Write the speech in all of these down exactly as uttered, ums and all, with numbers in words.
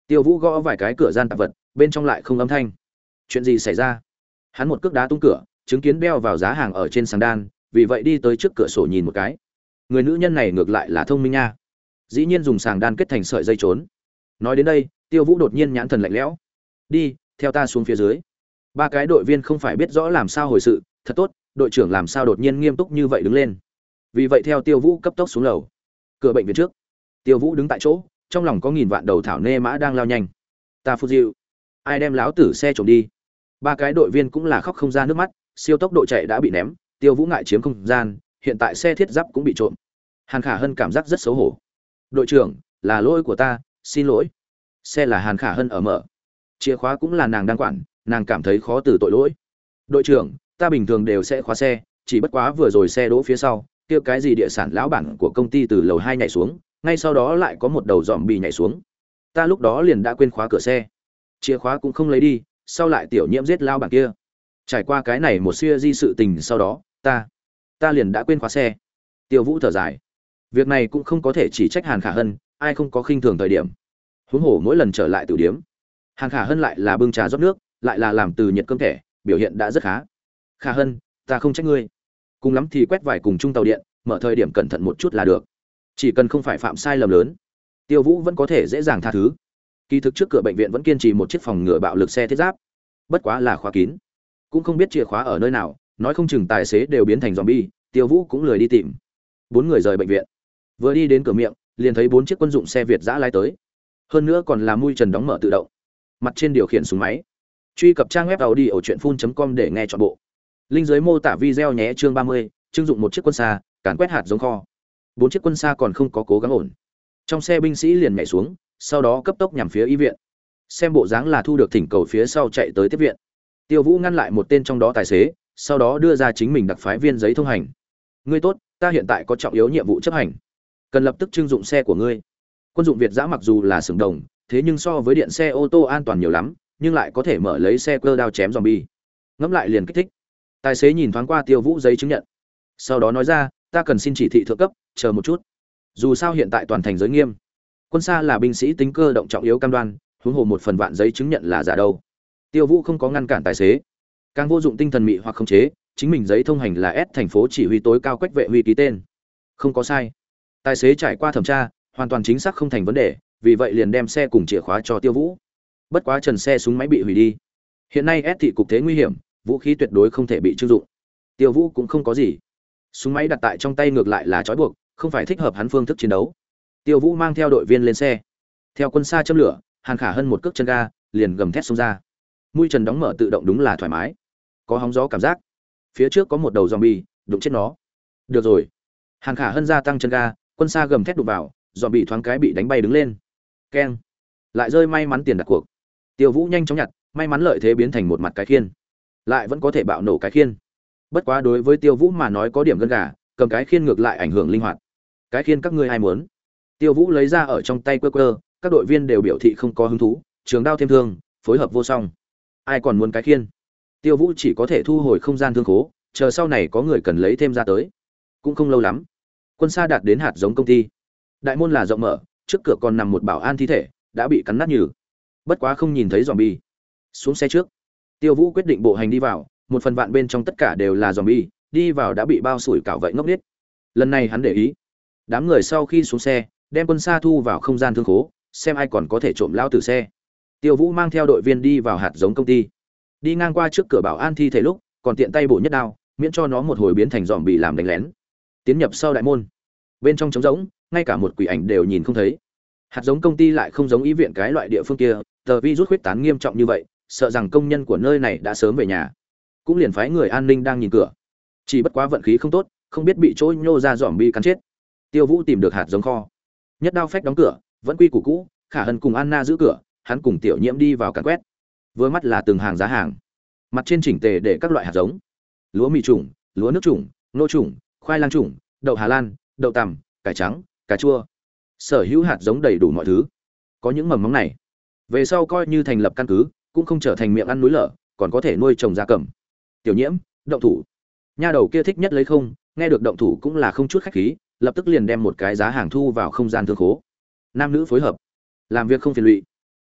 Tiêu Vũ gõ vài cái cửa gian tạp vật, bên trong lại không âm thanh. Chuyện gì xảy ra? Hắn một cước đá tung cửa, chứng kiến đeo vào giá hàng ở trên sàn đan, vì vậy đi tới trước cửa sổ nhìn một cái. Người nữ nhân này ngược lại là thông minh nha, dĩ nhiên dùng sàng đan kết thành sợi dây trốn. Nói đến đây, Tiêu Vũ đột nhiên nhãn thần lạnh lẽo. Đi, theo ta xuống phía dưới. Ba cái đội viên không phải biết rõ làm sao hồi sự, thật tốt, đội trưởng làm sao đột nhiên nghiêm túc như vậy đứng lên. Vì vậy theo Tiêu Vũ cấp tốc xuống lầu. Cửa bệnh viện trước, Tiêu Vũ đứng tại chỗ, trong lòng có nghìn vạn đầu thảo nê mã đang lao nhanh. Ta phụ dịu, ai đem láo tử xe trộm đi? Ba cái đội viên cũng là khóc không ra nước mắt, siêu tốc độ chạy đã bị ném, Tiêu Vũ ngại chiếm không gian, hiện tại xe thiết giáp cũng bị trộm. Hàn Khả Hân cảm giác rất xấu hổ. Đội trưởng, là lỗi của ta, xin lỗi. Xe là Hàn Khả Hân ở mở, chìa khóa cũng là nàng đang quản, nàng cảm thấy khó từ tội lỗi. Đội trưởng, ta bình thường đều sẽ khóa xe, chỉ bất quá vừa rồi xe đỗ phía sau, kia cái gì địa sản lão bản của công ty từ lầu hai nhảy xuống, ngay sau đó lại có một đầu dòm bị nhảy xuống. Ta lúc đó liền đã quên khóa cửa xe, chìa khóa cũng không lấy đi, sau lại tiểu nhiễm giết lao bản kia. Trải qua cái này một xưa di sự tình sau đó, ta ta liền đã quên khóa xe. Tiêu Vũ thở dài. Việc này cũng không có thể chỉ trách Hàn Khả Hân, ai không có khinh thường thời điểm. Huống hồ mỗi lần trở lại tử điếm, Hàn Khả Hân lại là bưng trà rót nước, lại là làm từ nhiệt cơm thẻ, biểu hiện đã rất khá. Khả Hân, ta không trách ngươi, cùng lắm thì quét vài cùng chung tàu điện, mở thời điểm cẩn thận một chút là được, chỉ cần không phải phạm sai lầm lớn. Tiêu Vũ vẫn có thể dễ dàng tha thứ. Kỳ thực trước cửa bệnh viện vẫn kiên trì một chiếc phòng ngừa bạo lực xe thiết giáp, bất quá là khóa kín, cũng không biết chìa khóa ở nơi nào, nói không chừng tài xế đều biến thành zombie, Tiêu Vũ cũng lười đi tìm. Bốn người rời bệnh viện, vừa đi đến cửa miệng, liền thấy bốn chiếc quân dụng xe Việt giã lái tới, hơn nữa còn là mui trần đóng mở tự động, mặt trên điều khiển súng máy. Truy cập trang web audi ở truyện phun chấm com để nghe trọn bộ. Link dưới mô tả video nhé. Chương ba mươi, trưng dụng một chiếc quân xa, càn quét hạt giống kho. Bốn chiếc quân xa còn không có cố gắng ổn. Trong xe binh sĩ liền nhảy xuống, sau đó cấp tốc nhằm phía y viện. Xem bộ dáng là thu được thỉnh cầu phía sau chạy tới tiếp viện. Tiêu Vũ ngăn lại một tên trong đó tài xế, sau đó đưa ra chính mình đặc phái viên giấy thông hành. Ngươi tốt, ta hiện tại có trọng yếu nhiệm vụ chấp hành, cần lập tức trưng dụng xe của ngươi. Quân dụng Việt giã mặc dù là xưởng đồng, thế nhưng so với điện xe ô tô an toàn nhiều lắm, nhưng lại có thể mở lấy xe cơ đao chém zombie. Ngẫm lại liền kích thích. Tài xế nhìn thoáng qua Tiêu Vũ giấy chứng nhận, sau đó nói ra, ta cần xin chỉ thị thượng cấp, chờ một chút. Dù sao hiện tại toàn thành giới nghiêm, quân xa là binh sĩ tính cơ động trọng yếu cam đoan, huống hồ một phần vạn giấy chứng nhận là giả đâu. Tiêu Vũ không có ngăn cản tài xế, càng vô dụng tinh thần mị hoặc khống chế, chính mình giấy thông hành là S thành phố chỉ huy tối cao quách vệ huy ký tên, không có sai. Tài xế trải qua thẩm tra, hoàn toàn chính xác không thành vấn đề, vì vậy liền đem xe cùng chìa khóa cho Tiêu Vũ. Bất quá trần xe súng máy bị hủy đi. Hiện nay S thị cục thế nguy hiểm, vũ khí tuyệt đối không thể bị trưng dụng. Tiêu Vũ cũng không có gì. Súng máy đặt tại trong tay ngược lại là trói buộc, không phải thích hợp hắn phương thức chiến đấu. Tiêu Vũ mang theo đội viên lên xe. Theo quân xa châm lửa, Hàn Khả Hân một cước chân ga, liền gầm thét xông ra. Mũi trần đóng mở tự động đúng là thoải mái, có hóng gió cảm giác. Phía trước có một đầu zombie, đụng chết nó. Được rồi. Hàn Khả Hân gia tăng chân ga, quân xa gầm thét đụng vào, zombie thoáng cái bị đánh bay đứng lên. Keng. Lại rơi may mắn tiền đặt cuộc. Tiêu Vũ nhanh chóng nhặt, may mắn lợi thế biến thành một mặt cái khiên, lại vẫn có thể bạo nổ cái khiên. Bất quá đối với Tiêu Vũ mà nói có điểm gân gà, cầm cái khiên ngược lại ảnh hưởng linh hoạt. Cái khiên các ngươi ai muốn? Tiêu Vũ lấy ra ở trong tay quơ quơ, các đội viên đều biểu thị không có hứng thú, trường đao thêm thương, phối hợp vô song. Ai còn muốn cái khiên? Tiêu Vũ chỉ có thể thu hồi không gian thương khố, chờ sau này có người cần lấy thêm ra tới. Cũng không lâu lắm, quân xa đạt đến hạt giống công ty. Đại môn là rộng mở, trước cửa còn nằm một bảo an thi thể, đã bị cắn nát nhừ. Bất quá không nhìn thấy zombie. Xuống xe trước, Tiêu Vũ quyết định bộ hành đi vào, một phần vạn bên trong tất cả đều là zombie, đi vào đã bị bao sủi cảo vậy ngốc nghếch. Lần này hắn để ý. Đám người sau khi xuống xe, đem quân xa thu vào không gian thương khố, xem ai còn có thể trộm lao từ xe. Tiêu Vũ mang theo đội viên đi vào hạt giống công ty. Đi ngang qua trước cửa bảo an thi thể lúc, còn tiện tay bổ nhất đao, miễn cho nó một hồi biến thành zombie làm đánh lén. Tiến nhập sau đại môn. Bên trong trống rỗng, ngay cả một quỷ ảnh đều nhìn không thấy. Hạt giống công ty lại không giống y viện cái loại địa phương kia, tờ virus huyết tán nghiêm trọng như vậy, sợ rằng công nhân của nơi này đã sớm về nhà. Cũng liền phái người an ninh đang nhìn cửa. Chỉ bất quá vận khí không tốt, không biết bị chỗ nhô ra zombie cắn chết. Tiêu Vũ tìm được hạt giống kho, nhất đao phách đóng cửa, vẫn quy củ cũ, Khả Hân cùng Anna giữ cửa, hắn cùng Tiểu Nhiễm đi vào càn quét. Vừa mắt là từng hàng giá hàng, mặt trên chỉnh tề để các loại hạt giống: lúa mì trùng, lúa nước trùng, nô trùng, khoai lang trùng, đậu Hà Lan, đậu tằm, cải trắng, cà chua. Sở hữu hạt giống đầy đủ mọi thứ. Có những mầm mống này, về sau coi như thành lập căn cứ, cũng không trở thành miệng ăn núi lở, còn có thể nuôi trồng gia cầm. Tiểu Nhiễm, động thủ. Nha đầu kia thích nhất lấy không, nghe được động thủ cũng là không chút khách khí, lập tức liền đem một cái giá hàng thu vào không gian thương khố. Nam nữ phối hợp, làm việc không phiền lụy.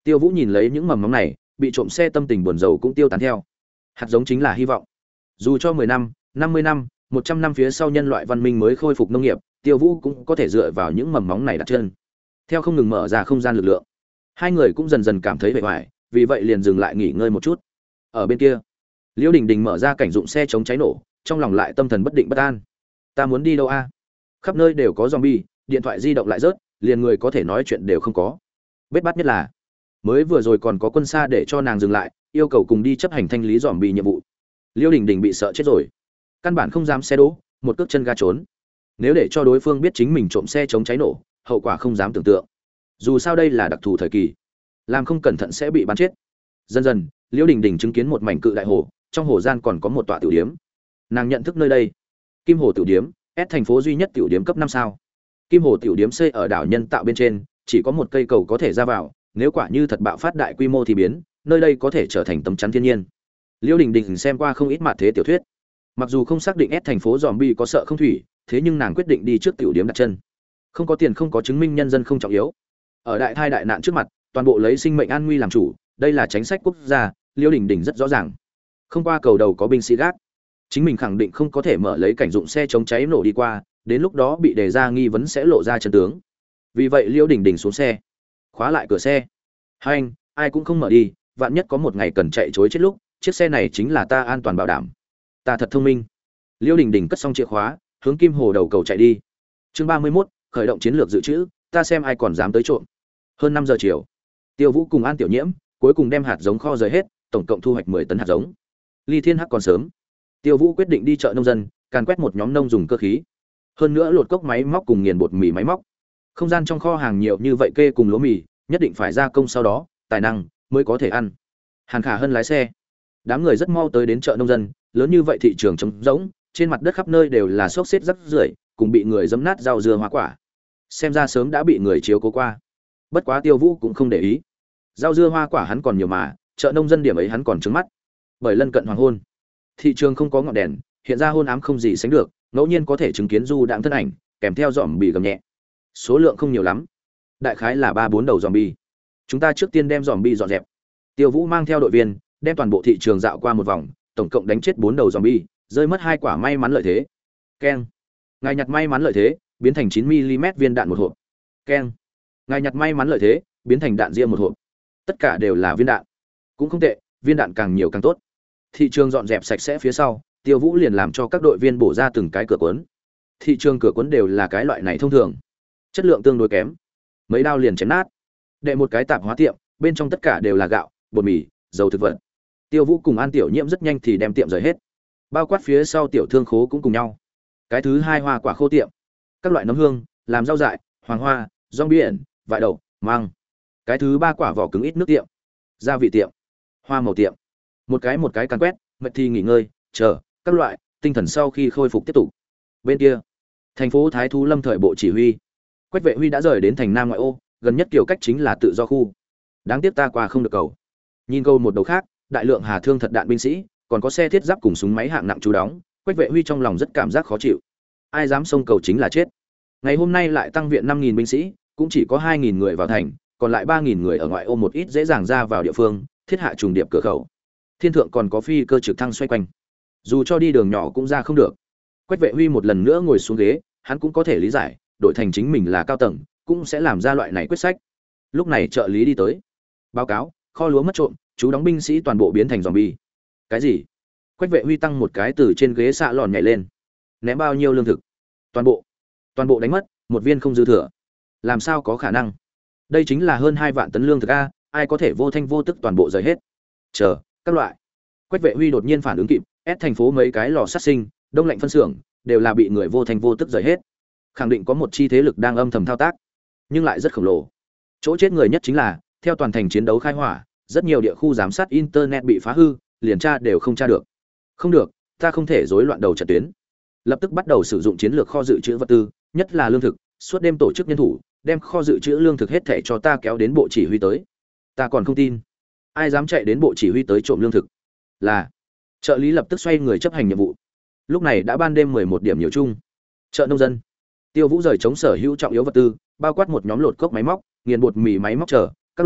Tiêu Vũ nhìn lấy những mầm móng này, bị trộm xe tâm tình buồn rầu cũng tiêu tán theo. Hạt giống chính là hy vọng. Dù cho mười năm, năm mươi năm, một trăm năm phía sau nhân loại văn minh mới khôi phục nông nghiệp, Tiêu Vũ cũng có thể dựa vào những mầm móng này đặt chân. Theo không ngừng mở ra không gian lực lượng, hai người cũng dần dần cảm thấy vẻ vải, vì vậy liền dừng lại nghỉ ngơi một chút. Ở bên kia, Liễu Đình Đình mở ra cảnh dụng xe chống cháy nổ, trong lòng lại tâm thần bất định bất an. Ta muốn đi đâu a? Khắp nơi đều có zombie, điện thoại di động lại rớt, liền người có thể nói chuyện đều không có. Bết bát nhất là, mới vừa rồi còn có quân xa để cho nàng dừng lại, yêu cầu cùng đi chấp hành thanh lý zombie nhiệm vụ. Liễu Đình Đình bị sợ chết rồi, căn bản không dám xe đỗ, một cước chân ga trốn. Nếu để cho đối phương biết chính mình trộm xe chống cháy nổ, hậu quả không dám tưởng tượng. Dù sao đây là đặc thù thời kỳ, làm không cẩn thận sẽ bị bắn chết. Dần dần, Liễu Đình Đình chứng kiến một mảnh cự đại hồ, trong hồ gian còn có một tọa tiểu điếm. Nàng nhận thức nơi đây, Kim Hồ tiểu điếm, S thành phố duy nhất tiểu điếm cấp năm sao. Kim Hồ tiểu điếm xây ở đảo nhân tạo bên trên, chỉ có một cây cầu có thể ra vào, nếu quả như thật bạo phát đại quy mô thì biến, nơi đây có thể trở thành tấm chắn thiên nhiên. Liễu Đình Đình xem qua không ít mạt thế tiểu thuyết, mặc dù không xác định S thành phố zombie có sợ không thủy, thế nhưng nàng quyết định đi trước tiểu điếm đặt chân. Không có tiền không có chứng minh nhân dân không trọng yếu. Ở đại thai đại nạn trước mặt, toàn bộ lấy sinh mệnh an nguy làm chủ, đây là chính sách quốc gia, Liễu Đình Đình rất rõ ràng. Không qua cầu đầu có binh sĩ gác, chính mình khẳng định không có thể mở lấy cảnh dụng xe chống cháy nổ đi qua, đến lúc đó bị đề ra nghi vấn sẽ lộ ra chân tướng. Vì vậy Liễu Đình Đình xuống xe, khóa lại cửa xe. Hai anh, ai cũng không mở đi, vạn nhất có một ngày cần chạy trối chết lúc, chiếc xe này chính là ta an toàn bảo đảm. Ta thật thông minh. Liễu Đình Đình cất xong chìa khóa, hướng Kim Hồ đầu cầu chạy đi. Chương ba mươi mốt, khởi động chiến lược dự trữ, ta xem ai còn dám tới trộm. Hơn năm giờ chiều, Tiêu Vũ cùng An Tiểu Nhiễm cuối cùng đem hạt giống kho rời hết, tổng cộng thu hoạch mười tấn hạt giống. Ly Thiên Hắc còn sớm, Tiêu Vũ quyết định đi chợ nông dân, càn quét một nhóm nông dùng cơ khí. Hơn nữa lột cốc máy móc cùng nghiền bột mì máy móc. Không gian trong kho hàng nhiều như vậy kê cùng lúa mì, nhất định phải gia công sau đó, tài năng mới có thể ăn. Hàn Khả Hân lái xe. Đám người rất mau tới đến chợ nông dân, lớn như vậy thị trường trống rỗng, trên mặt đất khắp nơi đều là xốc xếp rắc rưởi, cùng bị người giẫm nát rau dưa hoa quả. Xem ra sớm đã bị người chiếu cố qua. Bất quá Tiêu Vũ cũng không để ý. Rau dưa hoa quả hắn còn nhiều mà, chợ nông dân điểm ấy hắn còn trứng mắt. Bởi lân cận hoàng hôn, thị trường không có ngọn đèn, hiện ra hôn ám không gì sánh được, ngẫu nhiên có thể chứng kiến du đãng thân ảnh, kèm theo dòm bị gầm nhẹ. Số lượng không nhiều lắm, đại khái là ba bốn đầu dòm bi. Chúng ta trước tiên đem dòm bi dọn dẹp. Tiêu Vũ mang theo đội viên, đem toàn bộ thị trường dạo qua một vòng, tổng cộng đánh chết bốn đầu dòm bi, rơi mất hai quả may mắn lợi thế. Keng. Ngài nhặt may mắn lợi thế, biến thành chín mi li mét viên đạn một hộp. Keng. Ngài nhặt may mắn lợi thế, biến thành đạn riêng một hộp. Tất cả đều là viên đạn. Cũng không tệ, viên đạn càng nhiều càng tốt. Thị trường dọn dẹp sạch sẽ phía sau, Tiêu Vũ liền làm cho các đội viên bổ ra từng cái cửa cuốn. Thị trường cửa cuốn đều là cái loại này thông thường, chất lượng tương đối kém, mấy đao liền chém nát. Đệ một cái tạp hóa tiệm, bên trong tất cả đều là gạo, bột mì, dầu thực vật. Tiêu Vũ cùng An Tiểu Nhiễm rất nhanh thì đem tiệm rời hết, bao quát phía sau tiểu thương khố cũng cùng nhau. Cái thứ hai hoa quả khô tiệm, các loại nấm hương, làm rau dại, hoàng hoa, rong biển, vải đậu, măng. Cái thứ ba quả vỏ cứng ít nước tiệm, gia vị tiệm, hoa màu tiệm. Một cái một cái càn quét, mệt thì nghỉ ngơi, chờ các loại tinh thần sau khi khôi phục tiếp tục. Bên kia, thành phố Thái Thú Lâm thời bộ chỉ huy, Quách Vệ Huy đã rời đến thành Nam ngoại ô, gần nhất kiểu cách chính là tự do khu. Đáng tiếc ta qua không được cầu. Nhìn câu một đầu khác, đại lượng hà thương thật đạn binh sĩ, còn có xe thiết giáp cùng súng máy hạng nặng trú đóng, Quách Vệ Huy trong lòng rất cảm giác khó chịu. Ai dám xông cầu chính là chết. Ngày hôm nay lại tăng viện năm nghìn binh sĩ, cũng chỉ có hai nghìn người vào thành, còn lại ba nghìn người ở ngoại ô một ít dễ dàng ra vào địa phương, thiết hạ trùng điệp cửa khẩu. Thiên thượng còn có phi cơ trực thăng xoay quanh, dù cho đi đường nhỏ cũng ra không được. Quách Vệ Huy một lần nữa ngồi xuống ghế, hắn cũng có thể lý giải, đội thành chính mình là cao tầng, cũng sẽ làm ra loại này quyết sách. Lúc này trợ lý đi tới, báo cáo, kho lúa mất trộm, chú đóng binh sĩ toàn bộ biến thành zombie. Cái gì? Quách Vệ Huy tăng một cái từ trên ghế xạ lòn nhảy lên. Ném bao nhiêu lương thực? Toàn bộ. Toàn bộ đánh mất, một viên không dư thừa. Làm sao có khả năng? Đây chính là hơn hai vạn tấn lương thực a, ai có thể vô thanh vô tức toàn bộ rời hết? Chờ, các loại. Quách Vệ Huy đột nhiên phản ứng kịp, ép thành phố mấy cái lò sát sinh, đông lạnh phân xưởng, đều là bị người vô thanh vô tức rời hết. Khẳng định có một chi thế lực đang âm thầm thao tác, nhưng lại rất khổng lồ. Chỗ chết người nhất chính là, theo toàn thành chiến đấu khai hỏa, rất nhiều địa khu giám sát internet bị phá hư, liền tra đều không tra được. Không được, ta không thể rối loạn đầu trận tuyến. Lập tức bắt đầu sử dụng chiến lược kho dự trữ vật tư, nhất là lương thực, suốt đêm tổ chức nhân thủ, đem kho dự trữ lương thực hết thảy cho ta kéo đến bộ chỉ huy tới. Ta còn không tin, ai dám chạy đến bộ chỉ huy tới trộm lương thực. Là, trợ lý lập tức xoay người chấp hành nhiệm vụ. Lúc này đã ban đêm mười một điểm nhiều chung. Chợ nông dân, Tiêu Vũ rời chống sở hữu trọng yếu vật tư, bao quát một nhóm lột cốc máy móc, nghiền bột mì máy móc chờ các loại,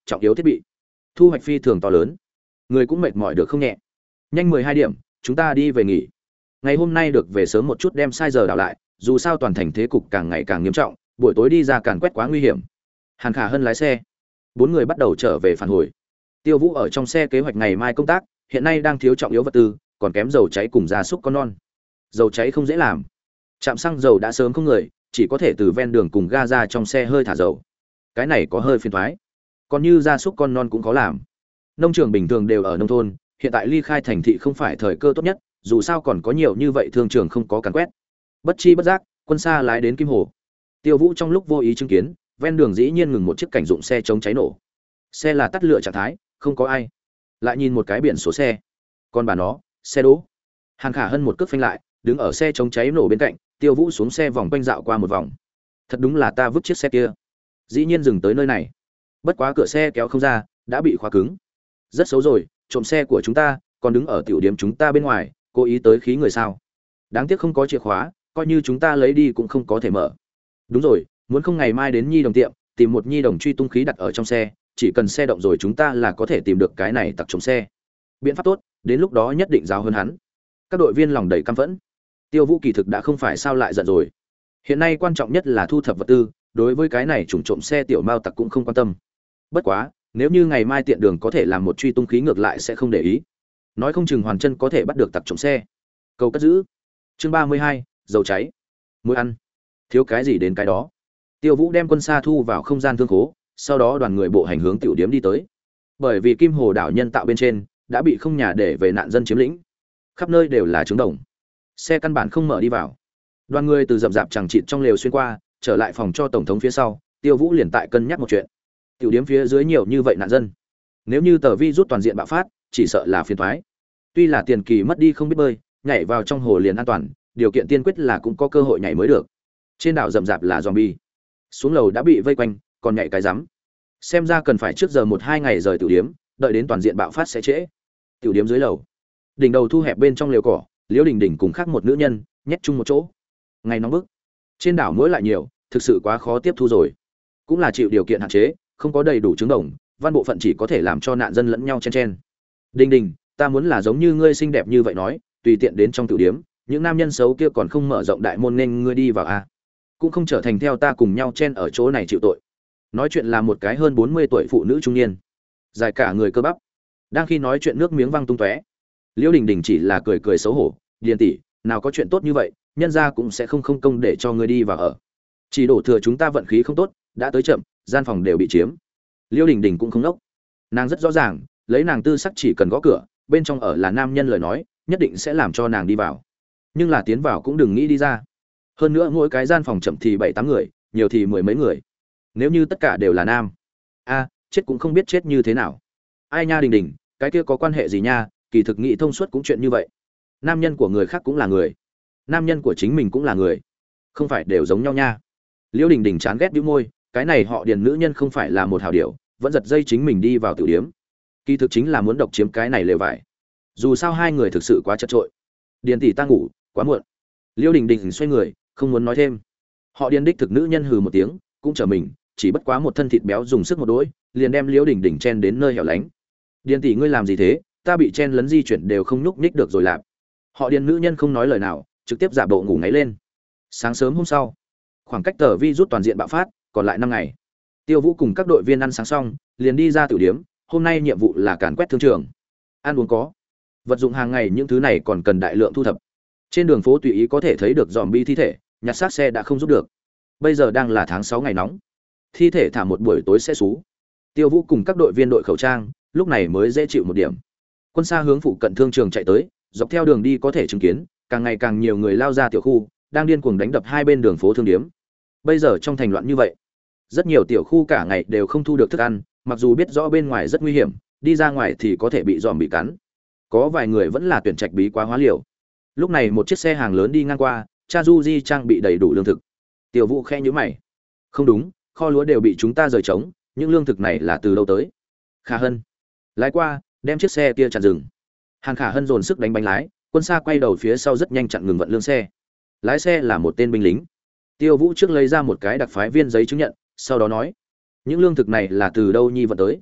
trọng yếu thiết bị, thu hoạch phi thường to lớn, người cũng mệt mỏi được không nhẹ. Nhanh mười hai điểm, chúng ta đi về nghỉ. Ngày hôm nay được về sớm một chút đem sai giờ đảo lại, dù sao toàn thành thế cục càng ngày càng nghiêm trọng, buổi tối đi ra càn quét quá nguy hiểm. Hàn Khả Hân lái xe, bốn người bắt đầu trở về phản hồi. Tiêu Vũ ở trong xe kế hoạch ngày mai công tác, hiện nay đang thiếu trọng yếu vật tư, còn kém dầu cháy cùng gia súc con non. Dầu cháy không dễ làm. Trạm xăng dầu đã sớm không người, chỉ có thể từ ven đường cùng ga ra trong xe hơi thả dầu. Cái này có hơi phiền toái. Còn như gia súc con non cũng có làm. Nông trường bình thường đều ở nông thôn, hiện tại ly khai thành thị không phải thời cơ tốt nhất, dù sao còn có nhiều như vậy thương trường không có càn quét. Bất chi bất giác, quân xa lái đến Kim Hồ. Tiêu Vũ trong lúc vô ý chứng kiến, ven đường dĩ nhiên ngừng một chiếc cảnh dụng xe chống cháy nổ. Xe là tắt lửa trạng thái, không có ai. Lại nhìn một cái biển số xe, còn bà nó, xe đỗ. Hàn Khả Hân một cước phanh lại, đứng ở xe chống cháy nổ bên cạnh, Tiêu Vũ xuống xe vòng quanh dạo qua một vòng. Thật đúng là ta vứt chiếc xe kia, dĩ nhiên dừng tới nơi này. Bất quá cửa xe kéo không ra, đã bị khóa cứng. Rất xấu rồi, trộm xe của chúng ta, còn đứng ở tiểu điểm chúng ta bên ngoài, cố ý tới khí người sao? Đáng tiếc không có chìa khóa, coi như chúng ta lấy đi cũng không có thể mở. Đúng rồi, muốn không ngày mai đến Nhi đồng tiệm, tìm một Nhi đồng truy tung khí đặt ở trong xe, chỉ cần xe động rồi chúng ta là có thể tìm được cái này tặc trộm xe. Biện pháp tốt, đến lúc đó nhất định giáo hơn hắn. Các đội viên lòng đầy căm phẫn. Tiêu Vũ kỳ thực đã không phải sao lại giận rồi. Hiện nay quan trọng nhất là thu thập vật tư, đối với cái này trùng trộm xe tiểu mao tặc cũng không quan tâm. Bất quá, nếu như ngày mai tiện đường có thể làm một truy tung khí ngược lại sẽ không để ý. Nói không chừng Hoàn Chân có thể bắt được tặc trộm xe. Cầu cất giữ. Chương ba mươi hai, dầu cháy. Muối ăn. Thiếu cái gì đến cái đó. Tiêu Vũ đem quân xa thu vào không gian thương khố, sau đó đoàn người bộ hành hướng tiểu điếm đi tới. Bởi vì Kim Hồ đảo nhân tạo bên trên đã bị không nhà để về nạn dân chiếm lĩnh, khắp nơi đều là trứng đồng, xe căn bản không mở đi vào. Đoàn người từ rậm rạp chẳng chịt trong lều xuyên qua, trở lại phòng cho tổng thống phía sau, Tiêu Vũ liền tại cân nhắc một chuyện. Tiểu điếm phía dưới nhiều như vậy nạn dân, nếu như tờ vi rút toàn diện bạo phát, chỉ sợ là phiền toái. Tuy là tiền kỳ mất đi không biết bơi, nhảy vào trong hồ liền an toàn, điều kiện tiên quyết là cũng có cơ hội nhảy mới được. Trên đảo rậm rạp là zombie, xuống lầu đã bị vây quanh, còn nhảy cái rắm. Xem ra cần phải trước giờ một hai ngày rời tiểu điếm, đợi đến toàn diện bạo phát sẽ trễ. Tiểu điếm dưới lầu, đỉnh đầu thu hẹp bên trong lều cỏ, Liễu Đình Đình cùng khác một nữ nhân nhét chung một chỗ. Ngày nóng bức, trên đảo muỗi lại nhiều, thực sự quá khó tiếp thu rồi. Cũng là chịu điều kiện hạn chế, không có đầy đủ trứng đồng, văn bộ phận chỉ có thể làm cho nạn dân lẫn nhau chen chen. Đình Đình, ta muốn là giống như ngươi xinh đẹp như vậy nói, tùy tiện đến trong tiểu điếm, những nam nhân xấu kia còn không mở rộng đại môn nên ngươi đi vào a. À. Cũng không trở thành theo ta cùng nhau chen ở chỗ này chịu tội. Nói chuyện là một cái hơn bốn mươi tuổi phụ nữ trung niên, dài cả người cơ bắp. Đang khi nói chuyện nước miếng văng tung tóe. Liễu Đình Đình chỉ là cười cười xấu hổ, "Điền tỷ, nào có chuyện tốt như vậy, nhân gia cũng sẽ không không công để cho ngươi đi vào ở. Chỉ đổ thừa chúng ta vận khí không tốt, đã tới chậm, gian phòng đều bị chiếm." Liễu Đình Đình cũng không ngốc. Nàng rất rõ ràng, lấy nàng tư sắc chỉ cần gõ cửa, bên trong ở là nam nhân lời nói, nhất định sẽ làm cho nàng đi vào. Nhưng là tiến vào cũng đừng nghĩ đi ra. Hơn nữa mỗi cái gian phòng chậm thì bảy tám người, nhiều thì mười mấy người. Nếu như tất cả đều là nam, a, chết cũng không biết chết như thế nào. Ai nha Đình Đình, cái kia có quan hệ gì nha, kỳ thực nghĩ thông suốt cũng chuyện như vậy. Nam nhân của người khác cũng là người, nam nhân của chính mình cũng là người, không phải đều giống nhau nha. Liễu Đình Đình chán ghét bĩu môi, cái này họ Điền nữ nhân không phải là một hảo điểu, vẫn giật dây chính mình đi vào tiểu điếm. Kỳ thực chính là muốn độc chiếm cái này lều vải. Dù sao hai người thực sự quá chật trội. Điền tỷ ta ngủ, quá muộn. Liễu Đình Đình xoay người, không muốn nói thêm. Họ Điền đích thực nữ nhân hừ một tiếng, cũng trở mình, chỉ bất quá một thân thịt béo dùng sức một đỗi, liền đem Liễu Đình Đình chen đến nơi hẻo lánh. Điền tỷ ngươi làm gì thế, ta bị chen lấn di chuyển đều không nhúc nhích được rồi lạp. Họ Điền nữ nhân không nói lời nào, trực tiếp giả bộ ngủ ngáy lên. Sáng sớm hôm sau, khoảng cách tờ vi rút toàn diện bạo phát còn lại năm ngày. Tiêu Vũ cùng các đội viên ăn sáng xong, liền đi ra tiểu điếm, hôm nay nhiệm vụ là càn quét thương trường. Ăn uống có, vật dụng hàng ngày những thứ này còn cần đại lượng thu thập. Trên đường phố tùy ý có thể thấy được zombie thi thể, nhặt xác xe đã không giúp được. Bây giờ đang là tháng sáu ngày nóng, thi thể thả một buổi tối sẽ xú. Tiêu Vũ cùng các đội viên đội khẩu trang, lúc này mới dễ chịu một điểm. Quân xa hướng phụ cận thương trường chạy tới, dọc theo đường đi có thể chứng kiến, càng ngày càng nhiều người lao ra tiểu khu, đang điên cuồng đánh đập hai bên đường phố thương điếm. Bây giờ trong thành loạn như vậy, rất nhiều tiểu khu cả ngày đều không thu được thức ăn, mặc dù biết rõ bên ngoài rất nguy hiểm, đi ra ngoài thì có thể bị giòm bị cắn. Có vài người vẫn là tuyển trạch bí quá hóa liều. Lúc này một chiếc xe hàng lớn đi ngang qua, Chajuji trang bị đầy đủ lương thực. Tiểu Vũ khẽ nhíu mày. Không đúng, kho lúa đều bị chúng ta rời trống, những lương thực này là từ đâu tới? Khả Hân, lái qua, đem chiếc xe kia chặn dừng. Hàn Khả Hân dồn sức đánh bánh lái, quân xa quay đầu phía sau rất nhanh chặn ngừng vận lương xe. Lái xe là một tên binh lính. Tiêu Vũ trước lấy ra một cái đặc phái viên giấy chứng nhận, sau đó nói: những lương thực này là từ đâu nhi vận tới?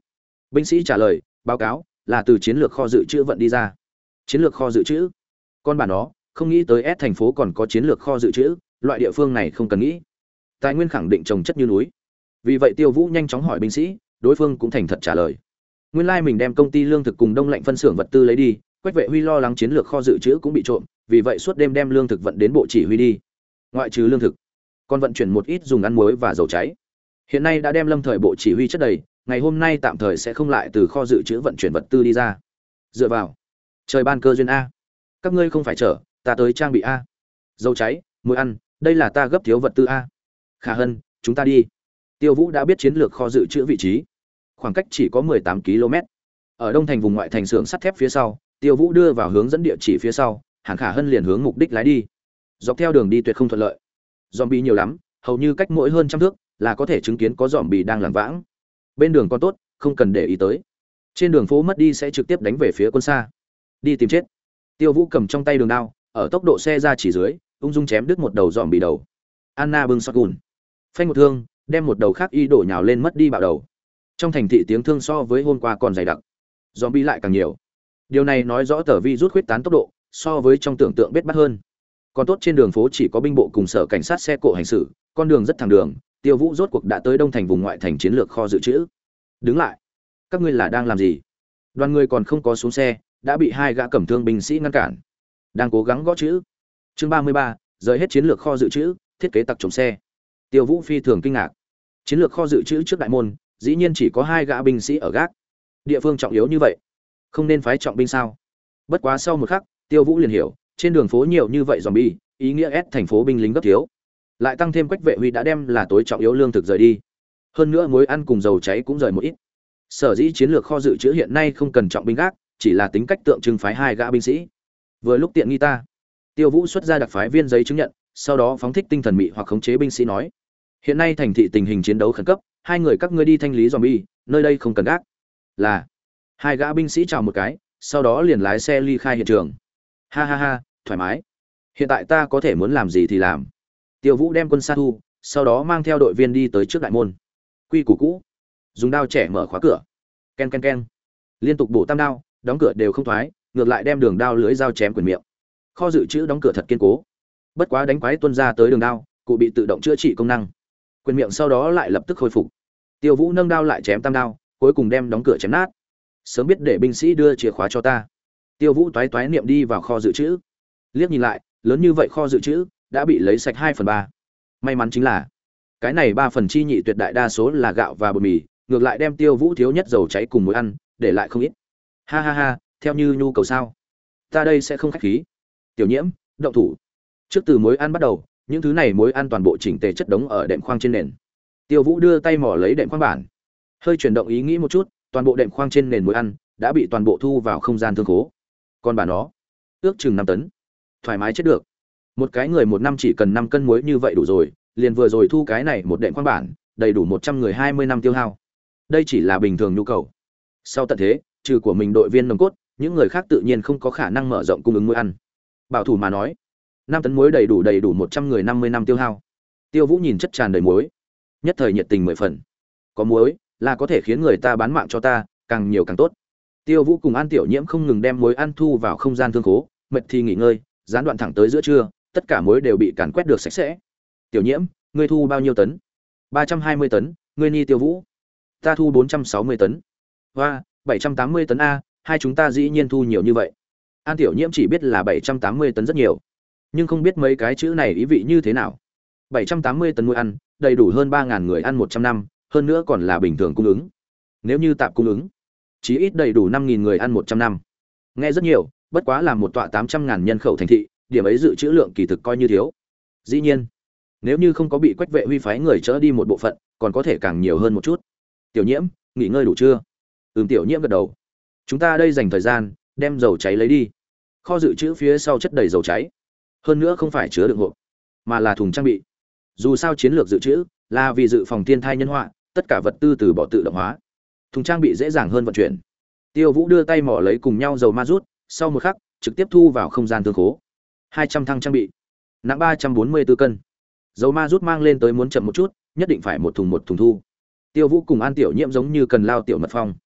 Binh sĩ trả lời, báo cáo là từ chiến lược kho dự trữ vận đi ra. Chiến lược kho dự trữ? Con bà nó, không nghĩ tới S thành phố còn có chiến lược kho dự trữ, loại địa phương này không cần nghĩ. Tài nguyên khẳng định trồng chất như núi. Vì vậy Tiêu Vũ nhanh chóng hỏi binh sĩ, đối phương cũng thành thật trả lời. Nguyên lai like mình đem công ty lương thực cùng đông lạnh phân xưởng vật tư lấy đi, Quách Vệ Huy lo lắng chiến lược kho dự trữ cũng bị trộm, vì vậy suốt đêm đem lương thực vận đến bộ chỉ huy đi. Ngoại trừ lương thực, còn vận chuyển một ít dùng ăn muối và dầu cháy. Hiện nay đã đem lâm thời bộ chỉ huy chất đầy, ngày hôm nay tạm thời sẽ không lại từ kho dự trữ vận chuyển vật tư đi ra. Dựa vào trời ban cơ duyên a, các ngươi không phải chở, ta tới trang bị a. Dầu cháy, muối ăn, đây là ta gấp thiếu vật tư a. Khả Hân, chúng ta đi. Tiêu Vũ đã biết chiến lược kho dự trữ vị trí, khoảng cách chỉ có mười tám ki lô mét. Ở đông thành vùng ngoại thành xưởng sắt thép phía sau, Tiêu Vũ đưa vào hướng dẫn địa chỉ phía sau, Hàn Khả Hân liền hướng mục đích lái đi. Dọc theo đường đi tuyệt không thuận lợi, zombie nhiều lắm, hầu như cách mỗi hơn trăm thước là có thể chứng kiến có zombie đang lảng vãng. Bên đường còn tốt, không cần để ý tới. Trên đường phố mất đi sẽ trực tiếp đánh về phía quân xa. Đi tìm chết. Tiêu Vũ cầm trong tay đường đao, ở tốc độ xe ra chỉ dưới, ung dung chém đứt một đầu zombie đầu. Anna bưng shotgun, phanh một thương, đem một đầu khác y đổ nhào lên mất đi bạo đầu. Trong thành thị tiếng thương so với hôm qua còn dày đặc, zombie lại càng nhiều. Điều này nói rõ tờ vi rút khuyết tán tốc độ so với trong tưởng tượng bết bắt hơn. Còn tốt trên đường phố chỉ có binh bộ cùng sở cảnh sát xe cộ hành xử, con đường rất thẳng đường. Tiêu Vũ rốt cuộc đã tới đông thành vùng ngoại thành chiến lược kho dự trữ. Đứng lại, các ngươi là đang làm gì? Đoàn người còn không có xuống xe, đã bị hai gã cẩm thương binh sĩ ngăn cản. Đang cố gắng gõ chữ. Chương ba mươi ba, rời hết chiến lược kho dự trữ, thiết kế tặc trộm xe. Tiêu Vũ phi thường kinh ngạc. Chiến lược kho dự trữ trước đại môn, dĩ nhiên chỉ có hai gã binh sĩ ở gác. Địa phương trọng yếu như vậy, không nên phái trọng binh sao? Bất quá sau một khắc, Tiêu Vũ liền hiểu, trên đường phố nhiều như vậy zombie, ý nghĩa S thành phố binh lính gấp thiếu. Lại tăng thêm Quách Vệ Huy đã đem là tối trọng yếu lương thực rời đi. Hơn nữa muối ăn cùng dầu cháy cũng rời một ít. Sở dĩ chiến lược kho dự trữ hiện nay không cần trọng binh gác, chỉ là tính cách tượng trưng phái hai gã binh sĩ. Vừa lúc tiện nghi ta, Tiêu Vũ xuất ra đặc phái viên giấy chứng nhận, sau đó phóng thích tinh thần mị hoặc khống chế binh sĩ nói: hiện nay thành thị tình hình chiến đấu khẩn cấp, hai người các ngươi đi thanh lý zombie, nơi đây không cần gác. Là. Hai gã binh sĩ chào một cái, sau đó liền lái xe ly khai hiện trường. Ha ha ha, thoải mái. Hiện tại ta có thể muốn làm gì thì làm. Tiêu Vũ đem quân xa thu, sau đó mang theo đội viên đi tới trước đại môn. Quy củ cũ, dùng đao trẻ mở khóa cửa. Ken ken ken. Liên tục bổ tam đao, đóng cửa đều không thoái, ngược lại đem đường đao lưới dao chém quyền miệng. Kho dự trữ đóng cửa thật kiên cố. Bất quá đánh quái tuân ra tới đường đao, cụ bị tự động chữa trị công năng. Quyền miệng sau đó lại lập tức khôi phục. Tiêu Vũ nâng đao lại chém tam đao, cuối cùng đem đóng cửa chém nát. Sớm biết để binh sĩ đưa chìa khóa cho ta. Tiêu Vũ toái toái niệm đi vào kho dự trữ. Liếc nhìn lại, lớn như vậy kho dự trữ đã bị lấy sạch hai phần ba. May mắn chính là cái này ba phần chi nhị tuyệt đại đa số là gạo và bột mì, ngược lại đem Tiêu Vũ thiếu nhất dầu cháy cùng muối ăn, để lại không ít. Ha ha ha, theo như nhu cầu sao? Ta đây sẽ không khách khí. Tiểu Nhiễm, động thủ. Trước từ muối ăn bắt đầu, những thứ này muối ăn toàn bộ chỉnh tề chất đống ở đệm khoang trên nền. Tiêu Vũ đưa tay mò lấy đệm khoang bản, hơi chuyển động ý nghĩ một chút, toàn bộ đệm khoang trên nền muối ăn đã bị toàn bộ thu vào không gian thương khố. Còn bà nó, ước chừng năm tấn, thoải mái chết được. Một cái người một năm chỉ cần năm cân muối như vậy đủ rồi, liền vừa rồi thu cái này một đệm khoang bản, đầy đủ một trăm người hai mươi năm tiêu hao. Đây chỉ là bình thường nhu cầu. Sau tận thế, trừ của mình đội viên nòng cốt, những người khác tự nhiên không có khả năng mở rộng cung ứng muối ăn. Bảo thủ mà nói, năm tấn muối đầy đủ đầy đủ một trăm người năm mươi năm tiêu hao. Tiêu Vũ nhìn chất tràn đầy muối, nhất thời nhiệt tình mười phần. Có muối là có thể khiến người ta bán mạng cho ta, càng nhiều càng tốt. Tiêu Vũ cùng An Tiểu Nhiễm không ngừng đem muối ăn thu vào không gian thương khố, mệt thì nghỉ ngơi, gián đoạn thẳng tới giữa trưa, tất cả muối đều bị càn quét được sạch sẽ. Tiểu Nhiễm, ngươi thu bao nhiêu tấn? ba trăm hai mươi tấn, ngươi ni Tiêu Vũ. Ta thu bốn trăm sáu mươi tấn. Hoa, bảy trăm tám mươi tấn a, hai chúng ta dĩ nhiên thu nhiều như vậy. An Tiểu Nhiễm chỉ biết là bảy trăm tám mươi tấn rất nhiều, nhưng không biết mấy cái chữ này ý vị như thế nào. bảy trăm tám mươi tấn muối ăn, đầy đủ hơn ba nghìn người ăn một trăm năm, hơn nữa còn là bình thường cung ứng. Nếu như tạm cung ứng, chí ít đầy đủ năm nghìn người ăn một trăm năm. Nghe rất nhiều, bất quá là một tọa tám trăm ngàn nhân khẩu thành thị, điểm ấy dự trữ lượng kỳ thực coi như thiếu. Dĩ nhiên, nếu như không có bị Quách Vệ Huy phái người chở đi một bộ phận, còn có thể càng nhiều hơn một chút. Tiểu Nhiễm, nghỉ ngơi đủ chưa? Ừm, Tiểu Nhiễm gật đầu. Chúng ta đây dành thời gian, đem dầu cháy lấy đi. Kho dự trữ phía sau chất đầy dầu cháy. Hơn nữa không phải chứa đựng hộp, mà là thùng trang bị. Dù sao chiến lược dự trữ là vì dự phòng thiên thai nhân họa, tất cả vật tư từ bỏ tự động hóa. Thùng trang bị dễ dàng hơn vận chuyển. Tiêu Vũ đưa tay mỏ lấy cùng nhau dầu ma rút, sau một khắc, trực tiếp thu vào không gian thương khố. hai trăm thăng trang bị, nặng ba trăm bốn mươi tư cân. Dầu ma rút mang lên tới muốn chậm một chút, nhất định phải một thùng một thùng thu. Tiêu Vũ cùng An Tiểu Nhiễm giống như cần lao tiểu mật phong.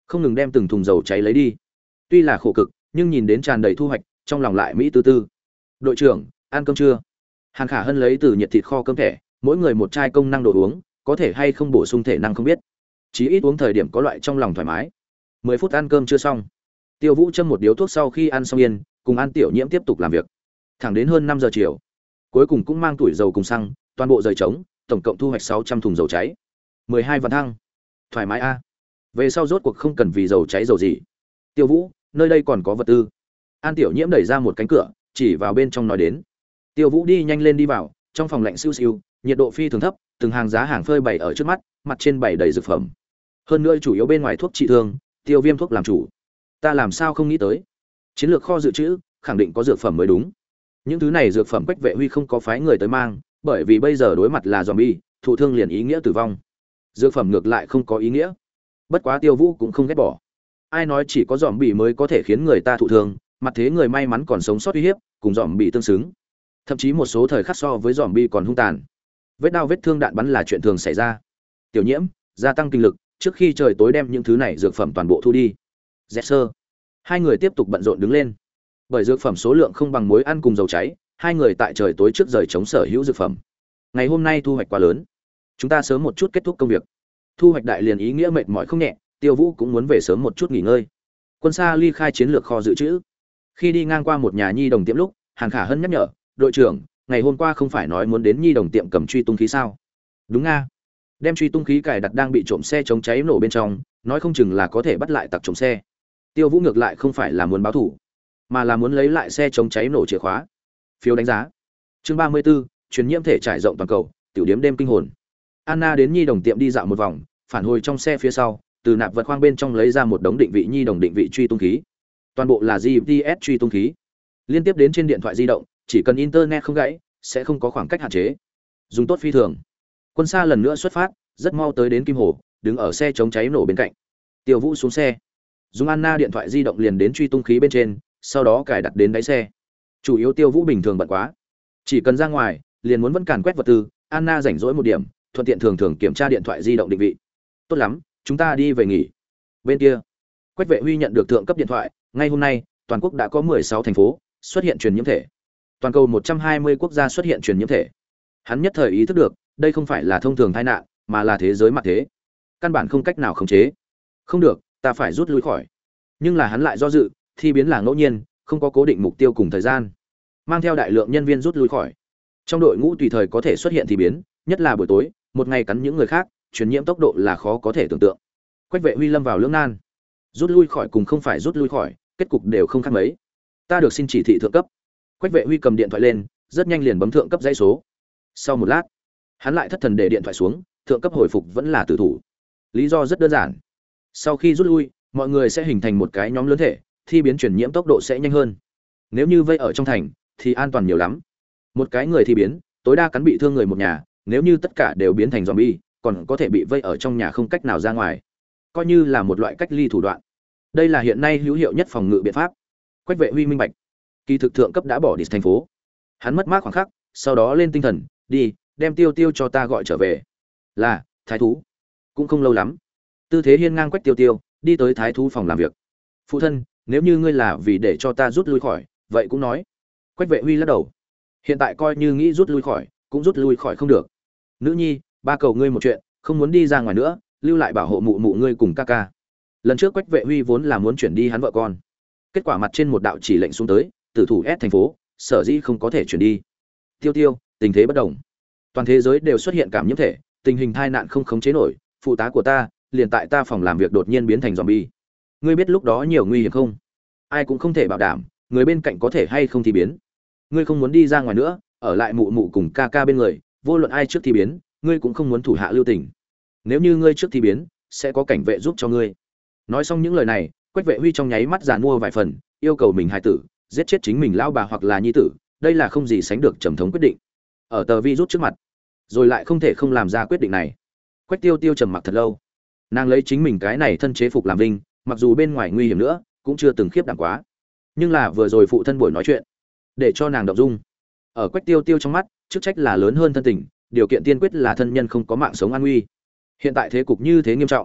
không ngừng đem từng thùng dầu cháy lấy đi. Tuy là khổ cực, nhưng nhìn đến tràn đầy thu hoạch, trong lòng lại mỹ tư tư. Đội trưởng, ăn cơm chưa? Hàn Khả Hân lấy từ nhiệt thịt kho cơm thẻ, mỗi người một chai công năng đồ uống, có thể hay không bổ sung thể năng không biết. Chí ít uống thời điểm có loại trong lòng thoải mái. Mười phút ăn cơm chưa xong. Tiêu Vũ châm một điếu thuốc sau khi ăn xong yên, cùng An Tiểu Nhiễm tiếp tục làm việc. Thẳng đến hơn năm giờ chiều, cuối cùng cũng mang tuổi dầu cùng xăng, toàn bộ rời trống, tổng cộng thu hoạch sáu trăm thùng dầu cháy. mười hai vạn thăng. Thoải mái a. Về sau rốt cuộc không cần vì dầu cháy dầu gì. Tiêu Vũ, nơi đây còn có vật tư. An Tiểu Nhiễm đẩy ra một cánh cửa, chỉ vào bên trong nói đến. Tiêu Vũ đi nhanh lên đi vào, trong phòng lạnh siêu siêu, nhiệt độ phi thường thấp, từng hàng giá hàng phơi bày ở trước mắt, mặt trên bày đầy dược phẩm. Hơn nữa chủ yếu bên ngoài thuốc trị thương, tiêu viêm thuốc làm chủ. Ta làm sao không nghĩ tới? Chiến lược kho dự trữ, khẳng định có dược phẩm mới đúng. Những thứ này dược phẩm Quách Vệ Huy không có phái người tới mang, bởi vì bây giờ đối mặt là zombie, thụ thương liền ý nghĩa tử vong. Dược phẩm ngược lại không có ý nghĩa. Bất quá Tiêu Vũ cũng không ghét bỏ. Ai nói chỉ có zombie mới có thể khiến người ta thụ thương, mặt thế người may mắn còn sống sót uy hiếp, cùng zombie tương xứng. Thậm chí một số thời khắc so với zombie còn hung tàn. Vết đao vết thương đạn bắn là chuyện thường xảy ra. Tiểu Nhiễm, gia tăng kinh lực, trước khi trời tối đem những thứ này dược phẩm toàn bộ thu đi. Dẹt sơ. Hai người tiếp tục bận rộn đứng lên. Bởi dược phẩm số lượng không bằng muối ăn cùng dầu cháy, hai người tại trời tối trước rời chống sở hữu dược phẩm. Ngày hôm nay thu hoạch quá lớn, chúng ta sớm một chút kết thúc công việc. Thu hoạch đại liền ý nghĩa mệt mỏi không nhẹ, Tiêu Vũ cũng muốn về sớm một chút nghỉ ngơi. Quân Sa ly khai chiến lược kho dự trữ. Khi đi ngang qua một nhà nhi đồng tiệm lúc, Hàn Khả Hân nhắc nhở, "Đội trưởng, ngày hôm qua không phải nói muốn đến nhi đồng tiệm cầm truy tung khí sao?" "Đúng nga." Đem truy tung khí cài đặt đang bị trộm xe chống cháy nổ bên trong, nói không chừng là có thể bắt lại tặc trộm xe. Tiêu Vũ ngược lại không phải là muốn báo thủ, mà là muốn lấy lại xe chống cháy nổ chìa khóa. Phiếu đánh giá. Chương ba mươi 34, truyền nhiễm thể trải rộng toàn cầu, tiểu điểm đêm kinh hồn. Anna đến nhi đồng tiệm đi dạo một vòng, phản hồi trong xe phía sau, từ nạp vật khoang bên trong lấy ra một đống định vị nhi đồng định vị truy tung khí. Toàn bộ là giê pê ét truy tung khí. Liên tiếp đến trên điện thoại di động, chỉ cần internet không gãy, sẽ không có khoảng cách hạn chế. Dùng tốt phi thường. Quân Sa lần nữa xuất phát, rất mau tới đến Kim Hồ, đứng ở xe chống cháy nổ bên cạnh. Tiêu Vũ xuống xe, dùng Anna điện thoại di động liền đến truy tung khí bên trên, sau đó cài đặt đến đáy xe. Chủ yếu Tiêu Vũ bình thường bận quá, chỉ cần ra ngoài, liền muốn vẫn càn quét vật tư. Anna rảnh rỗi một điểm, thuận tiện thường thường kiểm tra điện thoại di động định vị. Tốt lắm, chúng ta đi về nghỉ. Bên kia, Quách Vệ Huy nhận được thượng cấp điện thoại, ngay hôm nay, toàn quốc đã có mười sáu thành phố xuất hiện truyền nhiễm thể. Toàn cầu một trăm hai mươi quốc gia xuất hiện truyền nhiễm thể. Hắn nhất thời ý thức được, đây không phải là thông thường tai nạn, mà là thế giới mặt thế. Căn bản không cách nào khống chế. Không được, ta phải rút lui khỏi. Nhưng là hắn lại do dự, thi biến là ngẫu nhiên, không có cố định mục tiêu cùng thời gian. Mang theo đại lượng nhân viên rút lui khỏi. Trong đội ngũ tùy thời có thể xuất hiện thi biến, nhất là buổi tối, một ngày cắn những người khác, truyền nhiễm tốc độ là khó có thể tưởng tượng. Quách Vệ Huy lâm vào lưỡng nan. Rút lui khỏi cùng không phải rút lui khỏi, kết cục đều không khác mấy. Ta được xin chỉ thị thượng cấp. Quách Vệ Huy cầm điện thoại lên, rất nhanh liền bấm thượng cấp dãy số. Sau một lát, hắn lại thất thần để điện thoại xuống, thượng cấp hồi phục vẫn là tử thủ. Lý do rất đơn giản. Sau khi rút lui, mọi người sẽ hình thành một cái nhóm lớn thể, thi biến truyền nhiễm tốc độ sẽ nhanh hơn. Nếu như vây ở trong thành thì an toàn nhiều lắm. Một cái người thi biến, tối đa cắn bị thương người một nhà, nếu như tất cả đều biến thành zombie, còn có thể bị vây ở trong nhà không cách nào ra ngoài. Coi như là một loại cách ly thủ đoạn. Đây là hiện nay hữu hiệu nhất phòng ngự biện pháp. Quách Vệ Huy minh bạch. Kỳ thực thượng cấp đã bỏ đi thành phố. Hắn mất mát khoảng khắc, sau đó lên tinh thần, đi, đem Tiêu Tiêu cho ta gọi trở về. Là, thái thú. Cũng không lâu lắm. Tư thế hiên ngang Quách Tiêu Tiêu đi tới thái thú phòng làm việc. Phụ thân, nếu như ngươi là vì để cho ta rút lui khỏi, vậy cũng nói. Quách Vệ Huy lắc đầu. Hiện tại coi như nghĩ rút lui khỏi, cũng rút lui khỏi không được. Nữ nhi, ba cầu ngươi một chuyện, không muốn đi ra ngoài nữa, lưu lại bảo hộ mụ mụ ngươi cùng ca ca. Lần trước Quách Vệ Huy vốn là muốn chuyển đi hắn vợ con, kết quả mặt trên một đạo chỉ lệnh xuống tới, tử thủ ép thành phố, sở dĩ không có thể chuyển đi. Tiêu Tiêu, tình thế bất đồng, toàn thế giới đều xuất hiện cảm nhiễm thể, tình hình tai nạn không khống chế nổi, phụ tá của ta liền tại ta phòng làm việc đột nhiên biến thành zombie. Ngươi biết lúc đó nhiều nguy hiểm không? Ai cũng không thể bảo đảm người bên cạnh có thể hay không thì biến. Ngươi không muốn đi ra ngoài nữa, ở lại mụ mụ cùng ca ca bên người, vô luận ai trước thì biến, ngươi cũng không muốn thủ hạ lưu tình. Nếu như ngươi trước thì biến, sẽ có cảnh vệ giúp cho ngươi. Nói xong những lời này, Quách Vệ Huy trong nháy mắt giàn mua vài phần, yêu cầu mình hài tử giết chết chính mình lão bà hoặc là nhi tử, đây là không gì sánh được trầm thống quyết định. Ở tờ vi rút trước mặt, rồi lại không thể không làm ra quyết định này. Quách Tiêu Tiêu trầm mặc thật lâu. Nàng lấy chính mình cái này thân chế phục làm vinh, mặc dù bên ngoài nguy hiểm nữa, cũng chưa từng khiếp đảm quá. Nhưng là vừa rồi phụ thân buổi nói chuyện, để cho nàng động dung. Ở Quách Tiêu Tiêu trong mắt, chức trách là lớn hơn thân tình, điều kiện tiên quyết là thân nhân không có mạng sống an nguy. Hiện tại thế cục như thế nghiêm trọng,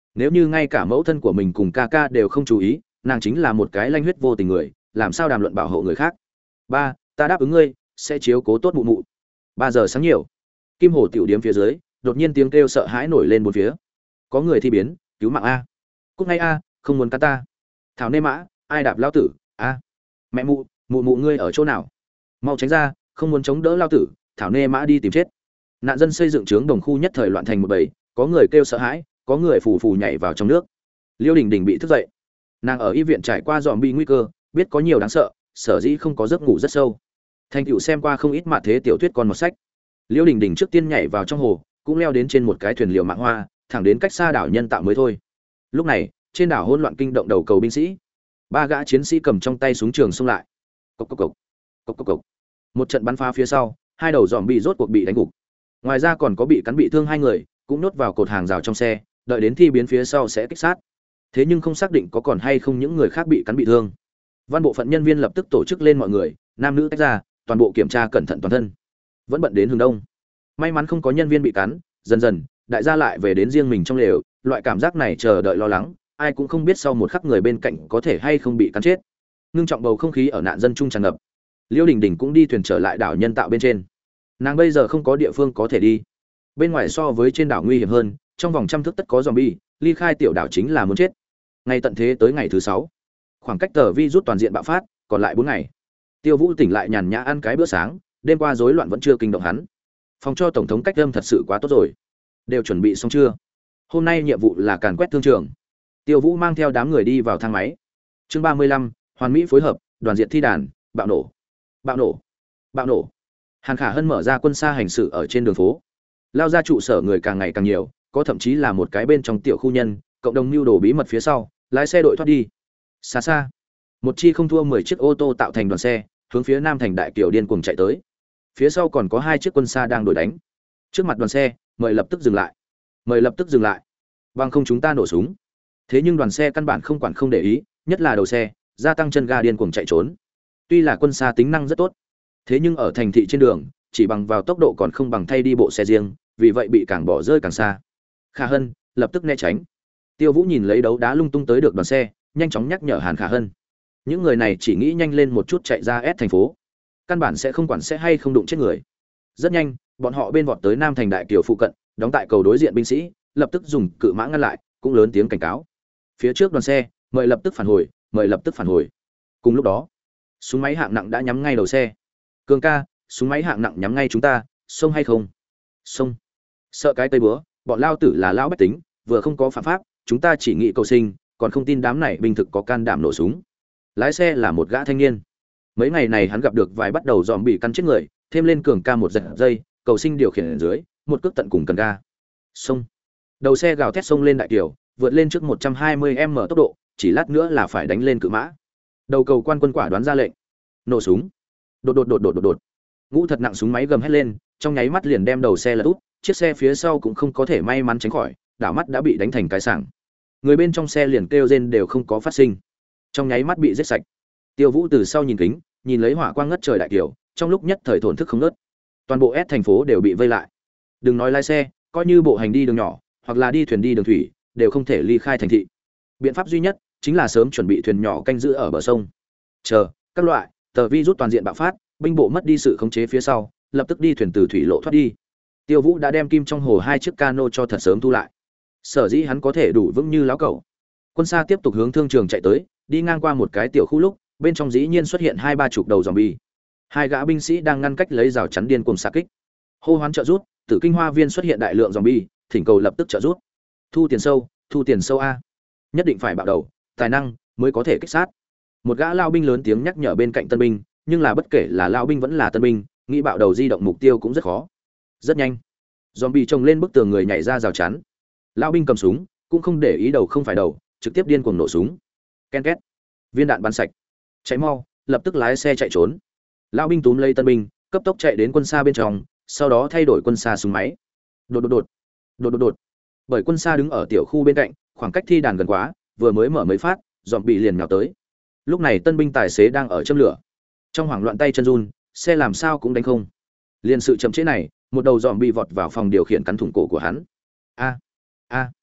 Nếu như ngay cả mẫu thân của mình cùng ca ca đều không chú ý, nàng chính là một cái lanh huyết vô tình người, làm sao đàm luận bảo hộ người khác. Ba, ta đáp ứng ngươi, sẽ chiếu cố tốt mụ mụ. Ba giờ sáng nhiều, Kim Hồ tiểu điếm phía dưới, đột nhiên tiếng kêu sợ hãi nổi lên bốn phía. Có người thi biến, cứu mạng a. Cút ngay a, không muốn cắn ta. Thảo nê mã, ai đạp lao tử, a. Mẹ mụ, mụ mụ ngươi ở chỗ nào? Mau tránh ra, không muốn chống đỡ lao tử, thảo nê mã đi tìm chết. Nạn dân xây dựng trướng đồng khu nhất thời loạn thành một bầy, có người kêu sợ hãi, có người phù phù nhảy vào trong nước. Liêu Đình Đình bị thức dậy. Nàng ở y viện trải qua dòm bi nguy cơ, biết có nhiều đáng sợ, sở dĩ không có giấc ngủ rất sâu. Thành tựu xem qua không ít mạn thế tiểu thuyết con một sách. Liêu Đình Đình trước tiên nhảy vào trong hồ, cũng leo đến trên một cái thuyền liều mạng hoa, thẳng đến cách xa đảo nhân tạo mới thôi. Lúc này, trên đảo hỗn loạn kinh động đầu cầu binh sĩ. Ba gã chiến sĩ cầm trong tay súng trường xông lại. Cốc cốc cốc. Cốc cốc cốc. Một trận bắn phá phía sau, hai đầu dòm bị rốt cuộc bị đánh gục. Ngoài ra còn có bị cắn bị thương hai người, cũng nốt vào cột hàng rào trong xe, đợi đến thi biến phía sau sẽ kích sát. Thế nhưng không xác định có còn hay không những người khác bị cắn bị thương. Văn bộ phận nhân viên lập tức tổ chức lên mọi người, nam nữ tách ra, toàn bộ kiểm tra cẩn thận toàn thân. Vẫn bận đến hướng đông. May mắn không có nhân viên bị cắn, dần dần, đại gia lại về đến riêng mình trong lều, loại cảm giác này chờ đợi lo lắng, ai cũng không biết sau một khắc người bên cạnh có thể hay không bị cắn chết. Ngưng trọng bầu không khí ở nạn dân chung tràn ngập. Liêu Đình Đình cũng đi thuyền trở lại đảo nhân tạo bên trên. Nàng bây giờ không có địa phương có thể đi. Bên ngoài so với trên đảo nguy hiểm hơn, trong vòng trăm thước tất có zombie, ly khai tiểu đảo chính là muốn chết. Ngày tận thế tới ngày thứ sáu, khoảng cách tờ virus toàn diện bạo phát, còn lại bốn ngày. Tiêu Vũ tỉnh lại nhàn nhã ăn cái bữa sáng, đêm qua rối loạn vẫn chưa kinh động hắn. Phòng cho tổng thống cách âm thật sự quá tốt rồi. Đều chuẩn bị xong chưa? Hôm nay nhiệm vụ là càn quét thương trường. Tiêu Vũ mang theo đám người đi vào thang máy. Chương ba mươi lăm, hoàn mỹ phối hợp, đoàn diện thi đàn, bạo nổ. Bạo nổ. Bạo nổ. Hàn Khả Hân mở ra quân xa hành sự ở trên đường phố. Lao ra trụ sở người càng ngày càng nhiều, có thậm chí là một cái bên trong tiểu khu nhân, cộng đồng mưu đồ bí mật phía sau, lái xe đội thoát đi. Xa xa, một chi không thua mười chiếc ô tô tạo thành đoàn xe, hướng phía Nam thành đại kiều điên cuồng chạy tới. Phía sau còn có hai chiếc quân xa đang đuổi đánh. Trước mặt đoàn xe, mời lập tức dừng lại. Mời lập tức dừng lại. Bằng không chúng ta nổ súng. Thế nhưng đoàn xe căn bản không quản không để ý, nhất là đầu xe, gia tăng chân ga điên cuồng chạy trốn. Tuy là quân xa tính năng rất tốt, thế nhưng ở thành thị trên đường, chỉ bằng vào tốc độ còn không bằng thay đi bộ xe riêng, vì vậy bị càng bỏ rơi càng xa. Khả Hân lập tức né tránh. Tiêu Vũ nhìn lấy đấu đá lung tung tới được đoàn xe, nhanh chóng nhắc nhở Hàn Khả Hân. Những người này chỉ nghĩ nhanh lên một chút chạy ra S thành phố, căn bản sẽ không quản sẽ hay không đụng chết người. Rất nhanh, bọn họ bên vọt tới Nam thành đại kiều phụ cận, đóng tại cầu đối diện binh sĩ, lập tức dùng cự mã ngăn lại, cũng lớn tiếng cảnh cáo. Phía trước đoàn xe, mời lập tức phản hồi, mời lập tức phản hồi. Cùng lúc đó, súng máy hạng nặng đã nhắm ngay đầu xe. Cường ca, súng máy hạng nặng nhắm ngay chúng ta, xông hay không? Xông. Sợ cái tây búa, bọn lao tử là lão bách tính, vừa không có phạm pháp, chúng ta chỉ nghĩ cầu sinh, còn không tin đám này binh thực có can đảm nổ súng. Lái xe là một gã thanh niên. Mấy ngày này hắn gặp được vài bắt đầu dòm bị cắn chết người, thêm lên cường ca một giật dây, cầu sinh điều khiển ở dưới, một cước tận cùng cần ga. Xông. Đầu xe gào thét xông lên đại kiều, vượt lên trước một trăm hai mươi ki lô mét tốc độ, chỉ lát nữa là phải đánh lên cự mã. Đầu cầu quan quân quả đoán ra lệnh. Nổ súng. Đột đột đột đột đột đột. Ngũ thật nặng súng máy gầm hét lên, trong nháy mắt liền đem đầu xe lật úp, chiếc xe phía sau cũng không có thể may mắn tránh khỏi, đảo mắt đã bị đánh thành cái sảng. Người bên trong xe liền kêu rên đều không có phát sinh, trong nháy mắt bị giết sạch. Tiêu Vũ từ sau nhìn kính, nhìn lấy hỏa quang ngất trời đại kiều, trong lúc nhất thời thổn thức không ngớt. Toàn bộ S thành phố đều bị vây lại. Đừng nói lái xe, coi như bộ hành đi đường nhỏ, hoặc là đi thuyền đi đường thủy, đều không thể ly khai thành thị. Biện pháp duy nhất chính là sớm chuẩn bị thuyền nhỏ canh giữ ở bờ sông. Chờ, các loại, tờ virus toàn diện bạo phát, binh bộ mất đi sự khống chế phía sau, lập tức đi thuyền từ thủy lộ thoát đi. Tiêu Vũ đã đem kim trong hồ hai chiếc cano cho thật sớm thu lại. Sở dĩ hắn có thể đủ vững như lão cẩu. Quân xa tiếp tục hướng thương trường chạy tới, đi ngang qua một cái tiểu khu lúc, bên trong dĩ nhiên xuất hiện hai ba chục đầu zombie. Hai gã binh sĩ đang ngăn cách lấy rào chắn điên cuồng xạ kích. Hô hoán trợ rút, Tử Kinh Hoa Viên xuất hiện đại lượng zombie, thỉnh cầu lập tức trợ rút. Thu tiền sâu, thu tiền sâu a. Nhất định phải bạo đầu, tài năng mới có thể kích sát. Một gã lao binh lớn tiếng nhắc nhở bên cạnh tân binh, nhưng là bất kể là lao binh vẫn là tân binh, nghĩ bạo đầu di động mục tiêu cũng rất khó. Rất nhanh, zombie chồng lên bức tường người nhảy ra rào chắn. Lao binh cầm súng, cũng không để ý đầu không phải đầu, trực tiếp điên cuồng nổ súng. Ken két, viên đạn bắn sạch. Cháy mau, lập tức lái xe chạy trốn. Lao binh túm lấy tân binh, cấp tốc chạy đến quân xa bên trong, sau đó thay đổi quân xa súng máy. Đột đột đột, đột đột đột. Bởi quân xa đứng ở tiểu khu bên cạnh, khoảng cách thi đàn gần quá, vừa mới mở mấy phát, zombie liền nhào tới. Lúc này tân binh tài xế đang ở châm lửa, trong hoảng loạn tay chân run, xe làm sao cũng đánh không. Liên sự chậm trễ này, một đầu dòm bị vọt vào phòng điều khiển cắn thủng cổ của hắn. A, a.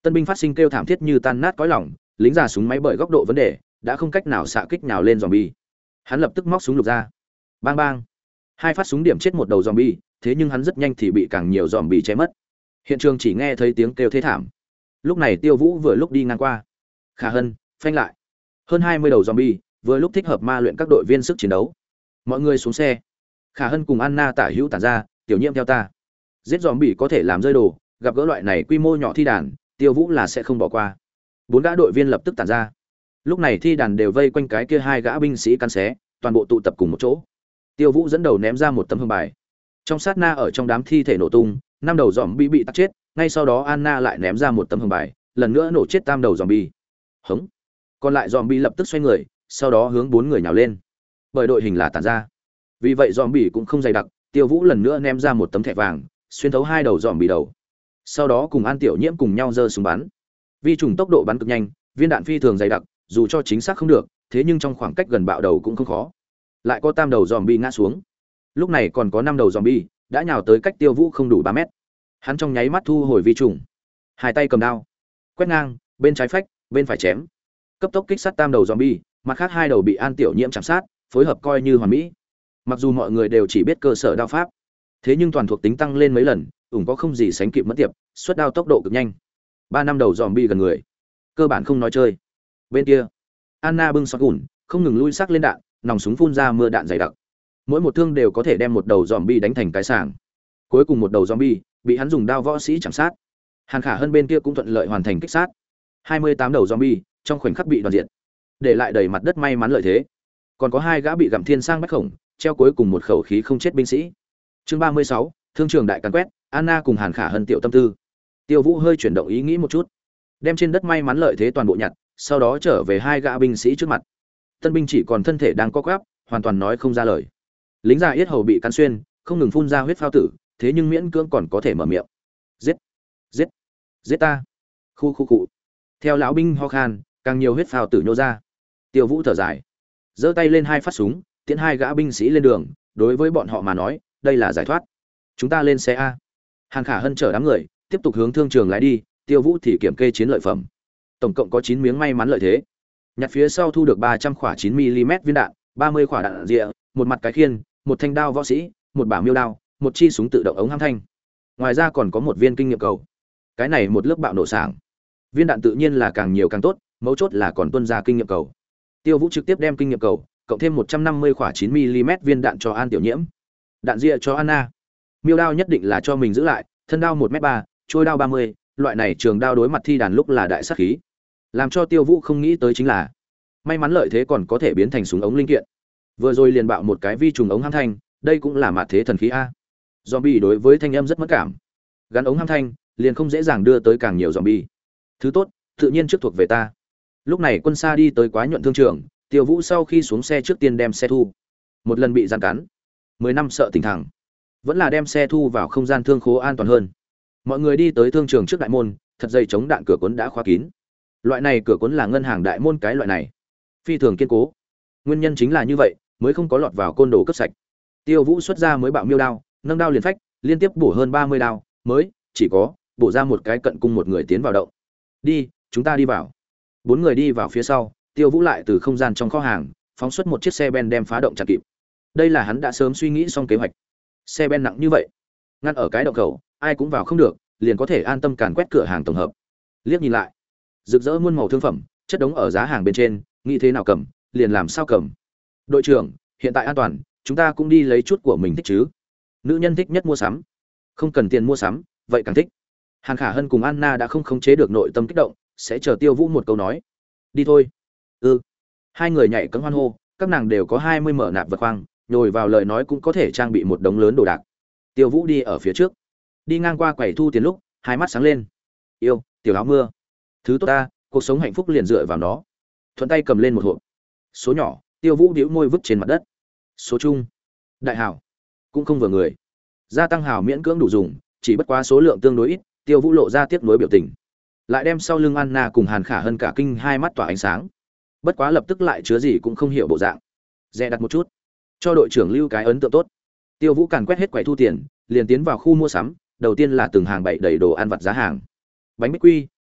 Tân binh phát sinh kêu thảm thiết như tan nát cõi lòng, lính già súng máy bởi góc độ vấn đề, đã không cách nào xạ kích nào lên zombie. Hắn lập tức móc súng lục ra. Bang bang. Hai phát súng điểm chết một đầu zombie, thế nhưng hắn rất nhanh thì bị càng nhiều zombie che mất. Hiện trường chỉ nghe thấy tiếng kêu thê thảm. Lúc này Tiêu Vũ vừa lúc đi ngang qua. Khả Hân, phanh lại. Hơn hai mươi đầu zombie, vừa lúc thích hợp ma luyện các đội viên sức chiến đấu. Mọi người xuống xe. Khả Hân cùng Anna tả hữu tản ra, tiểu nhiệm theo ta. Giết zombie có thể làm rơi đồ, gặp gỡ loại này quy mô nhỏ thi đàn, Tiêu Vũ là sẽ không bỏ qua. Bốn gã đội viên lập tức tản ra. Lúc này thi đàn đều vây quanh cái kia hai gã binh sĩ cắn xé, toàn bộ tụ tập cùng một chỗ. Tiêu Vũ dẫn đầu ném ra một tấm hương bài. Trong sát na ở trong đám thi thể nổ tung, năm đầu zombie bị tắc chết, ngay sau đó Anna lại ném ra một tấm hương bài, lần nữa nổ chết tam đầu zombie. Hống. Còn lại zombie lập tức xoay người, sau đó hướng bốn người nhào lên. Bởi đội hình là tản ra. Vì vậy zombie cũng không dày đặc, Tiêu Vũ lần nữa ném ra một tấm thẻ vàng, xuyên thấu hai đầu zombie đầu. Sau đó cùng An Tiểu Nhiễm cùng nhau giơ súng bắn. Vi trùng tốc độ bắn cực nhanh, viên đạn phi thường dày đặc, dù cho chính xác không được, thế nhưng trong khoảng cách gần bạo đầu cũng không khó. Lại có tam đầu zombie ngã xuống. Lúc này còn có năm đầu zombie đã nhào tới cách Tiêu Vũ không đủ ba mét. Hắn trong nháy mắt thu hồi vi trùng, hai tay cầm đao, quét ngang, bên trái phách, bên phải chém, cấp tốc kích sát tam đầu zombie, mặt khác hai đầu bị An Tiểu Nhiễm chạm sát, phối hợp coi như hoàn mỹ. Mặc dù mọi người đều chỉ biết cơ sở đao pháp, thế nhưng toàn thuộc tính tăng lên mấy lần, ủng có không gì sánh kịp mất tiệp, xuất đao tốc độ cực nhanh. Ba năm đầu zombie gần người, cơ bản không nói chơi. Bên kia, Anna bưng sọt gùn, không ngừng lui sắc lên đạn, nòng súng phun ra mưa đạn dày đặc. Mỗi một thương đều có thể đem một đầu zombie đánh thành cái sàng. Cuối cùng một đầu zombie bị hắn dùng đao võ sĩ chạm sát. Hàn Khả Hân bên kia cũng thuận lợi hoàn thành kích sát. hai mươi tám đầu zombie trong khoảnh khắc bị đoàn diệt, để lại đầy mặt đất may mắn lợi thế. Còn có hai gã bị gặm thiên sang bách khổng, treo cuối cùng một khẩu khí không chết binh sĩ. Chương ba mươi sáu, thương trường đại càn quét, Anna cùng Hàn Khả Hân tiểu tâm tư. Tiêu Vũ hơi chuyển động ý nghĩ một chút, đem trên đất may mắn lợi thế toàn bộ nhặt, sau đó trở về hai gã binh sĩ trước mặt. Tân binh chỉ còn thân thể đang co quắp, hoàn toàn nói không ra lời. Lính già yết hầu bị cắn xuyên, không ngừng phun ra huyết phao tử, thế nhưng miễn cưỡng còn có thể mở miệng. Giết, giết, giết ta. Khu khu cụ. Theo lão binh ho khan, càng nhiều huyết phao tử nhô ra. Tiêu Vũ thở dài, giơ tay lên hai phát súng, tiễn hai gã binh sĩ lên đường. Đối với bọn họ mà nói, đây là giải thoát. Chúng ta lên xe a. Hàn Khả Hân chở đám người tiếp tục hướng thương trường lái đi, Tiêu Vũ thì kiểm kê chiến lợi phẩm. Tổng cộng có chín miếng may mắn lợi thế. Nhặt phía sau thu được ba trăm quả chín mi li mét viên đạn, ba mươi quả đạn rịa, một mặt cái khiên, một thanh đao võ sĩ, một bả miêu đao, một chi súng tự động ống hăng thanh. Ngoài ra còn có một viên kinh nghiệm cầu. Cái này một lớp bạo nổ sảng. Viên đạn tự nhiên là càng nhiều càng tốt, mấu chốt là còn tuân ra kinh nghiệm cầu. Tiêu Vũ trực tiếp đem kinh nghiệm cầu, cộng thêm một trăm năm mươi quả chín mi li mét viên đạn cho An Tiểu Nhiễm. Đạn rịa cho Anna. Miêu đao nhất định là cho mình giữ lại, thân đao một mét ba, trôi đao ba mươi, loại này trường đao đối mặt thi đàn lúc là đại sát khí. Làm cho Tiêu Vũ không nghĩ tới chính là, may mắn lợi thế còn có thể biến thành súng ống linh kiện. Vừa rồi liền bạo một cái vi trùng ống hăng thanh, đây cũng là mạt thế thần khí a. Zombie đối với thanh âm rất mất cảm. Gắn ống hăng thanh, liền không dễ dàng đưa tới càng nhiều zombie. Thứ tốt, tự nhiên trước thuộc về ta. Lúc này quân xa đi tới quá nhuận thương trường, Tiêu Vũ sau khi xuống xe trước tiên đem xe thu. Một lần bị gian cắn, mười năm sợ tỉnh thẳng. Vẫn là đem xe thu vào không gian thương khố an toàn hơn. Mọi người đi tới thương trường trước đại môn, thật dây chống đạn cửa cuốn đã khóa kín. Loại này cửa cuốn là ngân hàng đại môn cái loại này, phi thường kiên cố. Nguyên nhân chính là như vậy, mới không có lọt vào côn đồ cướp sạch. Tiêu Vũ xuất ra mới bạo miêu đao, nâng đao liền phách, liên tiếp bổ hơn ba mươi đao, mới chỉ có bổ ra một cái cận cung một người tiến vào động. Đi, chúng ta đi vào. Bốn người đi vào phía sau, Tiêu Vũ lại từ không gian trong kho hàng phóng xuất một chiếc xe ben đem phá động chặn kịp. Đây là hắn đã sớm suy nghĩ xong kế hoạch. Xe ben nặng như vậy, ngăn ở cái động khẩu, ai cũng vào không được, liền có thể an tâm càn quét cửa hàng tổng hợp. Liếc nhìn lại, rực rỡ muôn màu thương phẩm chất đống ở giá hàng bên trên, nghĩ thế nào cầm liền làm sao cầm. Đội trưởng, hiện tại an toàn, chúng ta cũng đi lấy chút của mình thích chứ. Nữ nhân thích nhất mua sắm, không cần tiền mua sắm vậy càng thích. Hàn Khả Hân cùng Anna đã không khống chế được nội tâm kích động, sẽ chờ Tiêu Vũ một câu nói. Đi thôi. Ừ. Hai người nhảy cẫng hoan hô, các nàng đều có hai mươi mở nạp vật khoang, nhồi vào lời nói cũng có thể trang bị một đống lớn đồ đạc. Tiêu Vũ đi ở phía trước, đi ngang qua quầy thu tiền lúc, hai mắt sáng lên. Yêu, tiểu áo mưa. Thứ tốt ta, cuộc sống hạnh phúc liền dựa vào nó. Thuận tay cầm lên một hộp. Số nhỏ, Tiêu Vũ bĩu môi vứt trên mặt đất. Số trung, đại hảo, cũng không vừa người. Gia tăng hảo miễn cưỡng đủ dùng, chỉ bất quá số lượng tương đối ít, Tiêu Vũ lộ ra tiếc nuối biểu tình. Lại đem sau lưng Anna cùng Hàn Khả Hân cả kinh hai mắt tỏa ánh sáng. Bất quá lập tức lại chứa gì cũng không hiểu bộ dạng. Dè đặt một chút, cho đội trưởng lưu cái ấn tượng tốt. Tiêu Vũ càn quét hết quầy thu tiền, liền tiến vào khu mua sắm, đầu tiên là từng hàng bày đầy đồ ăn vặt giá hàng. Bánh bích quy,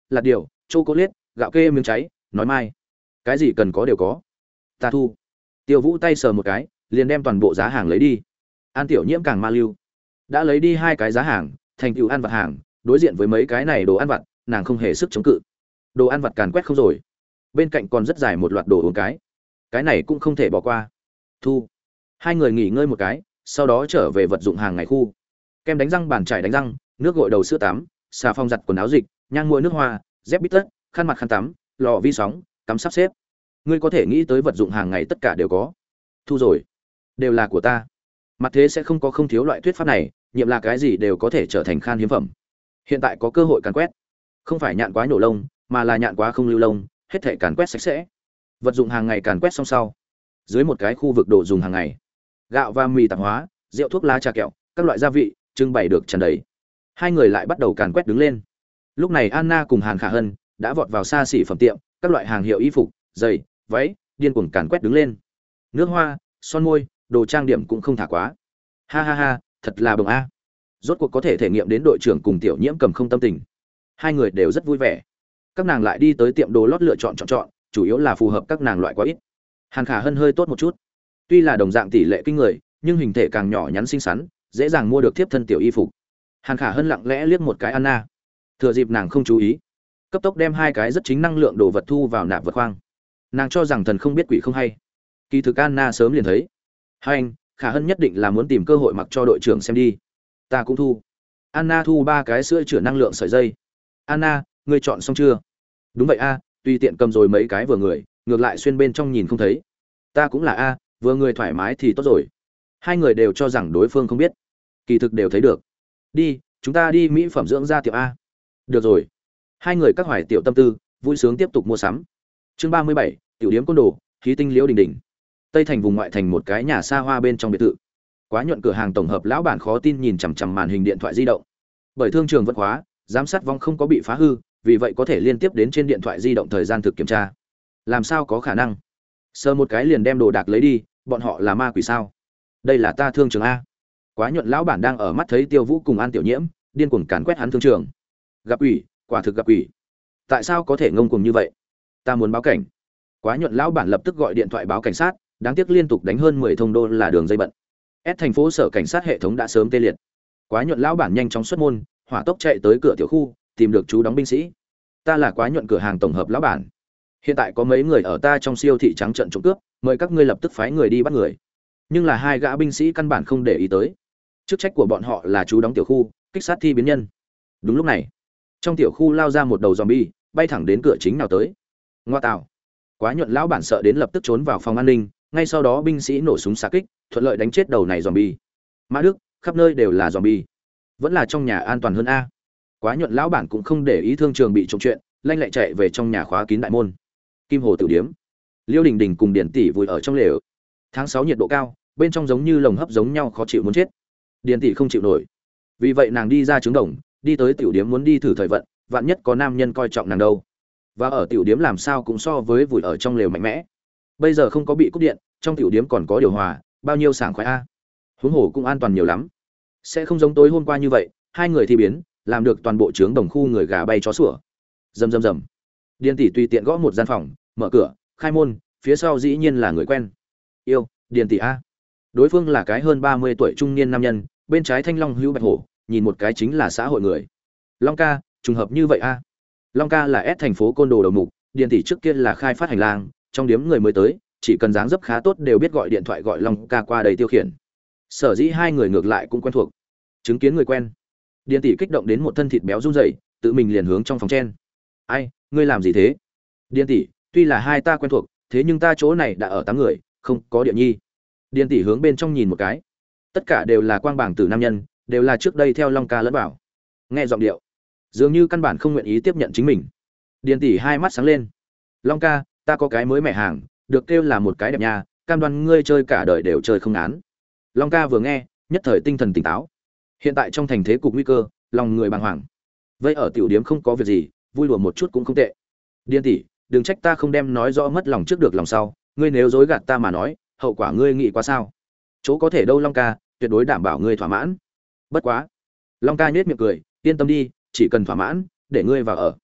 lạt điều, chocolate, gạo kê miếng cháy, nói mai, cái gì cần có đều có. Ta thu. Tiêu Vũ tay sờ một cái, liền đem toàn bộ giá hàng lấy đi. An Tiểu Nhiễm càng ma lưu, đã lấy đi hai cái giá hàng, thành tựu ăn vặt hàng, đối diện với mấy cái này đồ ăn vặt, nàng không hề sức chống cự. Đồ ăn vặt càn quét không rồi, bên cạnh còn rất dài một loạt đồ uống cái, cái này cũng không thể bỏ qua. Thu. Hai người nghỉ ngơi một cái, sau đó trở về vật dụng hàng ngày khu. Kem đánh răng, bàn chải đánh răng, nước gội đầu, sữa tắm, xà phòng giặt quần áo dịch, nhang muôi nước hoa, dép bít tất, khăn mặt khăn tắm, lò vi sóng, cắm sắp xếp. Ngươi có thể nghĩ tới vật dụng hàng ngày tất cả đều có. Thu rồi, đều là của ta. Mặt thế sẽ không có không thiếu loại thuyết pháp này, nhiệm là cái gì đều có thể trở thành khan hiếm phẩm. Hiện tại có cơ hội càn quét, không phải nhạn quá nhổ lông, mà là nhạn quá không lưu lông, hết thể càn quét sạch sẽ. Vật dụng hàng ngày càn quét xong sau, dưới một cái khu vực đồ dùng hàng ngày, gạo và mì tạp hóa, rượu thuốc lá trà kẹo, các loại gia vị trưng bày được tràn đầy. Hai người lại bắt đầu càn quét đứng lên. Lúc này Anna cùng Hàn Khả Hân đã vọt vào xa xỉ phẩm tiệm, các loại hàng hiệu y phục, giày, váy, điên cuồng càn quét đứng lên. Nước hoa, son môi, đồ trang điểm cũng không thả quá. Ha ha ha, thật là bồng a. Rốt cuộc có thể thể nghiệm đến đội trưởng cùng Tiểu Nhiễm cầm không tâm tình. Hai người đều rất vui vẻ. Các nàng lại đi tới tiệm đồ lót lựa chọn chọn chọn, chủ yếu là phù hợp các nàng loại quá ít. Hàn Khả Hân hơi tốt một chút. Tuy là đồng dạng tỷ lệ kinh người, nhưng hình thể càng nhỏ nhắn xinh xắn, dễ dàng mua được tiếp thân tiểu y phục. Hàn Khả Hân lặng lẽ liếc một cái Anna, thừa dịp nàng không chú ý, cấp tốc đem hai cái rất chính năng lượng đồ vật thu vào nạp vật khoang. Nàng cho rằng thần không biết quỷ không hay, kỳ thực Anna sớm liền thấy. Hai anh, Khả Hân nhất định là muốn tìm cơ hội mặc cho đội trưởng xem đi. Ta cũng thu. Anna thu ba cái sữa chữa năng lượng sợi dây. Anna, ngươi chọn xong chưa? Đúng vậy a, tùy tiện cầm rồi mấy cái vừa người, ngược lại xuyên bên trong nhìn không thấy. Ta cũng là a, vừa người thoải mái thì tốt rồi. Hai người đều cho rằng đối phương không biết, kỳ thực đều thấy được. Đi, chúng ta đi mỹ phẩm dưỡng da tiệm a. Được rồi. Hai người các hoài tiểu tâm tư, vui sướng tiếp tục mua sắm. Chương ba mươi bảy, tiểu điếm côn đồ, khí tinh liễu đình đình. Tây thành vùng ngoại thành một cái nhà xa hoa bên trong biệt thự. Quá nhuận cửa hàng tổng hợp lão bản khó tin nhìn chằm chằm màn hình điện thoại di động. Bởi thương trường vật hóa, giám sát vong không có bị phá hư, vì vậy có thể liên tiếp đến trên điện thoại di động thời gian thực kiểm tra. Làm sao có khả năng? Sờ một cái liền đem đồ đạc lấy đi, bọn họ là ma quỷ sao? Đây là ta thương trường a. Quá nhuận lão bản đang ở mắt thấy Tiêu Vũ cùng An Tiểu Nhiễm, điên cuồng càn quét hắn thương trường. Gặp quỷ, quả thực gặp quỷ. Tại sao có thể ngông cuồng như vậy? Ta muốn báo cảnh. Quá nhuận lão bản lập tức gọi điện thoại báo cảnh sát, đáng tiếc liên tục đánh hơn mười thông đô là đường dây bận. S thành phố sở cảnh sát hệ thống đã sớm tê liệt. Quá nhuận lão bản nhanh chóng xuất môn, hỏa tốc chạy tới cửa tiểu khu, tìm được chú đóng binh sĩ. Ta là Quá nhuận cửa hàng tổng hợp lão bản. Hiện tại có mấy người ở ta trong siêu thị trắng trận trộm cướp, mời các ngươi lập tức phái người đi bắt người. Nhưng là hai gã binh sĩ căn bản không để ý tới. Chức trách của bọn họ là chú đóng tiểu khu, kích sát thi biến nhân. Đúng lúc này, trong tiểu khu lao ra một đầu zombie, bay thẳng đến cửa chính nào tới. Ngoa tạo. Quá nhuận lão bản sợ đến lập tức trốn vào phòng an ninh, ngay sau đó binh sĩ nổ súng xạ kích, thuận lợi đánh chết đầu này zombie. Mã Đức, khắp nơi đều là zombie. Vẫn là trong nhà an toàn hơn a. Quá nhuận lão bản cũng không để ý thương trường bị trộm chuyện, lanh lẹ chạy về trong nhà khóa kín đại môn. Kim Hồ Tử Điếm. Liêu Đình Đình cùng Điền tỷ vùi ở trong lều. Tháng sáu nhiệt độ cao, bên trong giống như lồng hấp giống nhau khó chịu muốn chết. Điền tỷ không chịu nổi. Vì vậy nàng đi ra trứng đồng, đi tới tiểu điếm muốn đi thử thời vận, vạn nhất có nam nhân coi trọng nàng đâu. Và ở tiểu điếm làm sao cũng so với vùi ở trong lều mạnh mẽ. Bây giờ không có bị cúp điện, trong tiểu điếm còn có điều hòa, bao nhiêu sảng khoái a. Huống hồ cũng an toàn nhiều lắm. Sẽ không giống tối hôm qua như vậy, hai người thi biến, làm được toàn bộ trướng đồng khu người gà bay chó sủa. Rầm rầm rầm. Điền tỷ tùy tiện gõ một gian phòng, mở cửa, khai môn, phía sau dĩ nhiên là người quen. Yêu, Điền tỷ a. Đối phương là cái hơn ba mươi tuổi trung niên nam nhân, bên trái thanh long hữu bạch hổ, nhìn một cái chính là xã hội người. Long ca, trùng hợp như vậy a. Long ca là S thành phố côn đồ đầu mục, Điền tỷ trước kia là khai phát hành lang, trong điếm người mới tới, chỉ cần dáng dấp khá tốt đều biết gọi điện thoại gọi Long ca qua đây tiêu khiển. Sở dĩ hai người ngược lại cũng quen thuộc. Chứng kiến người quen, Điền tỷ kích động đến một thân thịt béo run rẩy, tự mình liền hướng trong phòng chen. Ai, ngươi làm gì thế? Điền tỷ, tuy là hai ta quen thuộc, thế nhưng ta chỗ này đã ở tám người, không có địa nhi. Điền tỷ hướng bên trong nhìn một cái, tất cả đều là quang bảng tử nam nhân, đều là trước đây theo Long ca lẫn vào. Nghe giọng điệu, dường như căn bản không nguyện ý tiếp nhận chính mình. Điền tỷ hai mắt sáng lên. Long ca, ta có cái mới mẻ hàng, được kêu là một cái đẹp nha, cam đoan ngươi chơi cả đời đều chơi không án. Long ca vừa nghe, nhất thời tinh thần tỉnh táo. Hiện tại trong thành thế cục nguy cơ, lòng người bàng hoàng. Vậy ở tiểu điếm không có việc gì, vui đùa một chút cũng không tệ. Điền tỷ, đừng trách ta không đem nói rõ mất lòng trước được lòng sau, ngươi nếu dối gạt ta mà nói, hậu quả ngươi nghĩ quá sao? Chỗ có thể đâu Long ca, tuyệt đối đảm bảo ngươi thỏa mãn. Bất quá, Long ca nhếch miệng cười, yên tâm đi, chỉ cần thỏa mãn, để ngươi vào ở.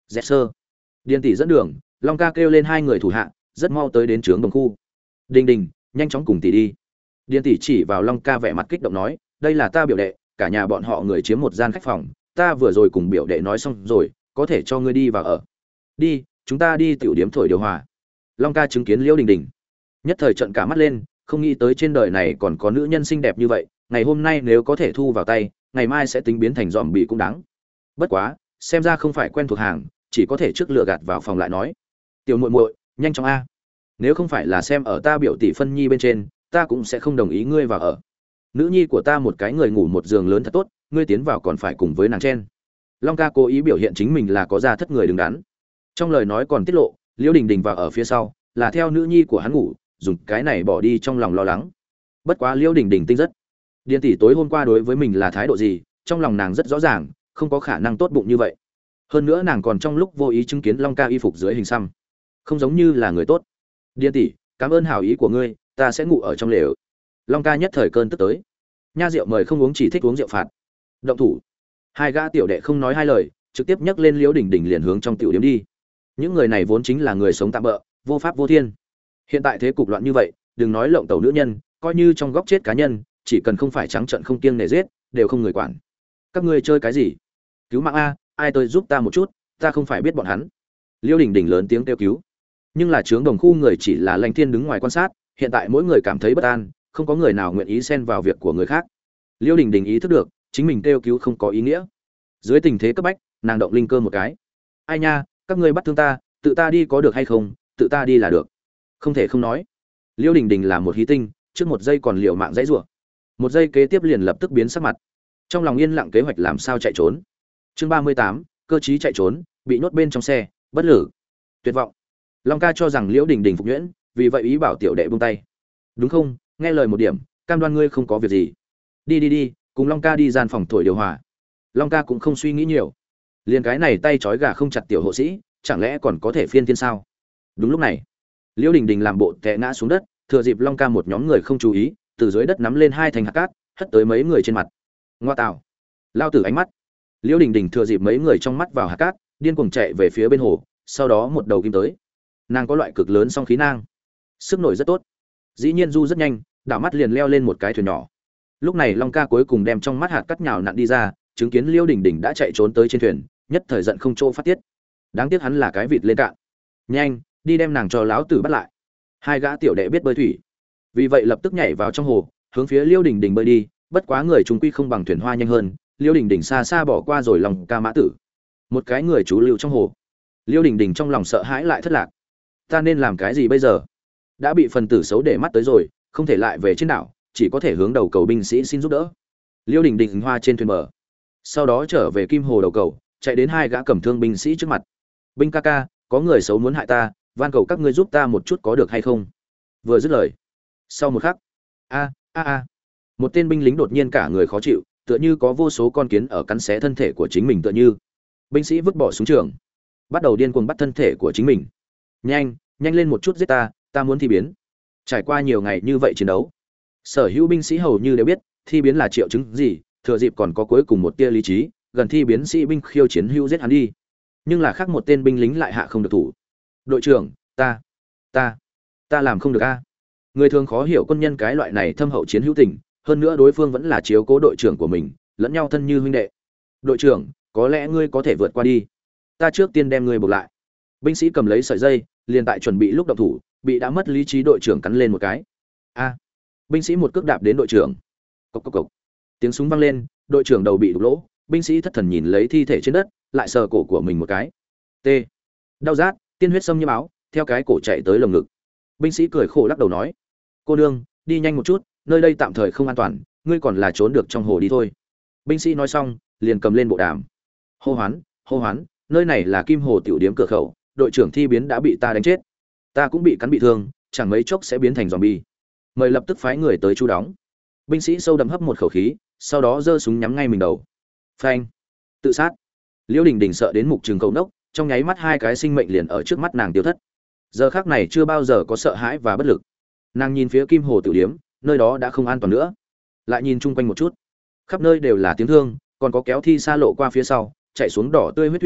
Dẹt sơ. Điền tỷ dẫn đường, Long ca kêu lên hai người thủ hạ, rất mau tới đến trướng đồng khu. Đình Đình, nhanh chóng cùng tỷ đi. Điền tỷ chỉ vào Long ca vẻ mặt kích động nói, đây là ta biểu đệ, cả nhà bọn họ người chiếm một gian khách phòng, ta vừa rồi cùng biểu đệ nói xong rồi, có thể cho ngươi đi vào ở. Đi, chúng ta đi tiểu điếm thổi điều hòa. Long ca chứng kiến Liễu Đình Đình, nhất thời trợn cả mắt lên, không nghĩ tới trên đời này còn có nữ nhân xinh đẹp như vậy, ngày hôm nay nếu có thể thu vào tay, ngày mai sẽ tính biến thành dòm bị cũng đáng. Bất quá, xem ra không phải quen thuộc hàng, chỉ có thể trước lựa gạt vào phòng lại nói. Tiểu muội muội, nhanh chóng a. Nếu không phải là xem ở ta biểu tỷ phân nhi bên trên, ta cũng sẽ không đồng ý ngươi vào ở. Nữ nhi của ta một cái người ngủ một giường lớn thật tốt, ngươi tiến vào còn phải cùng với nàng chen. Long ca cố ý biểu hiện chính mình là có gia thất người đứng đắn. Trong lời nói còn tiết lộ, Liễu Đình Đình vào ở phía sau, là theo nữ nhi của hắn ngủ, dùng cái này bỏ đi trong lòng lo lắng. Bất quá Liễu Đình Đình tinh rất. Điền tỷ tối hôm qua đối với mình là thái độ gì, trong lòng nàng rất rõ ràng, không có khả năng tốt bụng như vậy. Hơn nữa nàng còn trong lúc vô ý chứng kiến Long ca y phục dưới hình xăm, không giống như là người tốt. Điền tỷ, cảm ơn hảo ý của ngươi, ta sẽ ngủ ở trong lều. Long ca nhất thời cơn tức tới. Nha rượu mời không uống, chỉ thích uống rượu phạt. Động thủ. Hai gã tiểu đệ không nói hai lời, trực tiếp nhấc lên Liễu Đình Đình liền hướng trong tiểu điếm đi. Những người này vốn chính là người sống tạm bợ, vô pháp vô thiên. Hiện tại thế cục loạn như vậy, đừng nói lộng tẩu nữ nhân, coi như trong góc chết cá nhân, chỉ cần không phải trắng trợn không kiêng nể giết, đều không người quản. Các ngươi chơi cái gì? Cứu mạng a, ai tới giúp ta một chút, ta không phải biết bọn hắn. Liễu Đình Đình lớn tiếng kêu cứu. Nhưng là trướng đồng khu người chỉ là Lãnh Thiên đứng ngoài quan sát, hiện tại mỗi người cảm thấy bất an, không có người nào nguyện ý xen vào việc của người khác. Liễu Đình Đình ý thức được, chính mình kêu cứu không có ý nghĩa. Dưới tình thế cấp bách, nàng động linh cơ một cái. Ai nha, các ngươi bắt thương ta, tự ta đi có được hay không, tự ta đi là được. Không thể không nói. Liễu Đình Đình là một hí tinh, trước một giây còn liều mạng dãy rủa, một giây kế tiếp liền lập tức biến sắc mặt. Trong lòng yên lặng kế hoạch làm sao chạy trốn. Chương ba mươi tám, cơ chí chạy trốn, bị nhốt bên trong xe, bất lử. Tuyệt vọng. Long ca cho rằng Liễu Đình Đình phục nhuyễn, vì vậy ý bảo tiểu đệ buông tay. Đúng không, nghe lời một điểm, cam đoan ngươi không có việc gì. Đi đi đi, cùng Long ca đi gian phòng thổi điều hòa. Long ca cũng không suy nghĩ nhiều, liền cái này tay trói gà không chặt tiểu hộ sĩ, chẳng lẽ còn có thể phiên thiên sao? Đúng lúc này, Liễu Đình Đình làm bộ té ngã xuống đất, thừa dịp Long ca một nhóm người không chú ý, từ dưới đất nắm lên hai thành hạt cát, hất tới mấy người trên mặt. Ngoa tạo, lao tử ánh mắt. Liễu Đình Đình thừa dịp mấy người trong mắt vào hạt cát, điên cuồng chạy về phía bên hồ, sau đó một đầu kim tới. Nàng có loại cực lớn song khí nang, sức nổi rất tốt, dĩ nhiên du rất nhanh, đảo mắt liền leo lên một cái thuyền nhỏ. Lúc này Long ca cuối cùng đem trong mắt hạt cát nhào nặn đi ra, chứng kiến Liễu Đình Đình đã chạy trốn tới trên thuyền, nhất thời giận không chỗ phát tiết. Đáng tiếc hắn là cái vịt lên cạn. Nhanh, đi đem nàng cho lão tử bắt lại. Hai gã tiểu đệ biết bơi thủy, vì vậy lập tức nhảy vào trong hồ, hướng phía Liễu Đình Đình bơi đi. Bất quá người chúng quy không bằng thuyền hoa nhanh hơn, Liễu Đình Đình xa xa bỏ qua rồi Long ca mã tử. Một cái người chú lưu trong hồ. Liễu Đình Đình trong lòng sợ hãi lại thất lạc. Ta nên làm cái gì bây giờ? Đã bị phần tử xấu để mắt tới rồi, không thể lại về trên đảo, chỉ có thể hướng đầu cầu binh sĩ xin giúp đỡ. Liễu Đình Đình hoa trên thuyền bờ, sau đó trở về Kim Hồ đầu cầu, chạy đến hai gã cầm thương binh sĩ trước mặt. Binh ca ca, có người xấu muốn hại ta, van cầu các ngươi giúp ta một chút có được hay không? Vừa dứt lời, sau một khắc, a a a, một tên binh lính đột nhiên cả người khó chịu, tựa như có vô số con kiến ở cắn xé thân thể của chính mình tựa như. Binh sĩ vứt bỏ súng trường, bắt đầu điên cuồng bắt thân thể của chính mình. Nhanh, nhanh lên một chút giết ta, ta muốn thi biến. Trải qua nhiều ngày như vậy chiến đấu, sở hữu binh sĩ hầu như đều biết thi biến là triệu chứng gì, thừa dịp còn có cuối cùng một tia lý trí, gần thi biến sĩ binh khiêu chiến hữu giết hắn đi. Nhưng là khác một tên binh lính lại hạ không được thủ. Đội trưởng, ta, ta, ta làm không được a. Người thường khó hiểu quân nhân cái loại này thâm hậu chiến hữu tình, hơn nữa đối phương vẫn là chiếu cố đội trưởng của mình, lẫn nhau thân như huynh đệ. Đội trưởng, có lẽ ngươi có thể vượt qua đi, ta trước tiên đem ngươi buộc lại. Binh sĩ cầm lấy sợi dây, liền tại chuẩn bị lúc động thủ, bị đã mất lý trí đội trưởng cắn lên một cái. A! Binh sĩ một cước đạp đến đội trưởng. Cộc cộc cộc. Tiếng súng vang lên, đội trưởng đầu bị đục lỗ, binh sĩ thất thần nhìn lấy thi thể trên đất, lại sờ cổ của mình một cái. T. Đau rát, tiên huyết xâm nhiễm áo, theo cái cổ chạy tới lồng ngực. Binh sĩ cười khổ lắc đầu nói: "Cô nương, đi nhanh một chút, nơi đây tạm thời không an toàn, ngươi còn là trốn được trong hồ đi thôi." Binh sĩ nói xong, liền cầm lên bộ đàm. Hô hoán, hô hoán, nơi này là Kim Hồ tiểu điếm cửa khẩu, đội trưởng thi biến đã bị ta đánh chết, ta cũng bị cắn bị thương, chẳng mấy chốc sẽ biến thành zombie. Mời lập tức phái người tới chú đóng. Binh sĩ sâu đậm hấp một khẩu khí, sau đó giơ súng nhắm ngay mình đầu. Phanh! Tự sát. Liễu Đình Đình sợ đến mục trường cầu nốc, trong nháy mắt hai cái sinh mệnh liền ở trước mắt nàng tiêu thất. Giờ khắc này chưa bao giờ có sợ hãi và bất lực. Nàng nhìn phía Kim Hồ tiểu điếm, nơi đó đã không an toàn nữa. Lại nhìn chung quanh một chút, khắp nơi đều là tiếng thương, còn có kéo thi xa lộ qua phía sau, chạy xuống đỏ tươi huyết thủy,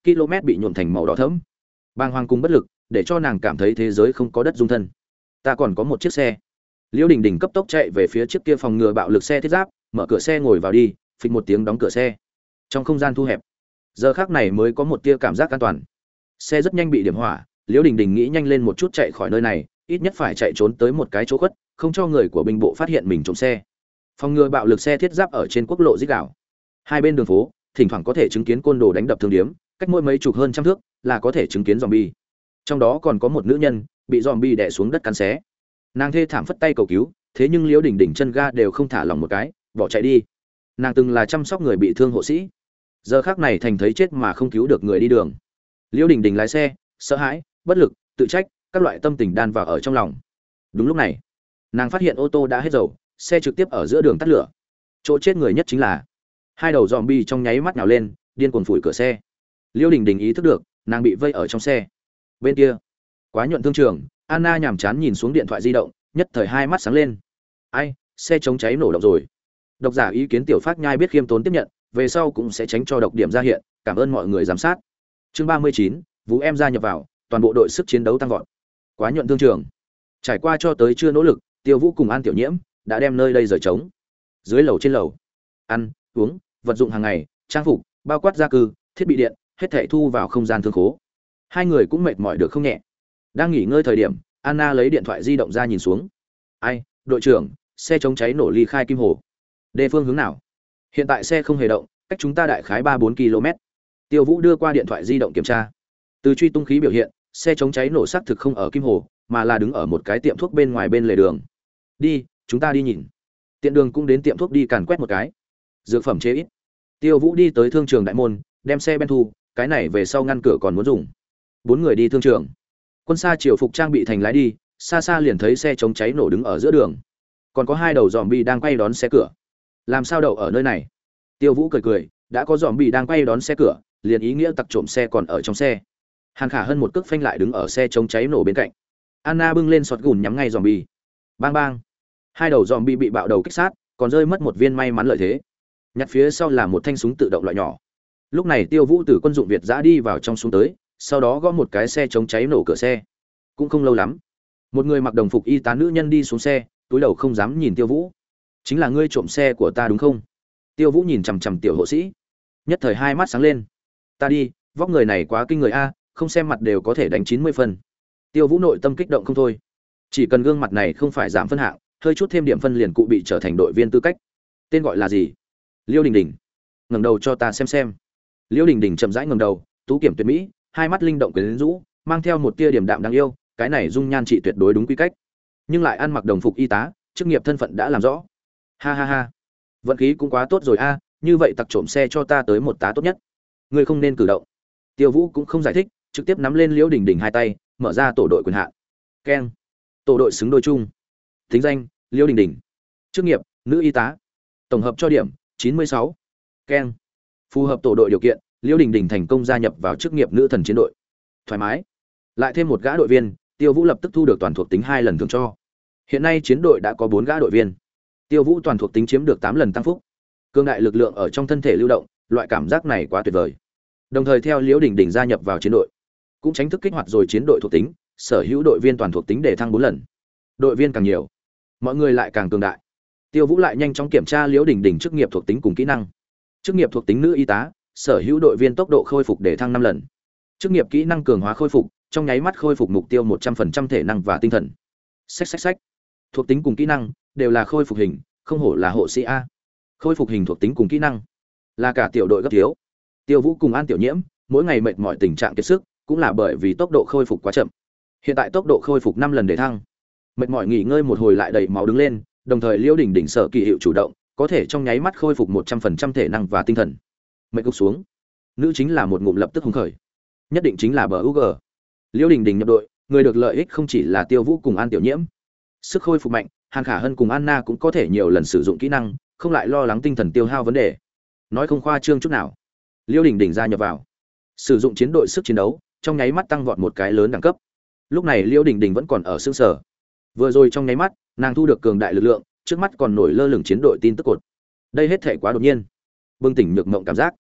km bị nhuộm thành màu đỏ thẫm. Bàng hoàng cùng bất lực, để cho nàng cảm thấy thế giới không có đất dung thân. Ta còn có một chiếc xe. Liễu Đình Đình cấp tốc chạy về phía trước kia phòng ngừa bạo lực xe thiết giáp, mở cửa xe ngồi vào đi, phịch một tiếng đóng cửa xe. Trong không gian thu hẹp, giờ khắc này mới có một tia cảm giác an toàn. Xe rất nhanh bị điểm hỏa, Liễu Đình Đình nghĩ nhanh lên một chút chạy khỏi nơi này, ít nhất phải chạy trốn tới một cái chỗ khuất, không cho người của binh bộ phát hiện mình trộm xe. Phòng ngừa bạo lực xe thiết giáp ở trên quốc lộ rít đảo. Hai bên đường phố, thỉnh thoảng có thể chứng kiến côn đồ đánh đập thương điếm, cách mỗi mấy chục hơn trăm thước là có thể chứng kiến zombie. Trong đó còn có một nữ nhân bị zombie đè xuống đất cắn xé. Nàng thê thảm phất tay cầu cứu, thế nhưng Liễu Đình Đình chân ga đều không thả lỏng một cái, bỏ chạy đi. Nàng từng là chăm sóc người bị thương hộ sĩ, giờ khắc này thành thấy chết mà không cứu được người đi đường. Liễu Đình Đình lái xe, sợ hãi, bất lực, tự trách, các loại tâm tình đan vào ở trong lòng. Đúng lúc này, nàng phát hiện ô tô đã hết dầu, xe trực tiếp ở giữa đường tắt lửa. Chỗ chết người nhất chính là hai đầu zombie trong nháy mắt nhào lên, điên cuồng phủi cửa xe. Liễu Đình Đình ý thức được, nàng bị vây ở trong xe. Bên kia, quá nhuận thương trường, Anna nhàm chán nhìn xuống điện thoại di động, nhất thời hai mắt sáng lên. Ai, xe chống cháy nổ động rồi. Độc giả ý kiến tiểu phát nhai biết khiêm tốn tiếp nhận, về sau cũng sẽ tránh cho độc điểm ra hiện, cảm ơn mọi người giám sát. Chương ba mươi chín, Vũ em gia nhập vào, toàn bộ đội sức chiến đấu tăng vọt. Quá nhuận thương trường. Trải qua cho tới chưa nỗ lực, Tiêu Vũ cùng An Tiểu Nhiễm đã đem nơi đây rời trống. Dưới lầu trên lầu, ăn, uống, vật dụng hàng ngày, trang phục, bao quát gia cư, thiết bị điện, hết thảy thu vào không gian thương khố. Hai người cũng mệt mỏi được không nhẹ. Đang nghỉ ngơi thời điểm, Anna lấy điện thoại di động ra nhìn xuống. Ai, đội trưởng, xe chống cháy nổ ly khai Kim Hồ. Đề phương hướng nào? Hiện tại xe không hề động, cách chúng ta đại khái ba bốn ki lô mét. Tiêu Vũ đưa qua điện thoại di động kiểm tra. Từ truy tung khí biểu hiện, xe chống cháy nổ xác thực không ở Kim Hồ, mà là đứng ở một cái tiệm thuốc bên ngoài bên lề đường. Đi, chúng ta đi nhìn. Tiện đường cũng đến tiệm thuốc đi càn quét một cái. Dược phẩm chế ít. Tiêu Vũ đi tới thương trường đại môn, đem xe ben thu, cái này về sau ngăn cửa còn muốn dùng. Bốn người đi thương trường. Quân xa triều phục trang bị thành lái đi, xa xa liền thấy xe chống cháy nổ đứng ở giữa đường. Còn có hai đầu zombie đang quay đón xe cửa. Làm sao đậu ở nơi này? Tiêu Vũ cười cười, đã có zombie đang quay đón xe cửa, liền ý nghĩa tặc trộm xe còn ở trong xe. Hàn Khả Hân một cước phanh lại đứng ở xe chống cháy nổ bên cạnh. Anna bưng lên sọt gùn nhắm ngay zombie. Bang bang. Hai đầu zombie bị bạo đầu kích sát, còn rơi mất một viên may mắn lợi thế. Nhặt phía sau là một thanh súng tự động loại nhỏ. Lúc này Tiêu Vũ từ quân dụng Việt giã đi vào trong xuống tới, sau đó gõ một cái xe chống cháy nổ cửa xe. Cũng không lâu lắm, một người mặc đồng phục y tá nữ nhân đi xuống xe, túi đầu không dám nhìn Tiêu Vũ. Chính là ngươi trộm xe của ta đúng không? Tiêu Vũ nhìn chằm chằm tiểu hộ sĩ, nhất thời hai mắt sáng lên. Ta đi, vóc người này quá kinh người a, không xem mặt đều có thể đánh chín mươi phân. Tiêu Vũ nội tâm kích động không thôi. Chỉ cần gương mặt này không phải giảm phân hạng, hơi chút thêm điểm phân liền cụ bị trở thành đội viên tư cách. Tên gọi là gì? Liễu Đình Đình. Ngẩng đầu cho ta xem xem. Liễu Đình Đình chậm rãi ngẩng đầu, tú kiểm tuyệt mỹ, hai mắt linh động quyến rũ, mang theo một tia điểm đạm đáng yêu, cái này dung nhan trị tuyệt đối đúng quy cách. Nhưng lại ăn mặc đồng phục y tá, chức nghiệp thân phận đã làm rõ. Ha ha ha. Vận khí cũng quá tốt rồi a, như vậy tặc trộm xe cho ta tới một tá tốt nhất. Ngươi không nên cử động. Tiêu Vũ cũng không giải thích, trực tiếp nắm lên Liễu Đình Đình hai tay, mở ra tổ đội quyền hạn. Keng. Tổ đội xứng đôi chung. Tính danh: Liễu Đình Đình. Chức nghiệp: nữ y tá. Tổng hợp cho điểm: chín mươi sáu. Keng. Phù hợp tổ đội điều kiện, Liễu Đình Đình thành công gia nhập vào chức nghiệp nữ thần chiến đội. Thoải mái. Lại thêm một gã đội viên, Tiêu Vũ lập tức thu được toàn thuộc tính hai lần thưởng cho. Hiện nay chiến đội đã có bốn gã đội viên. Tiêu Vũ toàn thuộc tính chiếm được tám lần tăng phúc. Cương đại lực lượng ở trong thân thể lưu động, loại cảm giác này quá tuyệt vời. Đồng thời theo Liễu Đình Đình gia nhập vào chiến đội, cũng tránh thức kích hoạt rồi chiến đội thuộc tính, sở hữu đội viên toàn thuộc tính để thăng bốn lần. Đội viên càng nhiều, mọi người lại càng cường đại. Tiêu Vũ lại nhanh chóng kiểm tra Liễu Đình Đình chức nghiệp thuộc tính cùng kỹ năng. Chức nghiệp thuộc tính nữ y tá, sở hữu đội viên tốc độ khôi phục để thăng năm lần. Chức nghiệp kỹ năng cường hóa khôi phục, trong nháy mắt khôi phục mục tiêu một trăm phần trăm thể năng và tinh thần. Xách xách xách. Thuộc tính cùng kỹ năng đều là khôi phục hình, không hổ là hộ sĩ a. Khôi phục hình thuộc tính cùng kỹ năng là cả tiểu đội gấp thiếu. Tiêu Vũ cùng An Tiểu Nhiễm mỗi ngày mệt mỏi tình trạng kiệt sức, cũng là bởi vì tốc độ khôi phục quá chậm. Hiện tại tốc độ khôi phục năm lần để thăng. Mệt mỏi nghỉ ngơi một hồi lại đầy máu đứng lên, đồng thời Liễu Đình Đình sở kỳ hiệu chủ động, có thể trong nháy mắt khôi phục một trăm phần trăm thể năng và tinh thần. Mệt gục xuống, nữ chính là một ngụm lập tức hùng khởi. Nhất định chính là bờ u giê. Liễu Đình Đình nhập đội, người được lợi ích không chỉ là Tiêu Vũ cùng An Tiểu Nhiễm. Sức khôi phục mạnh, Hàn Khả Hân cùng Anna cũng có thể nhiều lần sử dụng kỹ năng, không lại lo lắng tinh thần tiêu hao vấn đề. Nói không khoa trương chút nào. Liễu Đình Đình gia nhập vào, sử dụng chiến đội sức chiến đấu, trong nháy mắt tăng vọt một cái lớn đẳng cấp. Lúc này Liễu Đình Đình vẫn còn ở sương sở. Vừa rồi trong nháy mắt, nàng thu được cường đại lực lượng, trước mắt còn nổi lơ lửng chiến đội tin tức cột. Đây hết thể quá đột nhiên, bừng tỉnh nhược mộng cảm giác.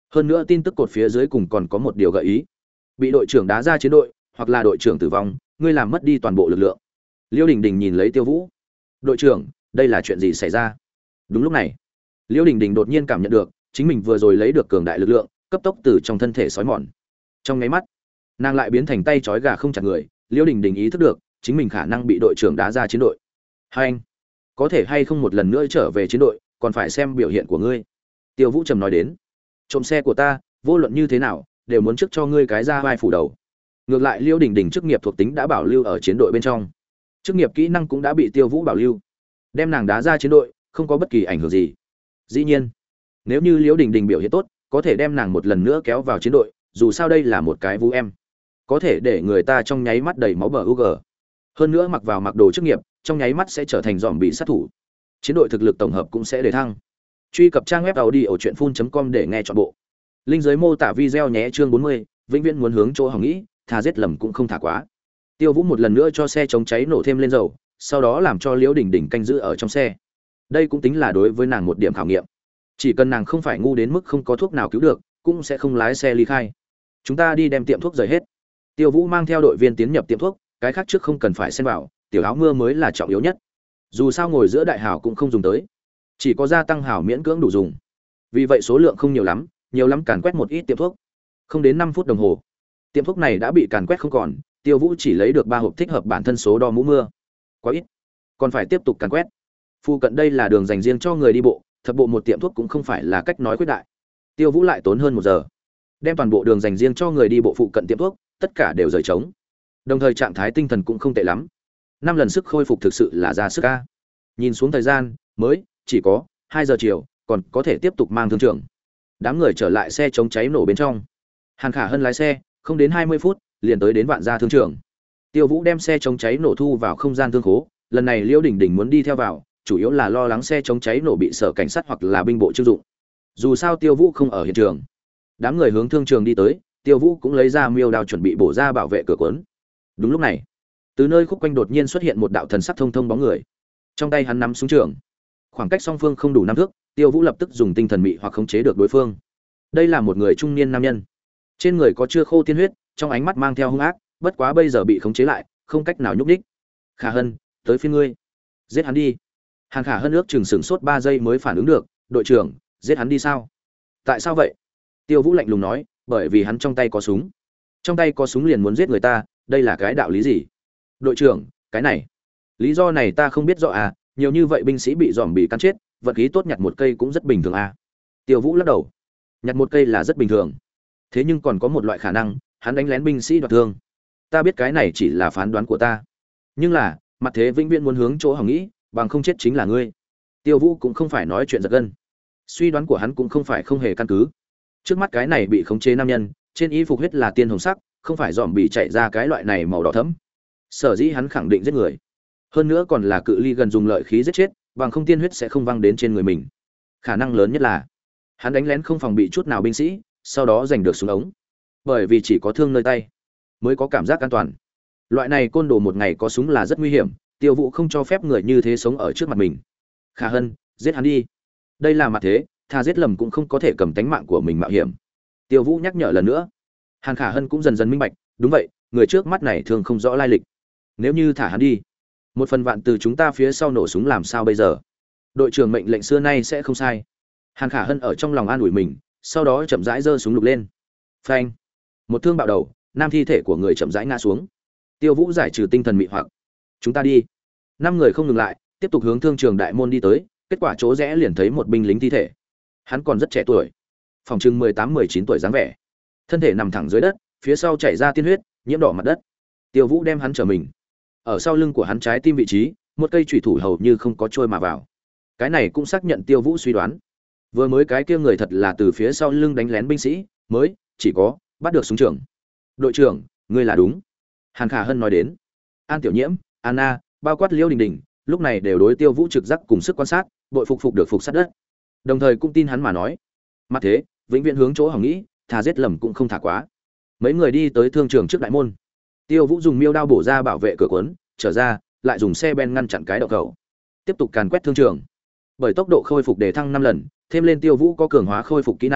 Hơn nữa tin tức cột phía dưới cùng còn có một điều gợi ý: bị đội trưởng đá ra chiến đội, hoặc là đội trưởng tử vong, ngươi làm mất đi toàn bộ lực lượng. Liêu Đình Đình nhìn lấy Tiêu Vũ. Đội trưởng, đây là chuyện gì xảy ra? Đúng lúc này, Liêu Đình Đình đột nhiên cảm nhận được chính mình vừa rồi lấy được cường đại lực lượng cấp tốc từ trong thân thể sói mòn. Trong nháy mắt, nàng lại biến thành tay trói gà không chặt người. Liêu Đình Đình ý thức được chính mình khả năng bị đội trưởng đá ra chiến đội. Hai anh, có thể hay không một lần nữa trở về chiến đội, còn phải xem biểu hiện của ngươi. Tiêu Vũ trầm nói đến. Trộm xe của ta, vô luận như thế nào, đều muốn trước cho ngươi cái ra vai phủ đầu. Ngược lại Liêu Đình Đình chức nghiệp thuộc tính đã bảo lưu ở chiến đội bên trong, chức nghiệp kỹ năng cũng đã bị Tiêu Vũ bảo lưu, đem nàng đá ra chiến đội không có bất kỳ ảnh hưởng gì. Dĩ nhiên, nếu như Liêu Đình Đình biểu hiện tốt, có thể đem nàng một lần nữa kéo vào chiến đội, dù sao đây là một cái vũ em, có thể để người ta trong nháy mắt đầy máu bờ u gờ. Hơn nữa mặc vào mặc đồ chức nghiệp, trong nháy mắt sẽ trở thành dòm bị sát thủ. Chiến đội thực lực tổng hợp cũng sẽ đề thăng. Truy cập trang web audiochuyenphun chấm com để nghe trọn bộ. Link dưới mô tả video nhé. Chương bốn mươi, vĩnh viễn muốn hướng chỗ hỏng nghĩ, thà giết lầm cũng không thả quá. Tiêu Vũ một lần nữa cho xe chống cháy nổ thêm lên dầu, sau đó làm cho Liễu Đình Đình canh giữ ở trong xe. Đây cũng tính là đối với nàng một điểm khảo nghiệm. Chỉ cần nàng không phải ngu đến mức không có thuốc nào cứu được, cũng sẽ không lái xe ly khai. Chúng ta đi đem tiệm thuốc rời hết. Tiêu Vũ mang theo đội viên tiến nhập tiệm thuốc, cái khác trước không cần phải xen vào, tiểu áo mưa mới là trọng yếu nhất. Dù sao ngồi giữa đại hảo cũng không dùng tới, chỉ có gia tăng hảo miễn cưỡng đủ dùng. Vì vậy số lượng không nhiều lắm, nhiều lắm càn quét một ít tiệm thuốc. Không đến năm phút đồng hồ, tiệm thuốc này đã bị càn quét không còn. Tiêu Vũ chỉ lấy được ba hộp thích hợp bản thân số đo mũ mưa, quá ít, còn phải tiếp tục càn quét. Phụ cận đây là đường dành riêng cho người đi bộ, thập bộ một tiệm thuốc cũng không phải là cách nói quyết đại. Tiêu Vũ lại tốn hơn một giờ, đem toàn bộ đường dành riêng cho người đi bộ phụ cận tiệm thuốc tất cả đều rời trống. Đồng thời trạng thái tinh thần cũng không tệ lắm, năm lần sức khôi phục thực sự là ra sức ca. Nhìn xuống thời gian, mới chỉ có hai giờ chiều, còn có thể tiếp tục mang thương trường. Đám người trở lại xe chống cháy nổ bên trong. Hàn Khả Hân lái xe, không đến hai mươi phút, liền tới đến Vạn Gia thương trường. Tiêu Vũ đem xe chống cháy nổ thu vào không gian thương khố, lần này Liễu Đình Đình muốn đi theo vào, chủ yếu là lo lắng xe chống cháy nổ bị sở cảnh sát hoặc là binh bộ trưng dụng. Dù sao Tiêu Vũ không ở hiện trường. Đám người hướng thương trường đi tới, Tiêu Vũ cũng lấy ra miêu đao chuẩn bị bổ ra bảo vệ cửa cuốn. Đúng lúc này, từ nơi khúc quanh đột nhiên xuất hiện một đạo thần sắc thông thông bóng người. Trong tay hắn nắm súng trường. Khoảng cách song phương không đủ năm thước, Tiêu Vũ lập tức dùng tinh thần mị hoặc khống chế được đối phương. Đây là một người trung niên nam nhân. Trên người có chưa khô tiên huyết, trong ánh mắt mang theo hung ác, bất quá bây giờ bị khống chế lại, không cách nào nhúc nhích. Khả Hân, tới phiên ngươi. Giết hắn đi. Hàn Khả Hân ước chừng sửng sốt ba giây mới phản ứng được, đội trưởng, giết hắn đi sao? Tại sao vậy? Tiêu Vũ lạnh lùng nói, bởi vì hắn trong tay có súng. Trong tay có súng liền muốn giết người ta, đây là cái đạo lý gì? Đội trưởng, cái này, lý do này ta không biết rõ à, nhiều như vậy binh sĩ bị giòm bị cắn chết, vật khí tốt nhặt một cây cũng rất bình thường à. Tiêu Vũ lắc đầu. Nhặt một cây là rất bình thường. Thế nhưng còn có một loại khả năng, hắn đánh lén binh sĩ đoạt thương. Ta biết cái này chỉ là phán đoán của ta, nhưng là mặt thế vĩnh viễn muốn hướng chỗ hỏng nghĩ, bằng không chết chính là ngươi. Tiêu Vũ cũng không phải nói chuyện giật gân, suy đoán của hắn cũng không phải không hề căn cứ. Trước mắt cái này bị khống chế nam nhân, trên y phục huyết là tiên hồng sắc, không phải dòm bị chạy ra cái loại này màu đỏ thẫm. Sở dĩ hắn khẳng định giết người, hơn nữa còn là cự ly gần dùng lợi khí giết chết, bằng không tiên huyết sẽ không văng đến trên người mình. Khả năng lớn nhất là hắn đánh lén không phòng bị chút nào binh sĩ, sau đó giành được súng ống, bởi vì chỉ có thương nơi tay mới có cảm giác an toàn. Loại này côn đồ một ngày có súng là rất nguy hiểm, Tiêu Vũ không cho phép người như thế sống ở trước mặt mình. Khả Hân, giết hắn đi. Đây là mặt thế, tha giết lầm cũng không có thể cầm tánh mạng của mình mạo hiểm. Tiêu Vũ nhắc nhở lần nữa. Hàn Khả Hân cũng dần dần minh bạch, đúng vậy, người trước mắt này thường không rõ lai lịch. Nếu như thả hắn đi, một phần vạn từ chúng ta phía sau nổ súng làm sao bây giờ? Đội trưởng mệnh lệnh xưa nay sẽ không sai. Hàn Khả Hân ở trong lòng an ủi mình, sau đó chậm rãi giơ súng lục lên. Phanh! Một thương bạo đầu, nam thi thể của người chậm rãi ngã xuống. Tiêu Vũ giải trừ tinh thần mị hoặc. Chúng ta đi. Năm người không ngừng lại, tiếp tục hướng thương trường đại môn đi tới, kết quả chỗ rẽ liền thấy một binh lính thi thể. Hắn còn rất trẻ tuổi, phòng chừng mười tám mười chín tuổi dáng vẻ. Thân thể nằm thẳng dưới đất, phía sau chảy ra tiên huyết, nhiễm đỏ mặt đất. Tiêu Vũ đem hắn trở mình. Ở sau lưng của hắn trái tim vị trí, một cây chủy thủ hầu như không có trôi mà vào. Cái này cũng xác nhận Tiêu Vũ suy đoán. Vừa mới cái kia người thật là từ phía sau lưng đánh lén binh sĩ, mới chỉ có bắt được súng trường. Đội trưởng, ngươi là đúng. Hàn Khả Hân nói đến. An Tiểu Nhiễm, Anna, bao quát Liễu Đình Đình, lúc này đều đối Tiêu Vũ trực giác cùng sức quan sát, bội phục phục được phục sát đất. Đồng thời cũng tin hắn mà nói. Mặt thế, vĩnh viễn hướng chỗ hỏng nghĩ, thà giết lầm cũng không thả quá. Mấy người đi tới thương trường trước đại môn. Tiêu Vũ dùng miêu đao bổ ra bảo vệ cửa cuốn, trở ra, lại dùng xe ben ngăn chặn cái động khẩu. Tiếp tục càn quét thương trường. Bởi tốc độ khôi phục đề thăng năm lần, thêm lên Tiêu Vũ có cường hóa khôi phục kỹ năng,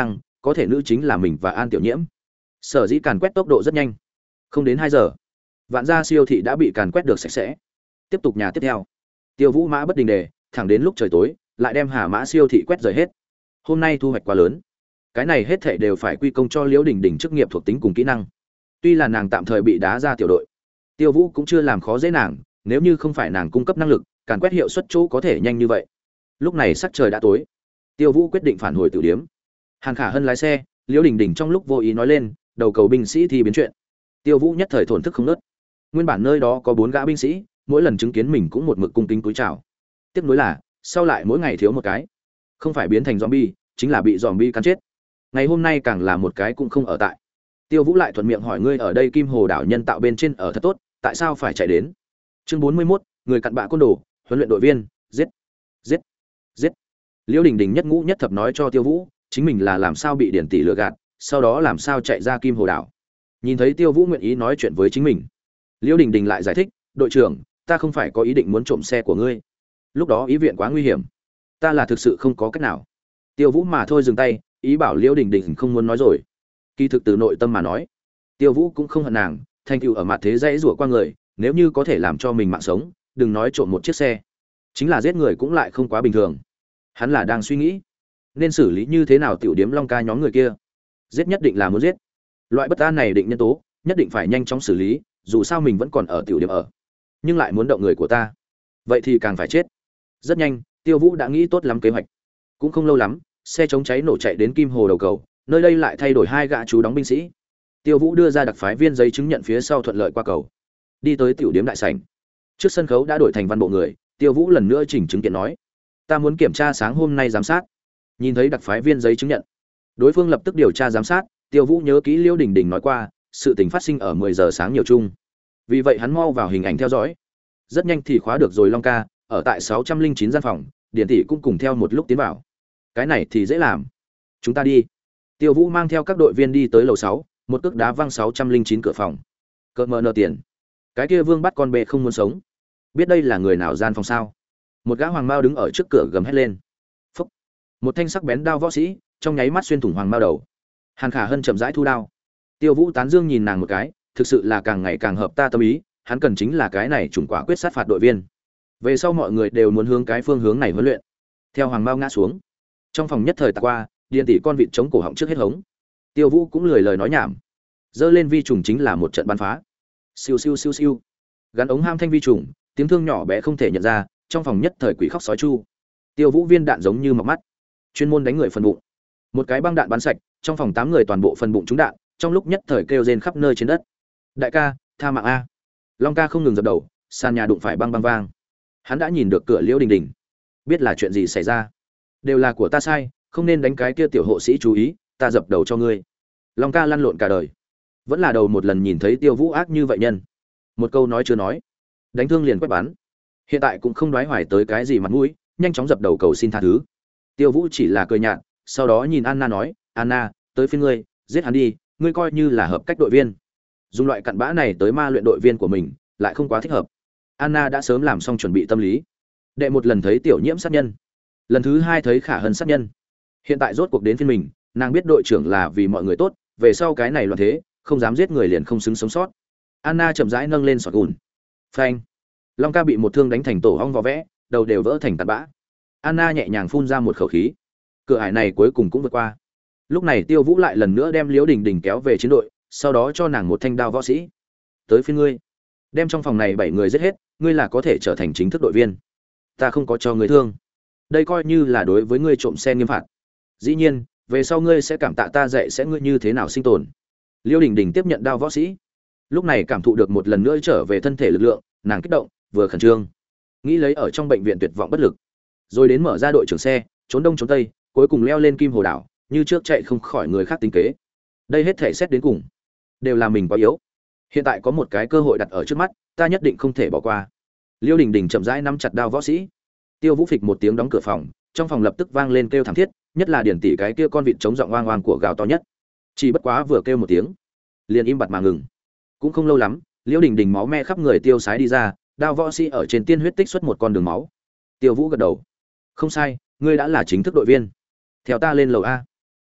có thể nữ chính là mình và An Tiểu Nhiễm. Sở dĩ càn quét tốc độ rất nhanh, không đến hai giờ, Vạn Gia siêu thị đã bị càn quét được sạch sẽ. Tiếp tục nhà tiếp theo, Tiêu Vũ mã bất đình đề, thẳng đến lúc trời tối, lại đem Hà Mã siêu thị quét rời hết. Hôm nay thu hoạch quá lớn, cái này hết thảy đều phải quy công cho Liễu Đình Đình chức nghiệp thuộc tính cùng kỹ năng. Tuy là nàng tạm thời bị đá ra tiểu đội, Tiêu Vũ cũng chưa làm khó dễ nàng, nếu như không phải nàng cung cấp năng lực, càn quét hiệu suất chỗ có thể nhanh như vậy. Lúc này sắc trời đã tối, Tiêu Vũ quyết định phản hồi tiểu điếm. Hàn Khả Hân lái xe, Liễu Đình Đình trong lúc vô ý nói lên, đầu cầu binh sĩ thì biến chuyện. Tiêu Vũ nhất thời thổn thức không ngớt. Nguyên bản nơi đó có bốn gã binh sĩ, mỗi lần chứng kiến mình cũng một mực cung kính cúi chào. Tiếp nối là, sau lại mỗi ngày thiếu một cái, không phải biến thành zombie, chính là bị zombie cắn chết. Ngày hôm nay càng là một cái cũng không ở tại. Tiêu Vũ lại thuận miệng hỏi ngươi ở đây Kim Hồ đảo nhân tạo bên trên ở thật tốt, tại sao phải chạy đến? Chương bốn mươi mốt, người cặn bạ côn đồ, huấn luyện đội viên, giết, giết, giết. Liễu Đình Đình nhất ngũ nhất thập nói cho Tiêu Vũ, chính mình là làm sao bị điển tỷ lừa gạt, sau đó làm sao chạy ra Kim Hồ đảo. Nhìn thấy Tiêu Vũ nguyện ý nói chuyện với chính mình, Liễu Đình Đình lại giải thích, đội trưởng, ta không phải có ý định muốn trộm xe của ngươi. Lúc đó ý viện quá nguy hiểm, ta là thực sự không có cách nào. Tiêu Vũ mà thôi dừng tay, ý bảo Liễu Đình Đình không muốn nói rồi. Kỳ thực từ nội tâm mà nói, Tiêu Vũ cũng không hận nàng, thành tựu ở mặt thế dãy rủa qua người, nếu như có thể làm cho mình mạng sống, đừng nói trộm một chiếc xe, chính là giết người cũng lại không quá bình thường. Hắn là đang suy nghĩ, nên xử lý như thế nào tiểu điếm Long Ca nhóm người kia. Giết nhất định là muốn giết. Loại bất an này định nhân tố, nhất định phải nhanh chóng xử lý, dù sao mình vẫn còn ở tiểu điểm ở, nhưng lại muốn động người của ta, vậy thì càng phải chết. Rất nhanh, Tiêu Vũ đã nghĩ tốt lắm kế hoạch. Cũng không lâu lắm, xe chống cháy nổ chạy đến Kim Hồ đầu cầu, nơi đây lại thay đổi hai gã chú đóng binh sĩ. Tiêu Vũ đưa ra đặc phái viên giấy chứng nhận phía sau thuận lợi qua cầu, đi tới tiểu điểm đại sảnh. Trước sân khấu đã đổi thành văn bộ người, Tiêu Vũ lần nữa chỉnh chứng kiện nói: "Ta muốn kiểm tra sáng hôm nay giám sát." Nhìn thấy đặc phái viên giấy chứng nhận, đối phương lập tức điều tra giám sát. Tiêu Vũ nhớ kỹ Liễu Đình Đình nói qua, sự tình phát sinh ở mười giờ sáng nhiều chung. Vì vậy hắn mau vào hình ảnh theo dõi. Rất nhanh thì khóa được rồi Long Ca, ở tại sáu trăm linh chín gian phòng, Điển tỷ cũng cùng theo một lúc tiến vào. Cái này thì dễ làm. Chúng ta đi. Tiêu Vũ mang theo các đội viên đi tới lầu sáu, một cước đá văng sáu trăm linh chín cửa phòng. Cợt mờ nợ tiền. Cái kia Vương bắt con bê không muốn sống. Biết đây là người nào gian phòng sao? Một gã hoàng mao đứng ở trước cửa gầm hét lên. Phốc. Một thanh sắc bén đao võ sĩ, trong nháy mắt xuyên thủng hoàng mao đầu. Hàn Khả Hân chậm rãi thu đao. Tiêu Vũ tán dương nhìn nàng một cái, thực sự là càng ngày càng hợp ta tâm ý, hắn cần chính là cái này trùng quả quyết sát phạt đội viên. Về sau mọi người đều muốn hướng cái phương hướng này huấn luyện. Theo hoàng mao ngã xuống, trong phòng nhất thời tạc qua, điên tỷ con vịt chống cổ họng trước hết hống. Tiêu Vũ cũng lười lời nói nhảm, dơ lên vi trùng chính là một trận bắn phá. Siêu siêu siêu siêu. Gắn ống ham thanh vi trùng, tiếng thương nhỏ bé không thể nhận ra, trong phòng nhất thời quỷ khóc sói chu. Tiêu Vũ viên đạn giống như mọc mắt, chuyên môn đánh người phần bụng. Một cái băng đạn bắn sạch, trong phòng tám người toàn bộ phần bụng trúng đạn, trong lúc nhất thời kêu rên khắp nơi trên đất. Đại ca, tha mạng a. Long Ca không ngừng dập đầu, sàn nhà đụng phải băng băng vang. Hắn đã nhìn được cửa Liễu Đình Đình, biết là chuyện gì xảy ra. Đều là của ta sai, không nên đánh cái kia tiểu hộ sĩ chú ý, ta dập đầu cho ngươi. Long Ca lăn lộn cả đời, vẫn là đầu một lần nhìn thấy Tiêu Vũ ác như vậy nhân. Một câu nói chưa nói, đánh thương liền quét bắn. Hiện tại cũng không đoái hoài tới cái gì mặt mũi, nhanh chóng dập đầu cầu xin tha thứ. Tiêu Vũ chỉ là cười nhạt, sau đó nhìn Anna nói, Anna, tới phiên ngươi, giết hắn đi, ngươi coi như là hợp cách đội viên. Dùng loại cặn bã này tới ma luyện đội viên của mình, lại không quá thích hợp. Anna đã sớm làm xong chuẩn bị tâm lý. Đệ một lần thấy Tiểu Nhiễm sát nhân, lần thứ hai thấy Khả Hân sát nhân, hiện tại rốt cuộc đến phiên mình, nàng biết đội trưởng là vì mọi người tốt, về sau cái này loạn thế, không dám giết người liền không xứng sống sót. Anna chậm rãi nâng lên sọt gùn. Phanh. Long Ca bị một thương đánh thành tổ ong vò vẽ, đầu đều vỡ thành tạt bã. Anna nhẹ nhàng phun ra một khẩu khí. Cửa ải này cuối cùng cũng vượt qua. Lúc này Tiêu Vũ lại lần nữa đem Liễu Đình Đình kéo về chiến đội, sau đó cho nàng một thanh đao võ sĩ. Tới phiên ngươi, đem trong phòng này bảy người giết hết, ngươi là có thể trở thành chính thức đội viên. Ta không có cho ngươi thương, đây coi như là đối với ngươi trộm xe nghiêm phạt. Dĩ nhiên, về sau ngươi sẽ cảm tạ ta dạy sẽ ngươi như thế nào sinh tồn. Liễu Đình Đình tiếp nhận đao võ sĩ, lúc này cảm thụ được một lần nữa trở về thân thể lực lượng, nàng kích động, vừa khẩn trương, nghĩ lấy ở trong bệnh viện tuyệt vọng bất lực, rồi đến mở ra đội trưởng xe, trốn đông trốn tây, cuối cùng leo lên Kim Hồ đảo, như trước chạy không khỏi người khác tính kế. Đây hết thể xét đến cùng, đều là mình quá yếu. Hiện tại có một cái cơ hội đặt ở trước mắt, ta nhất định không thể bỏ qua. Liễu Đình Đình chậm rãi nắm chặt đao võ sĩ. Tiêu Vũ phịch một tiếng đóng cửa phòng, trong phòng lập tức vang lên kêu thảm thiết, nhất là Điển tỷ cái kia con vịt chống giọng oang oang của gào to nhất. Chỉ bất quá vừa kêu một tiếng, liền im bặt mà ngừng. Cũng không lâu lắm, Liễu Đình Đình máu me khắp người tiêu sái đi ra, đao võ sĩ ở trên tiên huyết tích xuất một con đường máu. Tiêu Vũ gật đầu. Không sai, ngươi đã là chính thức đội viên. Theo ta lên lầu a.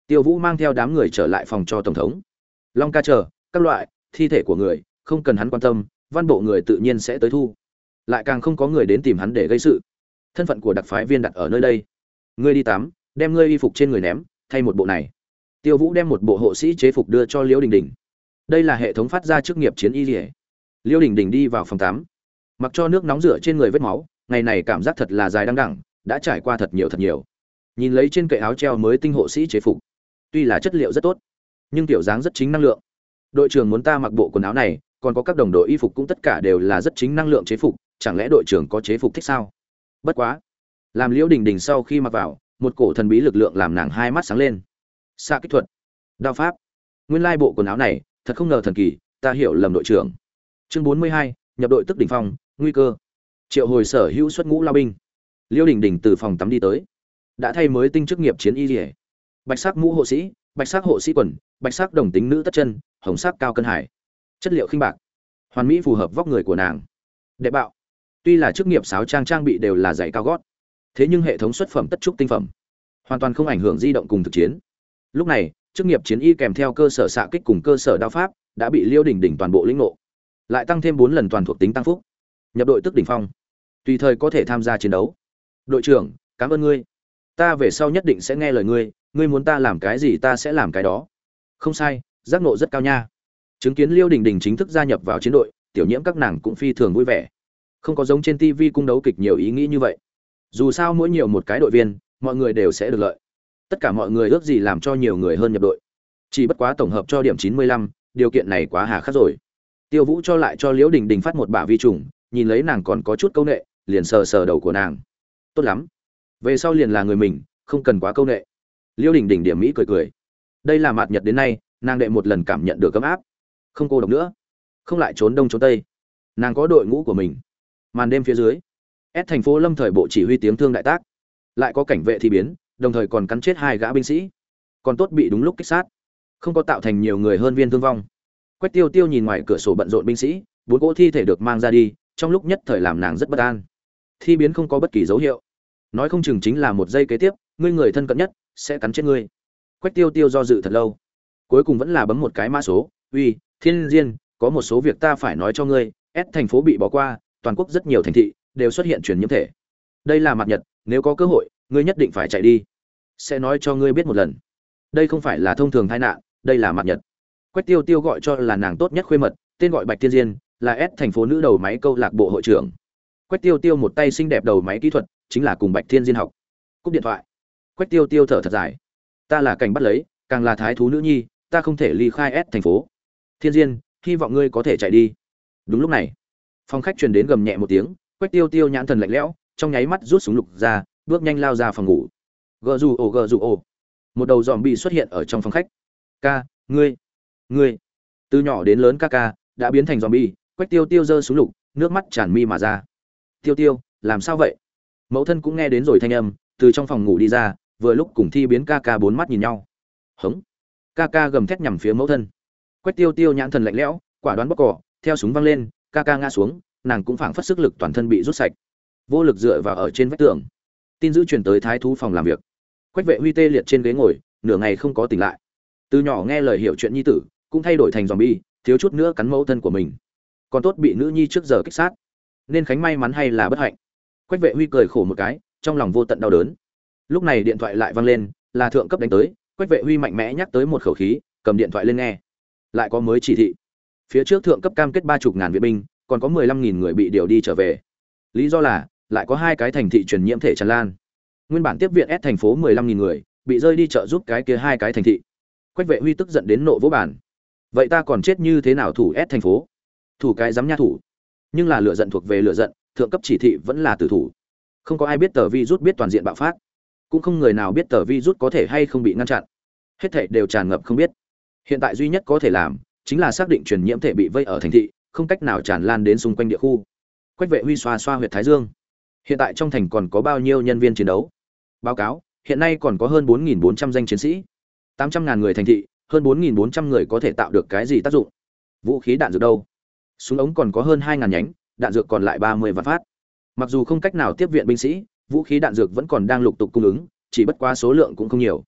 Tiêu Vũ mang theo đám người trở lại phòng cho tổng thống. Long ca chờ, các loại thi thể của người, không cần hắn quan tâm, văn bộ người tự nhiên sẽ tới thu. Lại càng không có người đến tìm hắn để gây sự. Thân phận của đặc phái viên đặt ở nơi đây. Ngươi đi tắm, đem ngươi y phục trên người ném, thay một bộ này. Tiêu Vũ đem một bộ hộ sĩ chế phục đưa cho Liễu Đình Đình. Đây là hệ thống phát ra chức nghiệp chiến y liễu. Liễu Đình Đình đi vào phòng tắm, mặc cho nước nóng rửa trên người vết máu, ngày này cảm giác thật là dài đằng đẵng, đã trải qua thật nhiều thật nhiều. Nhìn lấy trên kệ áo treo mới tinh hộ sĩ chế phục, tuy là chất liệu rất tốt, nhưng kiểu dáng rất chính năng lượng. Đội trưởng muốn ta mặc bộ quần áo này, còn có các đồng đội y phục cũng tất cả đều là rất chính năng lượng chế phục, chẳng lẽ đội trưởng có chế phục thích sao? Bất quá, làm Liễu Đình Đình sau khi mặc vào, một cổ thần bí lực lượng làm nàng hai mắt sáng lên. Xạ kích thuật, đao pháp, nguyên lai bộ quần áo này, thật không ngờ thần kỳ, ta hiểu lầm đội trưởng. Chương bốn mươi hai, nhập đội tức đỉnh phong, nguy cơ. Triệu hồi sở hữu xuất ngũ lao binh. Liễu Đình Đình từ phòng tắm đi tới, đã thay mới tinh chức nghiệp chiến y liễu. Bạch sắc mũ hộ sĩ, bạch sắc hộ sĩ quần, bạch sắc đồng tính nữ tất chân, hồng sắc cao cân hải. Chất liệu khinh bạc, hoàn mỹ phù hợp vóc người của nàng. Đệ bạo. Tuy là chức nghiệp sáo trang trang bị đều là giày cao gót, thế nhưng hệ thống xuất phẩm tất trúc tinh phẩm, hoàn toàn không ảnh hưởng di động cùng thực chiến. Lúc này, chức nghiệp chiến y kèm theo cơ sở xạ kích cùng cơ sở đao pháp đã bị Liễu Đình Đình toàn bộ lĩnh ngộ, lại tăng thêm bốn lần toàn thuộc tính tăng phúc. Nhập đội tức đỉnh phong, tùy thời có thể tham gia chiến đấu. Đội trưởng, cảm ơn ngươi. Ta về sau nhất định sẽ nghe lời ngươi, ngươi muốn ta làm cái gì ta sẽ làm cái đó. Không sai, giác ngộ rất cao nha. Chứng kiến Liễu Đình Đình chính thức gia nhập vào chiến đội, tiểu nhiễm các nàng cũng phi thường vui vẻ. Không có giống trên ti vi cung đấu kịch nhiều ý nghĩ như vậy. Dù sao mỗi nhiều một cái đội viên, mọi người đều sẽ được lợi. Tất cả mọi người ước gì làm cho nhiều người hơn nhập đội. Chỉ bất quá tổng hợp cho điểm chín mươi lăm, điều kiện này quá hà khắc rồi. Tiêu Vũ cho lại cho Liễu Đình Đình phát một bả vi trùng, nhìn lấy nàng còn có chút câu nệ, liền sờ sờ đầu của nàng. Tốt lắm, về sau liền là người mình, không cần quá câu nệ. Liễu Đình Đình điểm mỹ cười cười. Đây là mạt nhật đến nay, nàng đệ một lần cảm nhận được ấm áp, không cô độc nữa, không lại trốn đông trốn tây. Nàng có đội ngũ của mình. Màn đêm phía dưới, S thành phố Lâm thời bộ chỉ huy tiếng thương đại tác, lại có cảnh vệ thì biến, đồng thời còn cắn chết hai gã binh sĩ, còn tốt bị đúng lúc kích sát, không có tạo thành nhiều người hơn viên thương vong. Quách Tiêu Tiêu nhìn ngoài cửa sổ bận rộn binh sĩ, bốn cỗ thi thể được mang ra đi, trong lúc nhất thời làm nàng rất bất an. Thi biến không có bất kỳ dấu hiệu, nói không chừng chính là một giây kế tiếp, ngươi người thân cận nhất sẽ cắn chết ngươi. Quách Tiêu Tiêu do dự thật lâu, cuối cùng vẫn là bấm một cái mã số, "Uy, Thiên Diên, có một số việc ta phải nói cho ngươi, S thành phố bị bỏ qua, toàn quốc rất nhiều thành thị đều xuất hiện truyền nhiễm thể. Đây là mặt nhật, nếu có cơ hội, ngươi nhất định phải chạy đi. Sẽ nói cho ngươi biết một lần. Đây không phải là thông thường tai nạn, đây là mặt nhật." Quách Tiêu Tiêu gọi cho là nàng tốt nhất khuê mật, tên gọi Bạch Thiên Diên, là S thành phố nữ đầu máy câu lạc bộ hội trưởng. Quách Tiêu Tiêu một tay xinh đẹp đầu máy kỹ thuật, chính là cùng Bạch Thiên Diên học. Cúp điện thoại. Quách Tiêu Tiêu thở thật dài. Ta là cảnh bắt lấy, càng là thái thú nữ nhi, ta không thể ly khai S thành phố. Thiên Diên, hy vọng ngươi có thể chạy đi. Đúng lúc này, phòng khách truyền đến gầm nhẹ một tiếng, Quách Tiêu Tiêu nhãn thần lạnh lẽo, trong nháy mắt rút súng lục ra, bước nhanh lao ra phòng ngủ. Gờ dù ồ gờ dù ồ. Một đầu zombie xuất hiện ở trong phòng khách. Ca, ngươi, ngươi. Từ nhỏ đến lớn ca ca đã biến thành zombie, Quách Tiêu Tiêu giơ súng lục, nước mắt tràn mi mà ra. Tiêu Tiêu, làm sao vậy? Mẫu thân cũng nghe đến rồi thanh âm, từ trong phòng ngủ đi ra, vừa lúc cùng Thi biến ca ca bốn mắt nhìn nhau. Hống. Ca ca gầm thét nhằm phía mẫu thân. Quách Tiêu Tiêu nhãn thần lạnh lẽo, quả đoán bóc cỏ, theo súng văng lên, ca ca ngã xuống, nàng cũng phảng phất sức lực toàn thân bị rút sạch, vô lực dựa vào ở trên vách tường. Tin dữ truyền tới thái thú phòng làm việc. Quách Vệ Huy tê liệt trên ghế ngồi, nửa ngày không có tỉnh lại. Từ nhỏ nghe lời hiểu chuyện nhi tử, cũng thay đổi thành zombie, thiếu chút nữa cắn mẫu thân của mình. Còn tốt bị nữ nhi trước giờ kích sát, nên khánh may mắn hay là bất hạnh. Quách Vệ Huy cười khổ một cái, trong lòng vô tận đau đớn. Lúc này điện thoại lại vang lên, là thượng cấp đánh tới. Quách Vệ Huy mạnh mẽ nhắc tới một khẩu khí, cầm điện thoại lên nghe. Lại có mới chỉ thị. Phía trước thượng cấp cam kết ba chục ngàn viện binh, còn có mười lăm nghìn người bị điều đi trở về. Lý do là lại có hai cái thành thị truyền nhiễm thể tràn lan. Nguyên bản tiếp viện S thành phố mười lăm nghìn người, bị rơi đi trợ giúp cái kia hai cái thành thị. Quách Vệ Huy tức giận đến nộ vỗ bàn. Vậy ta còn chết như thế nào thủ S thành phố? Thủ cái dám nha thủ. Nhưng là lửa giận thuộc về lửa giận, thượng cấp chỉ thị vẫn là tử thủ. Không có ai biết tờ virus biết toàn diện bạo phát, cũng không người nào biết tờ virus có thể hay không bị ngăn chặn. Hết thảy đều tràn ngập không biết. Hiện tại duy nhất có thể làm chính là xác định truyền nhiễm thể bị vây ở thành thị, không cách nào tràn lan đến xung quanh địa khu. Quách Vệ Huy xoa xoa huyệt thái dương. Hiện tại trong thành còn có bao nhiêu nhân viên chiến đấu? Báo cáo, hiện nay còn có hơn bốn nghìn bốn trăm danh chiến sĩ, tám trăm ngàn người thành thị, hơn bốn nghìn bốn trăm người có thể tạo được cái gì tác dụng? Vũ khí đạn dược đâu? Súng ống còn có hơn hai ngàn nhánh, đạn dược còn lại ba mươi vạn phát. Mặc dù không cách nào tiếp viện binh sĩ, vũ khí đạn dược vẫn còn đang lục tục cung ứng, chỉ bất quá số lượng cũng không nhiều.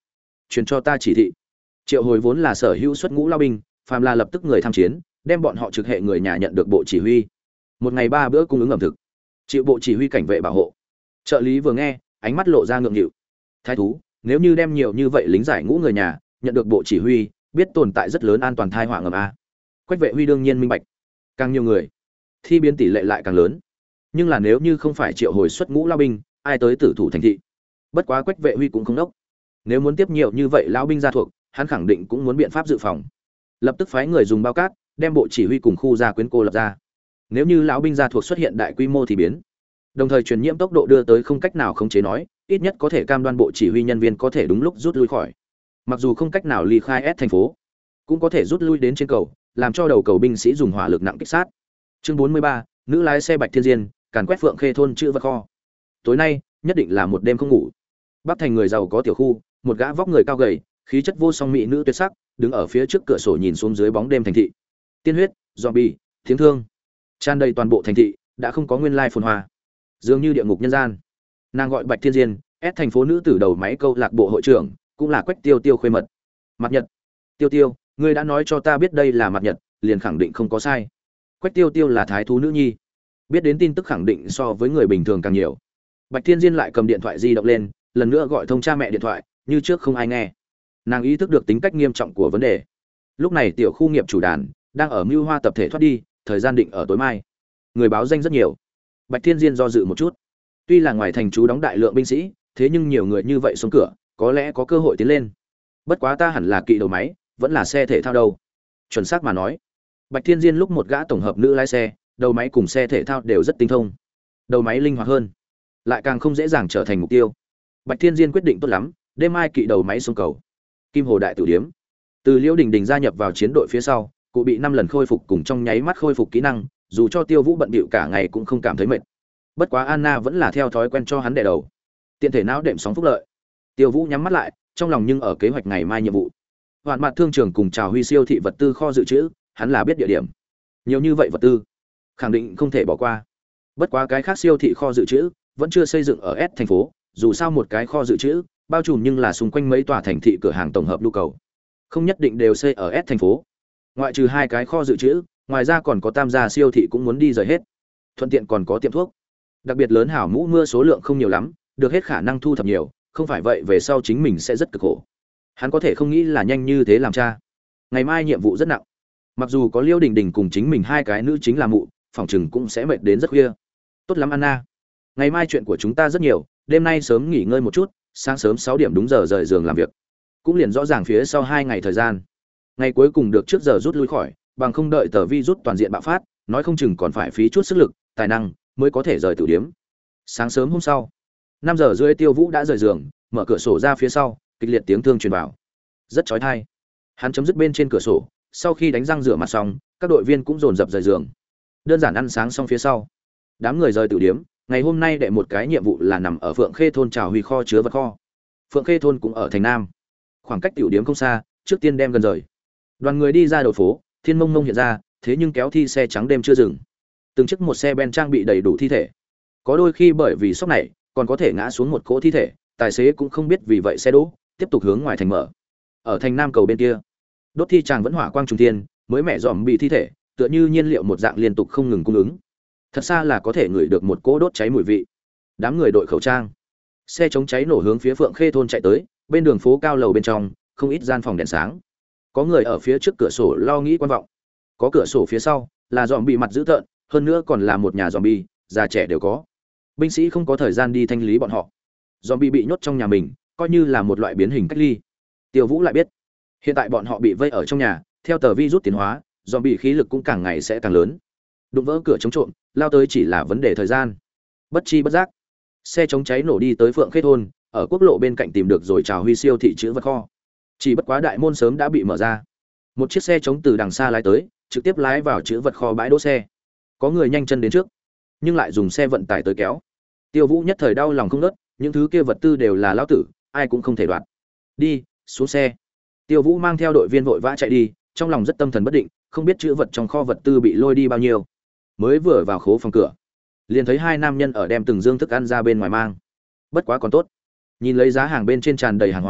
truyền cho ta chỉ thị. Triệu Hồi vốn là sở hữu xuất ngũ lao binh, phàm là lập tức người tham chiến, đem bọn họ trực hệ người nhà nhận được bộ chỉ huy. Một ngày ba bữa cung ứng ẩm thực, chịu bộ chỉ huy cảnh vệ bảo hộ. Trợ lý vừa nghe, ánh mắt lộ ra ngượng nghịu. Thái thú, nếu như đem nhiều như vậy lính giải ngũ người nhà nhận được bộ chỉ huy, biết tồn tại rất lớn an toàn thai họa ngầm a. Quách Vệ Huy đương nhiên minh bạch, càng nhiều người, thi biến tỷ lệ lại càng lớn. Nhưng là nếu như không phải Triệu Hồi xuất ngũ lao binh, ai tới tử thủ thành thị. Bất quá Quách Vệ Huy cũng không đốc. Nếu muốn tiếp nhiều như vậy lão binh gia thuộc, hắn khẳng định cũng muốn biện pháp dự phòng. Lập tức phái người dùng bao cát, đem bộ chỉ huy cùng khu gia quyến cô lập ra. Nếu như lão binh gia thuộc xuất hiện đại quy mô thì biến, đồng thời truyền nhiễm tốc độ đưa tới không cách nào khống chế nói, ít nhất có thể cam đoan bộ chỉ huy nhân viên có thể đúng lúc rút lui khỏi. Mặc dù không cách nào ly khai S thành phố, cũng có thể rút lui đến trên cầu, làm cho đầu cầu binh sĩ dùng hỏa lực nặng kích sát. Chương bốn mươi ba, nữ lái xe Bạch Thiên Diên, càn quét Phượng Khê thôn chữ vật kho. Tối nay, nhất định là một đêm không ngủ. Bắc thành người giàu có tiểu khu, một gã vóc người cao gầy, khí chất vô song mỹ nữ tuyệt sắc, đứng ở phía trước cửa sổ nhìn xuống dưới bóng đêm thành thị. Tiên huyết, zombie, tiếng thương, tràn đầy toàn bộ thành thị, đã không có nguyên lai phồn hoa, dường như địa ngục nhân gian. Nàng gọi Bạch Thiên Diên, S thành phố nữ tử đầu máy câu lạc bộ hội trưởng, cũng là Quách Tiêu Tiêu khuê mật. Mặt Nhật, Tiêu Tiêu, ngươi đã nói cho ta biết đây là Mặt Nhật, liền khẳng định không có sai. Quách Tiêu Tiêu là thái thú nữ nhi, biết đến tin tức khẳng định so với người bình thường càng nhiều. Bạch Thiên Diên lại cầm điện thoại di động lên, lần nữa gọi thông cha mẹ điện thoại, như trước không ai nghe. Nàng ý thức được tính cách nghiêm trọng của vấn đề. Lúc này tiểu khu nghiệp chủ đàn đang ở mưu hoa tập thể thoát đi, thời gian định ở tối mai. Người báo danh rất nhiều. Bạch Thiên Diên do dự một chút. Tuy là ngoài thành trú đóng đại lượng binh sĩ, thế nhưng nhiều người như vậy xuống cửa, có lẽ có cơ hội tiến lên. Bất quá ta hẳn là kỵ đầu máy, vẫn là xe thể thao đâu. Chuẩn xác mà nói, Bạch Thiên Diên lúc một gã tổng hợp nữ lái xe, đầu máy cùng xe thể thao đều rất tinh thông. Đầu máy linh hoạt hơn, lại càng không dễ dàng trở thành mục tiêu. Bạch Thiên Diên quyết định tốt lắm, đêm mai kỵ đầu máy xuống cầu. Kim Hồ đại tử điếm. Từ Liễu Đình Đình gia nhập vào chiến đội phía sau, cụ bị năm lần khôi phục cùng trong nháy mắt khôi phục kỹ năng, dù cho Tiêu Vũ bận bịu cả ngày cũng không cảm thấy mệt. Bất quá Anna vẫn là theo thói quen cho hắn đè đầu. Tiện thể não đệm sóng phúc lợi. Tiêu Vũ nhắm mắt lại, trong lòng nhưng ở kế hoạch ngày mai nhiệm vụ. Hoàn mặt thương trường cùng Trào Huy siêu thị vật tư kho dự trữ, hắn là biết địa điểm. Nhiều như vậy vật tư, khẳng định không thể bỏ qua. Bất quá cái khác siêu thị kho dự trữ vẫn chưa xây dựng ở S thành phố, dù sao một cái kho dự trữ bao trùm nhưng là xung quanh mấy tòa thành thị cửa hàng tổng hợp nhu cầu, không nhất định đều xây ở S thành phố. Ngoại trừ hai cái kho dự trữ, ngoài ra còn có tam gia siêu thị cũng muốn đi rời hết. Thuận tiện còn có tiệm thuốc. Đặc biệt lớn hảo mũ mưa số lượng không nhiều lắm, được hết khả năng thu thập nhiều, không phải vậy về sau chính mình sẽ rất cực khổ. Hắn có thể không nghĩ là nhanh như thế làm cha. Ngày mai nhiệm vụ rất nặng. Mặc dù có Liêu Đình Đình cùng chính mình hai cái nữ chính là mụ, phòng chừng cũng sẽ mệt đến rất khuya. Tốt lắm Anna. Ngày mai chuyện của chúng ta rất nhiều, đêm nay sớm nghỉ ngơi một chút, sáng sớm sáu điểm đúng giờ rời giường làm việc. Cũng liền rõ ràng phía sau hai ngày thời gian. Ngày cuối cùng được trước giờ rút lui khỏi, bằng không đợi tờ vi rút toàn diện bạo phát, nói không chừng còn phải phí chút sức lực, tài năng mới có thể rời tử điếm. Sáng sớm hôm sau, năm giờ rưỡi Tiêu Vũ đã rời giường, mở cửa sổ ra phía sau, kịch liệt tiếng thương truyền vào. Rất chói tai. Hắn chấm dứt bên trên cửa sổ, sau khi đánh răng rửa mặt xong, các đội viên cũng dồn dập rời giường. Đơn giản ăn sáng xong phía sau, đám người rời tử điếm. Ngày hôm nay đệ một cái nhiệm vụ là nằm ở Phượng Khê thôn Trào Huy kho chứa vật kho. Phượng Khê thôn cũng ở thành Nam, khoảng cách tiểu điếm không xa, trước tiên đem gần rời. Đoàn người đi ra đầu phố, thiên mông mông hiện ra, thế nhưng kéo thi xe trắng đêm chưa dừng. Từng chiếc một xe ben trang bị đầy đủ thi thể. Có đôi khi bởi vì sốc này, còn có thể ngã xuống một cỗ thi thể, tài xế cũng không biết vì vậy xe đỗ, tiếp tục hướng ngoài thành mở. Ở thành Nam cầu bên kia, đốt thi tràng vẫn hỏa quang trùng thiên, mới mẹ dòm bị thi thể, tựa như nhiên liệu một dạng liên tục không ngừng cung ứng. Thật xa là có thể ngửi được một cỗ đốt cháy mùi vị. Đám người đội khẩu trang, xe chống cháy nổ hướng phía Phượng Khê thôn chạy tới, bên đường phố cao lầu bên trong, không ít gian phòng đèn sáng. Có người ở phía trước cửa sổ lo nghĩ quan vọng. Có cửa sổ phía sau, là dòm bị mặt dữ tợn, hơn nữa còn là một nhà dòm bi, già trẻ đều có. Binh sĩ không có thời gian đi thanh lý bọn họ. Dòm bi bị nhốt trong nhà mình, coi như là một loại biến hình cách ly. Tiêu Vũ lại biết, hiện tại bọn họ bị vây ở trong nhà, theo tờ virus tiến hóa, dòm bị khí lực cũng càng ngày sẽ càng lớn. Đụng vỡ cửa chống trộm, lao tới chỉ là vấn đề thời gian. Bất chi bất giác, xe chống cháy nổ đi tới Phượng Khê thôn, ở quốc lộ bên cạnh tìm được rồi Trào Huy siêu thị chứa vật kho. Chỉ bất quá đại môn sớm đã bị mở ra. Một chiếc xe chống từ đằng xa lái tới, trực tiếp lái vào chứa vật kho bãi đỗ xe. Có người nhanh chân đến trước, nhưng lại dùng xe vận tải tới kéo. Tiêu Vũ nhất thời đau lòng không ngớt, những thứ kia vật tư đều là lão tử, ai cũng không thể đoạt. Đi, xuống xe. Tiêu Vũ mang theo đội viên vội vã chạy đi, trong lòng rất tâm thần bất định, không biết chứa vật trong kho vật tư bị lôi đi bao nhiêu. Mới vừa vào khố phòng cửa, liền thấy hai nam nhân ở đem từng dương thức ăn ra bên ngoài mang. Bất quá còn tốt, nhìn lấy giá hàng bên trên tràn đầy hàng hóa,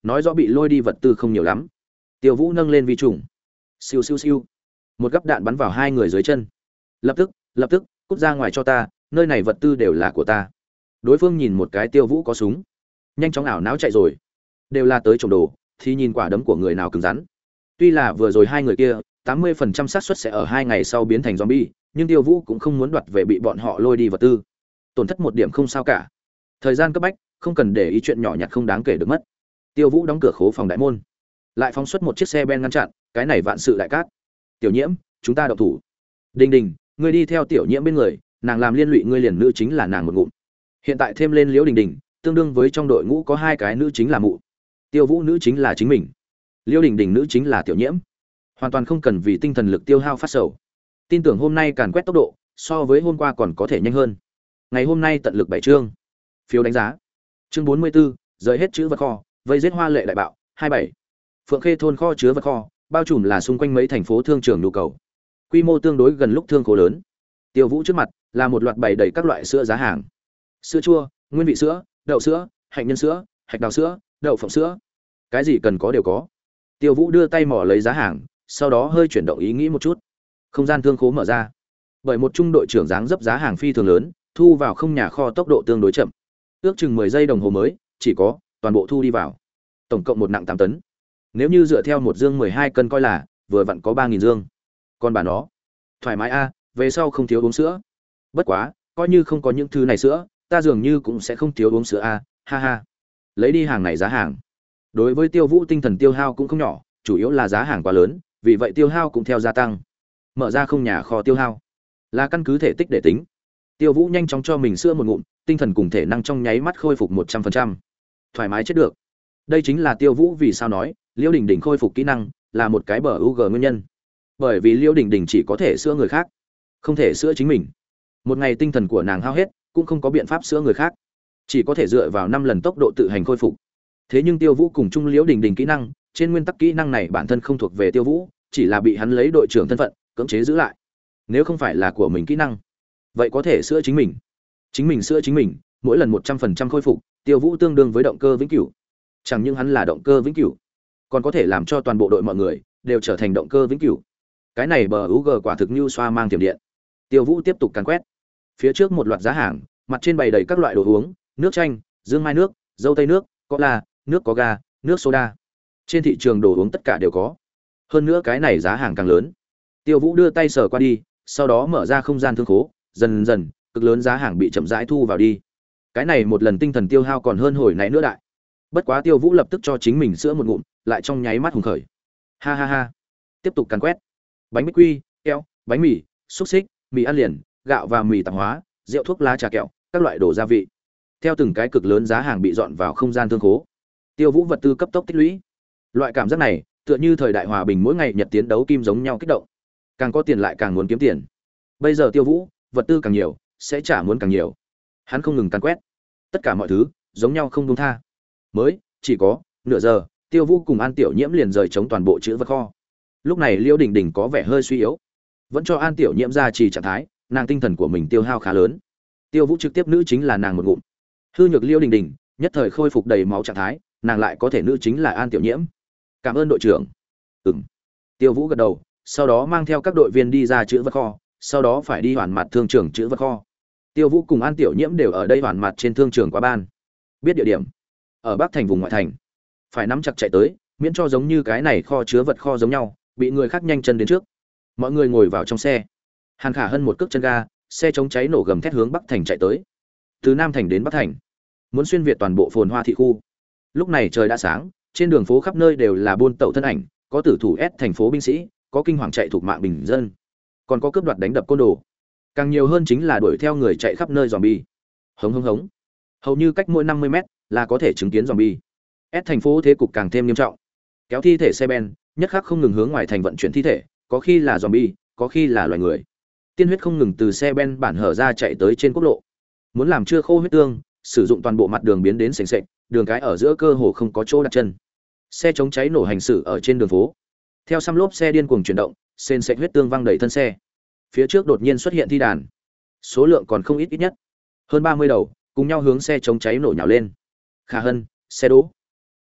nói rõ bị lôi đi vật tư không nhiều lắm. Tiêu Vũ nâng lên vi trùng, siêu siêu siêu, một gắp đạn bắn vào hai người dưới chân. Lập tức, lập tức, cút ra ngoài cho ta, nơi này vật tư đều là của ta. Đối phương nhìn một cái Tiêu Vũ có súng, nhanh chóng ảo não chạy rồi. Đều là tới trộm đồ, thì nhìn quả đấm của người nào cứng rắn. Tuy là vừa rồi hai người kia, tám mươi phần trăm xác suất sẽ ở hai ngày sau biến thành zombie, nhưng Tiêu Vũ cũng không muốn đoạt về bị bọn họ lôi đi vật tư. Tổn thất một điểm không sao cả. Thời gian cấp bách, không cần để ý chuyện nhỏ nhặt không đáng kể được mất. Tiêu Vũ đóng cửa khố phòng đại môn, lại phóng xuất một chiếc xe ben ngăn chặn, cái này vạn sự đại cát. Tiểu Nhiễm, chúng ta động thủ. Đình Đình, ngươi đi theo Tiểu Nhiễm bên người, nàng làm liên lụy ngươi liền nữ chính là nàng một ngụm. Hiện tại thêm lên Liễu Đình Đình, tương đương với trong đội ngũ có hai cái nữ chính là mụ. Tiêu Vũ nữ chính là chính mình, Liễu Đình Đình nữ chính là Tiểu Nhiễm. Hoàn toàn không cần vì tinh thần lực tiêu hao phát sầu. Tin tưởng hôm nay càn quét tốc độ, so với hôm qua còn có thể nhanh hơn. Ngày hôm nay tận lực bảy chương. Phiếu đánh giá. Chương bốn mươi 44, rời hết chữ vật kho, vây giết Hoa Lệ đại bạo, hai mươi bảy. Phượng Khê thôn kho chứa vật kho, bao trùm là xung quanh mấy thành phố thương trường nhu cầu. Quy mô tương đối gần lúc thương khố lớn. Tiêu Vũ trước mặt là một loạt bày đầy các loại sữa giá hàng. Sữa chua, nguyên vị sữa, đậu sữa, hạnh nhân sữa, hạch đào sữa, đậu phộng sữa. Cái gì cần có đều có. Tiêu Vũ đưa tay mò lấy giá hàng, sau đó hơi chuyển động ý nghĩ một chút. Không gian thương khố mở ra. Bởi một trung đội trưởng dáng dấp giá hàng phi thường lớn, thu vào không nhà kho tốc độ tương đối chậm. Ước chừng mười giây đồng hồ mới, chỉ có toàn bộ thu đi vào. Tổng cộng một nặng tám tấn. Nếu như dựa theo một dương mười hai cân coi là, vừa vặn có ba nghìn dương. Còn bà nó, thoải mái a, về sau không thiếu uống sữa. Bất quá, coi như không có những thứ này sữa, ta dường như cũng sẽ không thiếu uống sữa a, ha ha. Lấy đi hàng này giá hàng. Đối với Tiêu Vũ tinh thần tiêu hao cũng không nhỏ, chủ yếu là giá hàng quá lớn, vì vậy tiêu hao cũng theo gia tăng. Mở ra không nhà kho tiêu hao, là căn cứ thể tích để tính. Tiêu Vũ nhanh chóng cho mình sữa một ngụm, tinh thần cùng thể năng trong nháy mắt khôi phục một trăm phần trăm. Thoải mái chết được. Đây chính là Tiêu Vũ vì sao nói, Liễu Đình Đình khôi phục kỹ năng là một cái bờ u g nguyên nhân. Bởi vì Liễu Đình Đình chỉ có thể sữa người khác, không thể sữa chính mình. Một ngày tinh thần của nàng hao hết, cũng không có biện pháp sữa người khác, chỉ có thể dựa vào năm lần tốc độ tự hành khôi phục. Thế nhưng Tiêu Vũ cùng chung Liễu Đình Đình kỹ năng, trên nguyên tắc kỹ năng này bản thân không thuộc về Tiêu Vũ, chỉ là bị hắn lấy đội trưởng thân phận cưỡng chế giữ lại. Nếu không phải là của mình kỹ năng, vậy có thể sữa chính mình. Chính mình sữa chính mình, mỗi lần một trăm phần trăm khôi phục, Tiêu Vũ tương đương với động cơ vĩnh cửu. Chẳng những hắn là động cơ vĩnh cửu, còn có thể làm cho toàn bộ đội mọi người đều trở thành động cơ vĩnh cửu. Cái này bờ u giê quả thực như xoa mang tiềm điện. Tiêu Vũ tiếp tục càn quét. Phía trước một loạt giá hàng, mặt trên bày đầy các loại đồ uống, nước chanh, dương mai nước, dâu tây nước, cola, nước có ga, nước soda. Trên thị trường đồ uống tất cả đều có. Hơn nữa cái này giá hàng càng lớn. Tiêu Vũ đưa tay sờ qua đi, sau đó mở ra không gian thương khố, dần dần, cực lớn giá hàng bị chậm rãi thu vào đi. Cái này một lần tinh thần tiêu hao còn hơn hồi nãy nữa đại. Bất quá Tiêu Vũ lập tức cho chính mình sữa một ngụm, lại trong nháy mắt hùng khởi. Ha ha ha. Tiếp tục càn quét. Bánh bích quy, kẹo, bánh mì, xúc xích, mì ăn liền, gạo và mì tạp hóa, rượu thuốc lá trà kẹo, các loại đồ gia vị. Theo từng cái cực lớn giá hàng bị dọn vào không gian thương khố, Tiêu Vũ vật tư cấp tốc tích lũy. Loại cảm giác này, tựa như thời đại hòa bình mỗi ngày nhật tiến đấu kim giống nhau kích động. Càng có tiền lại càng muốn kiếm tiền. Bây giờ Tiêu Vũ, vật tư càng nhiều, sẽ trả muốn càng nhiều. Hắn không ngừng càn quét. Tất cả mọi thứ, giống nhau không buông tha. Mới, chỉ có nửa giờ, Tiêu Vũ cùng An Tiểu Nhiễm liền rời chống toàn bộ chữ vật kho. Lúc này Liễu Đình Đình có vẻ hơi suy yếu, vẫn cho An Tiểu Nhiễm ra trì trạng thái, nàng tinh thần của mình tiêu hao khá lớn. Tiêu Vũ trực tiếp nữ chính là nàng một ngụm. Hư nhược Liễu Đình Đình, nhất thời khôi phục đầy máu trạng thái, nàng lại có thể nữ chính là An Tiểu Nhiễm. Cảm ơn đội trưởng. Ừm. Tiêu Vũ gật đầu, sau đó mang theo các đội viên đi ra chữ vật kho, sau đó phải đi hoàn mặt thương trường chữ vật kho. Tiêu Vũ cùng An Tiểu Nhiễm đều ở đây hoàn mặt trên thương trường quá ban. Biết địa điểm, ở Bắc thành vùng ngoại thành. Phải nắm chặt chạy tới, miễn cho giống như cái này kho chứa vật kho giống nhau, bị người khác nhanh chân đến trước. Mọi người ngồi vào trong xe. Hàn Khả Hân một cước chân ga, xe chống cháy nổ gầm thét hướng Bắc thành chạy tới. Từ Nam thành đến Bắc thành, muốn xuyên việt toàn bộ phồn hoa thị khu. Lúc này trời đã sáng, trên đường phố khắp nơi đều là buôn tẩu thân ảnh, có tử thủ ép thành phố binh sĩ, có kinh hoàng chạy thuộc mạng bình dân, còn có cướp đoạt đánh đập côn đồ. Càng nhiều hơn chính là đuổi theo người chạy khắp nơi zombie. Hống hống hống. Hầu như cách mỗi năm mươi mét là có thể chứng kiến zombie. Ép thành phố thế cục càng thêm nghiêm trọng. Kéo thi thể xe ben, nhất khắc không ngừng hướng ngoài thành vận chuyển thi thể, có khi là zombie, có khi là loài người. Tiên huyết không ngừng từ xe ben bản hở ra chạy tới trên quốc lộ. Muốn làm chưa khô huyết tương, sử dụng toàn bộ mặt đường biến đến sền sệt, đường cái ở giữa cơ hồ không có chỗ đặt chân. Xe chống cháy nổ hành xử ở trên đường phố. Theo xăm lốp xe điên cuồng chuyển động, sền sệt huyết tương văng đầy thân xe. Phía trước đột nhiên xuất hiện thi đàn. Số lượng còn không ít ít nhất hơn ba mươi đầu, cùng nhau hướng xe chống cháy nổ nhào lên. Khả Hân, xe đỗ.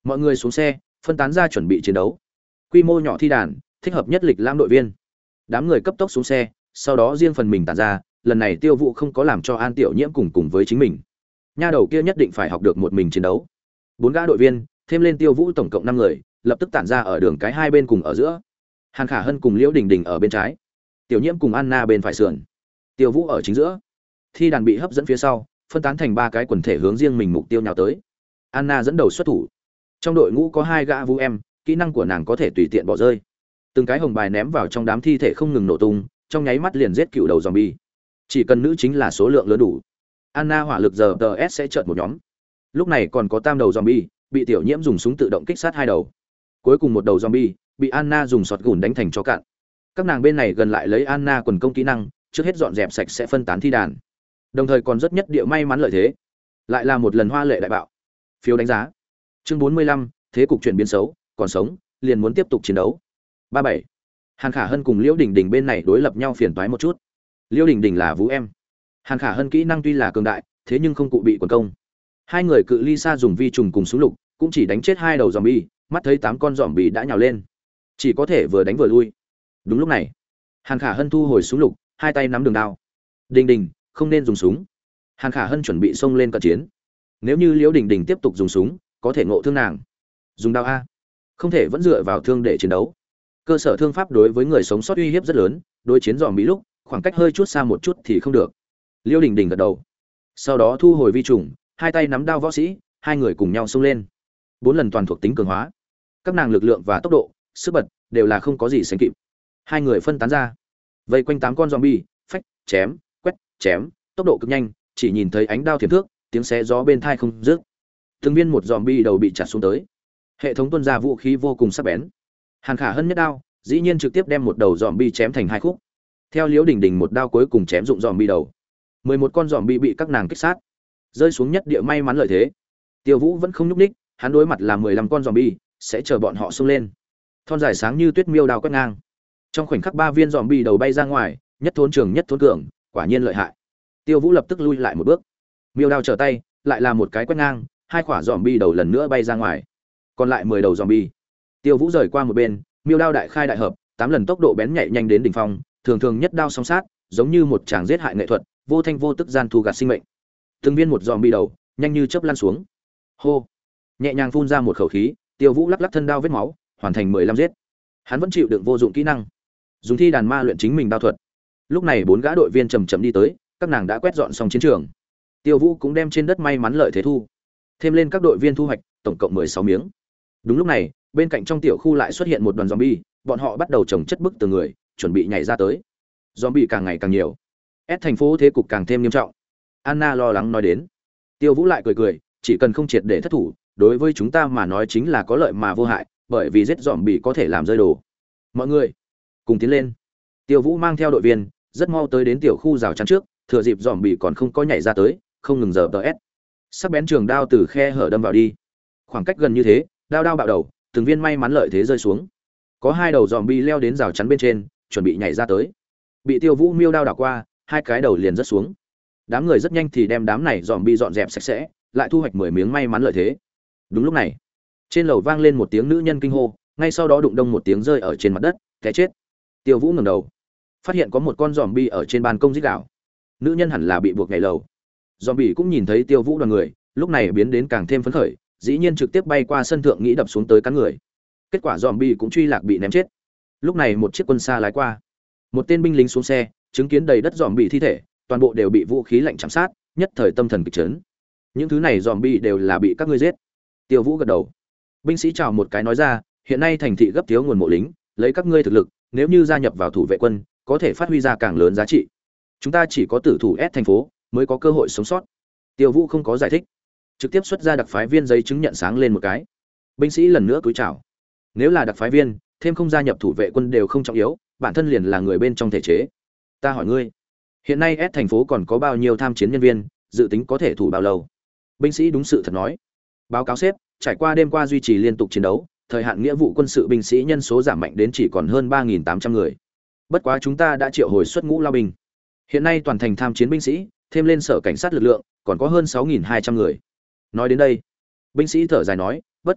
Mọi người xuống xe, phân tán ra chuẩn bị chiến đấu. Quy mô nhỏ thi đàn, thích hợp nhất lịch lãm đội viên. Đám người cấp tốc xuống xe, sau đó riêng phần mình tản ra, lần này Tiêu Vũ không có làm cho An Tiểu Nhiễm cùng cùng với chính mình. Nha đầu kia nhất định phải học được một mình chiến đấu. Bốn gã đội viên, thêm lên Tiêu Vũ tổng cộng năm người, lập tức tản ra ở đường cái hai bên cùng ở giữa. Hàn Khả Hân cùng Liễu Đình Đình ở bên trái, Tiểu Nhiễm cùng Anna bên phải sườn, Tiêu Vũ ở chính giữa. Thi đàn bị hấp dẫn phía sau, phân tán thành ba cái quần thể hướng riêng mình mục tiêu nhào tới. Anna dẫn đầu xuất thủ. Trong đội ngũ có hai gã vũ em, kỹ năng của nàng có thể tùy tiện bỏ rơi. Từng cái hồng bài ném vào trong đám thi thể không ngừng nổ tung, trong nháy mắt liền giết cựu đầu zombie. Chỉ cần nữ chính là số lượng lớn đủ, Anna hỏa lực giờ tê ét sẽ chợt một nhóm. Lúc này còn có tam đầu zombie, bị Tiểu Nhiễm dùng súng tự động kích sát hai đầu. Cuối cùng một đầu zombie bị Anna dùng sọt gùn đánh thành cho cạn. Các nàng bên này gần lại lấy Anna quần công kỹ năng, trước hết dọn dẹp sạch sẽ phân tán thi đàn. Đồng thời còn rất nhất địa may mắn lợi thế. Lại là một lần hoa lệ đại bạo. Phiếu đánh giá. Chương bốn mươi lăm, thế cục chuyển biến xấu, còn sống, liền muốn tiếp tục chiến đấu. ba bảy. Hàn Khả Hân cùng Liễu Đình Đình bên này đối lập nhau phiền toái một chút. Liễu Đình Đình là vũ em. Hàn Khả Hân kỹ năng tuy là cường đại, thế nhưng không cụ bị quần công. Hai người cự ly xa dùng vi trùng cùng súng lục, cũng chỉ đánh chết hai đầu zombie, mắt thấy tám con zombie đã nhào lên, chỉ có thể vừa đánh vừa lui. Đúng lúc này, Hàn Khả Hân thu hồi súng lục, hai tay nắm đường đao. Đình Đình, không nên dùng súng. Hàn Khả Hân chuẩn bị xông lên cận chiến. Nếu như Liễu Đình Đình tiếp tục dùng súng, có thể ngộ thương nàng. Dùng đao a, không thể vẫn dựa vào thương để chiến đấu. Cơ sở thương pháp đối với người sống sót uy hiếp rất lớn, đối chiến dòm bị lúc, khoảng cách hơi chút xa một chút thì không được. Liễu Đình Đình gật đầu. Sau đó thu hồi vi trùng, hai tay nắm đao võ sĩ, hai người cùng nhau xông lên. Bốn lần toàn thuộc tính cường hóa. Các nàng lực lượng và tốc độ, sức bật đều là không có gì sánh kịp. Hai người phân tán ra, vây quanh tám con zombie, phách, chém, quét, chém, tốc độ cực nhanh, chỉ nhìn thấy ánh đao thiểm thước, tiếng xé gió bên tai không dứt. Từng viên một zombie đầu bị chặt xuống tới. Hệ thống tuôn ra vũ khí vô cùng sắc bén. Hàn Khả Hân nhất đao, dĩ nhiên trực tiếp đem một đầu zombie chém thành hai khúc. Theo Liễu Đình Đình một đao cuối cùng chém dụng zombie đầu. mười một con zombie bị các nàng kích sát, rơi xuống nhất địa may mắn lợi thế. Tiêu Vũ vẫn không nhúc nhích, hắn đối mặt là mười lăm con zombie, sẽ chờ bọn họ xông lên. Thon dài sáng như tuyết miêu đao quét ngang. Trong khoảnh khắc ba viên zombie đầu bay ra ngoài, nhất thốn trường nhất thốn cường, quả nhiên lợi hại. Tiêu Vũ lập tức lui lại một bước. Miêu đao trở tay, lại là một cái quét ngang, hai quả zombie đầu lần nữa bay ra ngoài. Còn lại mười đầu zombie. Tiêu Vũ rời qua một bên, miêu đao đại khai đại hợp, tám lần tốc độ bén nhạy nhanh đến đỉnh phong, thường thường nhất đao song sát, giống như một tràng giết hại nghệ thuật, vô thanh vô tức gian thu gạt sinh mệnh. Từng viên một zombie đầu, nhanh như chớp lăn xuống. Hô, nhẹ nhàng phun ra một khẩu khí, Tiêu Vũ lắc lắc thân đao vết máu, hoàn thành mười lăm giết. Hắn vẫn chịu đựng vô dụng kỹ năng, dùng thi đàn ma luyện chính mình đao thuật. Lúc này bốn gã đội viên chậm chậm đi tới, các nàng đã quét dọn xong chiến trường. Tiêu Vũ cũng đem trên đất may mắn lợi thế thu, thêm lên các đội viên thu hoạch, tổng cộng mười sáu miếng. Đúng lúc này, bên cạnh trong tiểu khu lại xuất hiện một đoàn zombie, bọn họ bắt đầu chồng chất bức từ người, chuẩn bị nhảy ra tới. Zombie càng ngày càng nhiều, S thành phố thế cục càng thêm nghiêm trọng. Anna lo lắng nói đến. Tiêu Vũ lại cười cười, chỉ cần không triệt để thất thủ, đối với chúng ta mà nói chính là có lợi mà vô hại, bởi vì giết zombie có thể làm rơi đồ. Mọi người, cùng tiến lên. Tiêu Vũ mang theo đội viên, rất mau tới đến tiểu khu rào chắn trước, thừa dịp zombie còn không có nhảy ra tới, không ngừng giờ ts. Sắc bén trường đao từ khe hở đâm vào đi. Khoảng cách gần như thế, đao đao bạo đầu, từng viên may mắn lợi thế rơi xuống. Có hai đầu zombie leo đến rào chắn bên trên, chuẩn bị nhảy ra tới. Bị Tiêu Vũ miêu đao đảo qua, hai cái đầu liền rớt xuống. Đám người rất nhanh thì đem đám này zombie dọn dẹp sạch sẽ, lại thu hoạch mười miếng may mắn lợi thế. Đúng lúc này, trên lầu vang lên một tiếng nữ nhân kinh hô, ngay sau đó đụng đông một tiếng rơi ở trên mặt đất, té chết. Tiêu Vũ ngẩng đầu, phát hiện có một con zombie ở trên ban công rít gào. Nữ nhân hẳn là bị buộc nhảy lầu. Zombie cũng nhìn thấy Tiêu Vũ đoàn người, lúc này biến đến càng thêm phấn khởi, dĩ nhiên trực tiếp bay qua sân thượng nghĩ đập xuống tới cắn người. Kết quả zombie cũng truy lạc bị ném chết. Lúc này một chiếc quân xa lái qua, một tên binh lính xuống xe, chứng kiến đầy đất zombie thi thể, toàn bộ đều bị vũ khí lạnh chạm sát, nhất thời tâm thần kịch chấn. Những thứ này zombie đều là bị các ngươi giết. Tiêu Vũ gật đầu. Binh sĩ chào một cái nói ra, hiện nay thành thị gấp thiếu nguồn mộ lính, lấy các ngươi thực lực, nếu như gia nhập vào thủ vệ quân, có thể phát huy ra càng lớn giá trị. Chúng ta chỉ có tử thủ S thành phố mới có cơ hội sống sót. Tiêu Vũ không có giải thích, trực tiếp xuất ra đặc phái viên giấy chứng nhận sáng lên một cái. Binh sĩ lần nữa cúi chào. Nếu là đặc phái viên, thêm không gia nhập thủ vệ quân đều không trọng yếu, bản thân liền là người bên trong thể chế. Ta hỏi ngươi, hiện nay S thành phố còn có bao nhiêu tham chiến nhân viên, dự tính có thể thủ bao lâu? Binh sĩ đúng sự thật nói. Báo cáo sếp, trải qua đêm qua duy trì liên tục chiến đấu, thời hạn nghĩa vụ quân sự binh sĩ nhân số giảm mạnh đến chỉ còn hơn ba nghìn tám trăm người. Bất quá chúng ta đã triệu hồi xuất ngũ lao binh. Hiện nay toàn thành tham chiến binh sĩ, thêm lên sở cảnh sát lực lượng, còn có hơn sáu nghìn hai trăm người. Nói đến đây, binh sĩ thở dài nói, bất quá,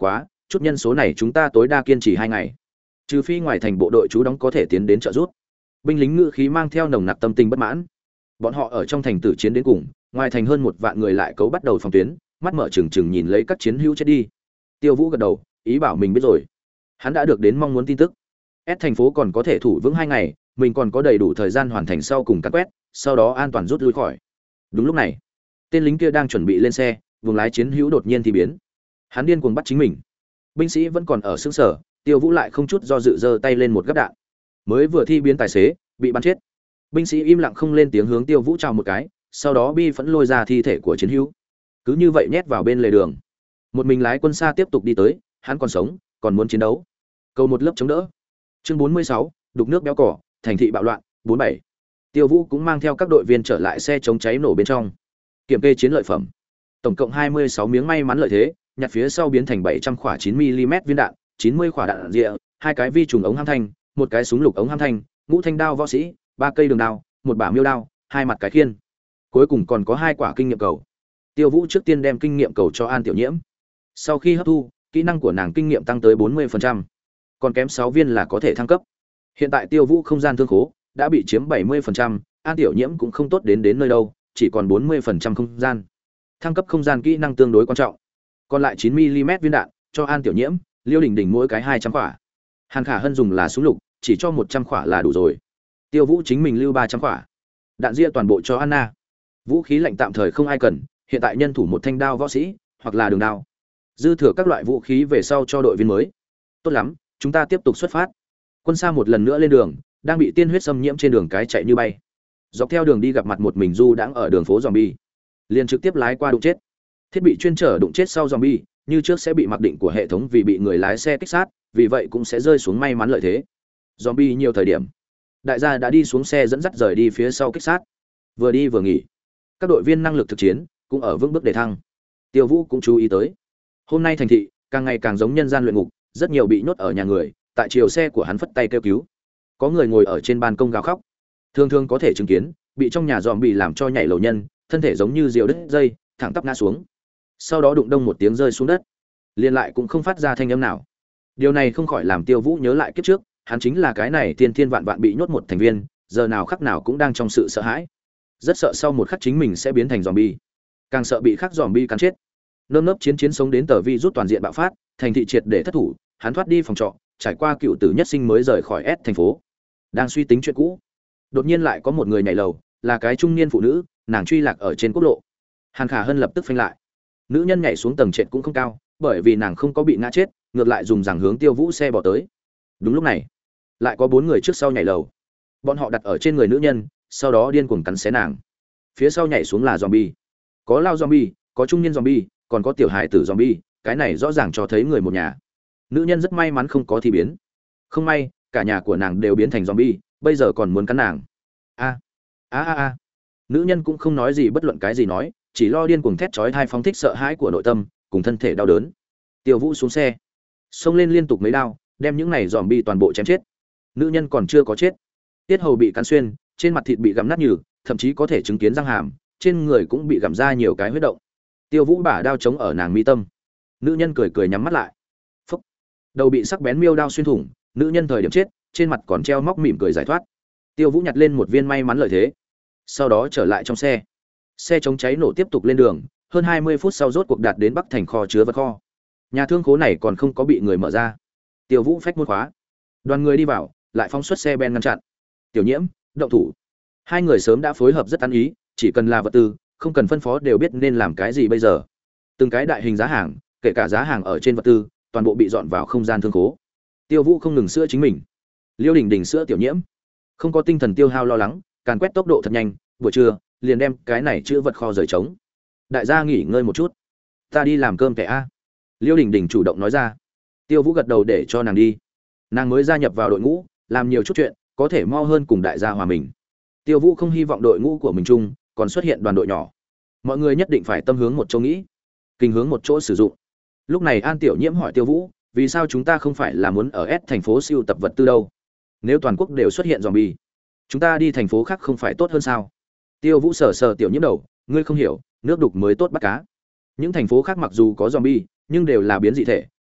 chút nhân số này chúng ta tối đa kiên trì hai ngày, trừ phi ngoài thành bộ đội trú đóng có thể tiến đến trợ giúp. Binh lính ngự khí mang theo nồng nặc tâm tình bất mãn. Bọn họ ở trong thành tử chiến đến cùng, ngoài thành hơn một vạn người lại cấu bắt đầu phòng tuyến, mắt mở trừng trừng nhìn lấy các chiến hữu chết đi. Tiêu Vũ gật đầu, ý bảo mình biết rồi. Hắn đã được đến mong muốn tin tức. S thành phố còn có thể thủ vững hai ngày, mình còn có đầy đủ thời gian hoàn thành sau cùng cắt quét, sau đó an toàn rút lui khỏi. Đúng lúc này, tên lính kia đang chuẩn bị lên xe, vùng lái chiến hữu đột nhiên thì biến. Hắn điên cuồng bắt chính mình. Binh sĩ vẫn còn ở xương sở, Tiêu Vũ lại không chút do dự giơ tay lên một gắp đạn. Mới vừa thi biến tài xế, bị bắn chết. Binh sĩ im lặng không lên tiếng hướng Tiêu Vũ chào một cái, sau đó bi phẫn lôi ra thi thể của chiến hữu. Cứ như vậy nhét vào bên lề đường. Một mình lái quân xa tiếp tục đi tới, hắn còn sống, còn muốn chiến đấu. Cầu một lớp chống đỡ. Chương bốn mươi sáu, đục nước béo cỏ, thành thị bạo loạn, bốn bảy. Tiêu Vũ cũng mang theo các đội viên trở lại xe chống cháy nổ bên trong. Kiểm kê chiến lợi phẩm. Tổng cộng hai mươi sáu miếng may mắn lợi thế, nhặt phía sau biến thành bảy trăm quả chín mi li mét viên đạn, chín mươi quả đạn rịa, hai cái vi trùng ống ham thanh, một cái súng lục ống ham thanh, ngũ thanh đao võ sĩ, ba cây đường đao, một bả miêu đao, hai mặt cái khiên. Cuối cùng còn có hai quả kinh nghiệm cầu. Tiêu Vũ trước tiên đem kinh nghiệm cầu cho An Tiểu Nhiễm. Sau khi hấp thu, kỹ năng của nàng kinh nghiệm tăng tới bốn mươi phần trăm. Còn kém sáu viên là có thể thăng cấp. Hiện tại Tiêu Vũ không gian thương khố đã bị chiếm bảy mươi phần trăm, An Tiểu Nhiễm cũng không tốt đến đến nơi đâu, chỉ còn bốn mươi phần trăm không gian. Thăng cấp không gian kỹ năng tương đối quan trọng. Còn lại chín mi li mét viên đạn cho An Tiểu Nhiễm, Liêu Đình Đình mỗi cái hai trăm quả. Hàn Khả Hân dùng là súng lục, chỉ cho một trăm quả là đủ rồi. Tiêu Vũ chính mình lưu ba trăm quả. Đạn ria toàn bộ cho Anna. Vũ khí lạnh tạm thời không ai cần, hiện tại nhân thủ một thanh đao võ sĩ hoặc là đường đao. Dư thừa các loại vũ khí về sau cho đội viên mới. Tốt lắm, chúng ta tiếp tục xuất phát. Quân xa một lần nữa lên đường, đang bị tiên huyết xâm nhiễm trên đường cái chạy như bay. Dọc theo đường đi gặp mặt một mình Du đãng ở đường phố zombie, liền trực tiếp lái qua đụng chết. Thiết bị chuyên trở đụng chết sau zombie, như trước sẽ bị mặc định của hệ thống vì bị người lái xe kích sát, vì vậy cũng sẽ rơi xuống may mắn lợi thế. Zombie nhiều thời điểm, đại gia đã đi xuống xe dẫn dắt rời đi phía sau kích sát. Vừa đi vừa nghỉ, các đội viên năng lực thực chiến cũng ở vững bước để thăng. Tiêu Vũ cũng chú ý tới, hôm nay thành thị càng ngày càng giống nhân gian luyện ngục, rất nhiều bị nhốt ở nhà người, tại chiều xe của hắn phất tay kêu cứu. Có người ngồi ở trên ban công gào khóc. Thường thường có thể chứng kiến bị trong nhà dòm bị làm cho nhảy lầu nhân, thân thể giống như diều đứt dây, thẳng tắp ngã xuống. Sau đó đụng đông một tiếng rơi xuống đất, liền lại cũng không phát ra thanh âm nào. Điều này không khỏi làm Tiêu Vũ nhớ lại kiếp trước, hắn chính là cái này thiên thiên vạn vạn bị nhốt một thành viên, giờ nào khắc nào cũng đang trong sự sợ hãi. Rất sợ sau một khắc chính mình sẽ biến thành zombie, càng sợ bị khắc zombie cắn chết. Nơm nớp chiến chiến sống đến tờ vi rút toàn diện bạo phát, thành thị triệt để thất thủ, hắn thoát đi phòng trọ, trải qua cựu tử nhất sinh mới rời khỏi S thành phố. Đang suy tính chuyện cũ, đột nhiên lại có một người nhảy lầu, là cái trung niên phụ nữ, nàng truy lạc ở trên quốc lộ. Hàn Khả Hân lập tức phanh lại. Nữ nhân nhảy xuống tầng trệt cũng không cao, bởi vì nàng không có bị ngã chết, ngược lại dùng rằng hướng Tiêu Vũ xe bỏ tới. Đúng lúc này, lại có bốn người trước sau nhảy lầu. Bọn họ đặt ở trên người nữ nhân, sau đó điên cuồng cắn xé nàng. Phía sau nhảy xuống là zombie. Có lao zombie, có trung niên zombie, còn có tiểu hài tử zombie, cái này rõ ràng cho thấy người một nhà. Nữ nhân rất may mắn không có thi biến. Không may, cả nhà của nàng đều biến thành zombie, bây giờ còn muốn cắn nàng. A a a a. Nữ nhân cũng không nói gì bất luận cái gì nói, chỉ lo điên cuồng thét chói tai phóng thích sợ hãi của nội tâm, cùng thân thể đau đớn. Tiêu Vũ xuống xe, xông lên liên tục mấy đao, đem những này zombie toàn bộ chém chết. Nữ nhân còn chưa có chết, tiết hầu bị cắn xuyên, trên mặt thịt bị gặm nát nhừ, thậm chí có thể chứng kiến răng hàm, trên người cũng bị gặm ra nhiều cái huyết động. Tiêu Vũ bả đao chống ở nàng mi tâm. Nữ nhân cười cười nhắm mắt lại. Phốc. Đầu bị sắc bén miêu đao xuyên thủng, nữ nhân thời điểm chết, trên mặt còn treo móc mỉm cười giải thoát. Tiêu Vũ nhặt lên một viên may mắn lợi thế, sau đó trở lại trong xe. Xe chống cháy nổ tiếp tục lên đường, hơn hai mươi phút sau rốt cuộc đạt đến Bắc thành kho chứa vật kho. Nhà thương khố này còn không có bị người mở ra. Tiêu Vũ phách môn khóa. Đoàn người đi vào, lại phóng xuất xe ben ngăn chặn. Tiểu Nhiễm, động thủ. Hai người sớm đã phối hợp rất ăn ý, chỉ cần là vật tư, không cần phân phó đều biết nên làm cái gì bây giờ. Từng cái đại hình giá hàng, kể cả giá hàng ở trên vật tư, toàn bộ bị dọn vào không gian thương khố. Tiêu Vũ không ngừng sữa chính mình. Liêu Đình Đình sữa Tiểu Nhiễm, không có tinh thần tiêu hao lo lắng, càn quét tốc độ thật nhanh, buổi trưa liền đem cái này chứa vật kho rời trống. Đại gia nghỉ ngơi một chút, ta đi làm cơm kẻ a. Liêu Đình Đình chủ động nói ra. Tiêu Vũ gật đầu để cho nàng đi. Nàng mới gia nhập vào đội ngũ, làm nhiều chút chuyện, có thể mau hơn cùng đại gia hòa mình. Tiêu Vũ không hy vọng đội ngũ của mình chung còn xuất hiện đoàn đội nhỏ. Mọi người nhất định phải tâm hướng một chỗ nghĩ, kinh hướng một chỗ sử dụng. Lúc này An Tiểu Nhiễm hỏi Tiêu Vũ, vì sao chúng ta không phải là muốn ở S thành phố siêu tập vật tư đâu? Nếu toàn quốc đều xuất hiện zombie, chúng ta đi thành phố khác không phải tốt hơn sao? Tiêu Vũ sờ sờ Tiểu Nhiễm đầu, ngươi không hiểu, nước đục mới tốt bắt cá. Những thành phố khác mặc dù có zombie, nhưng đều là biến dị thể,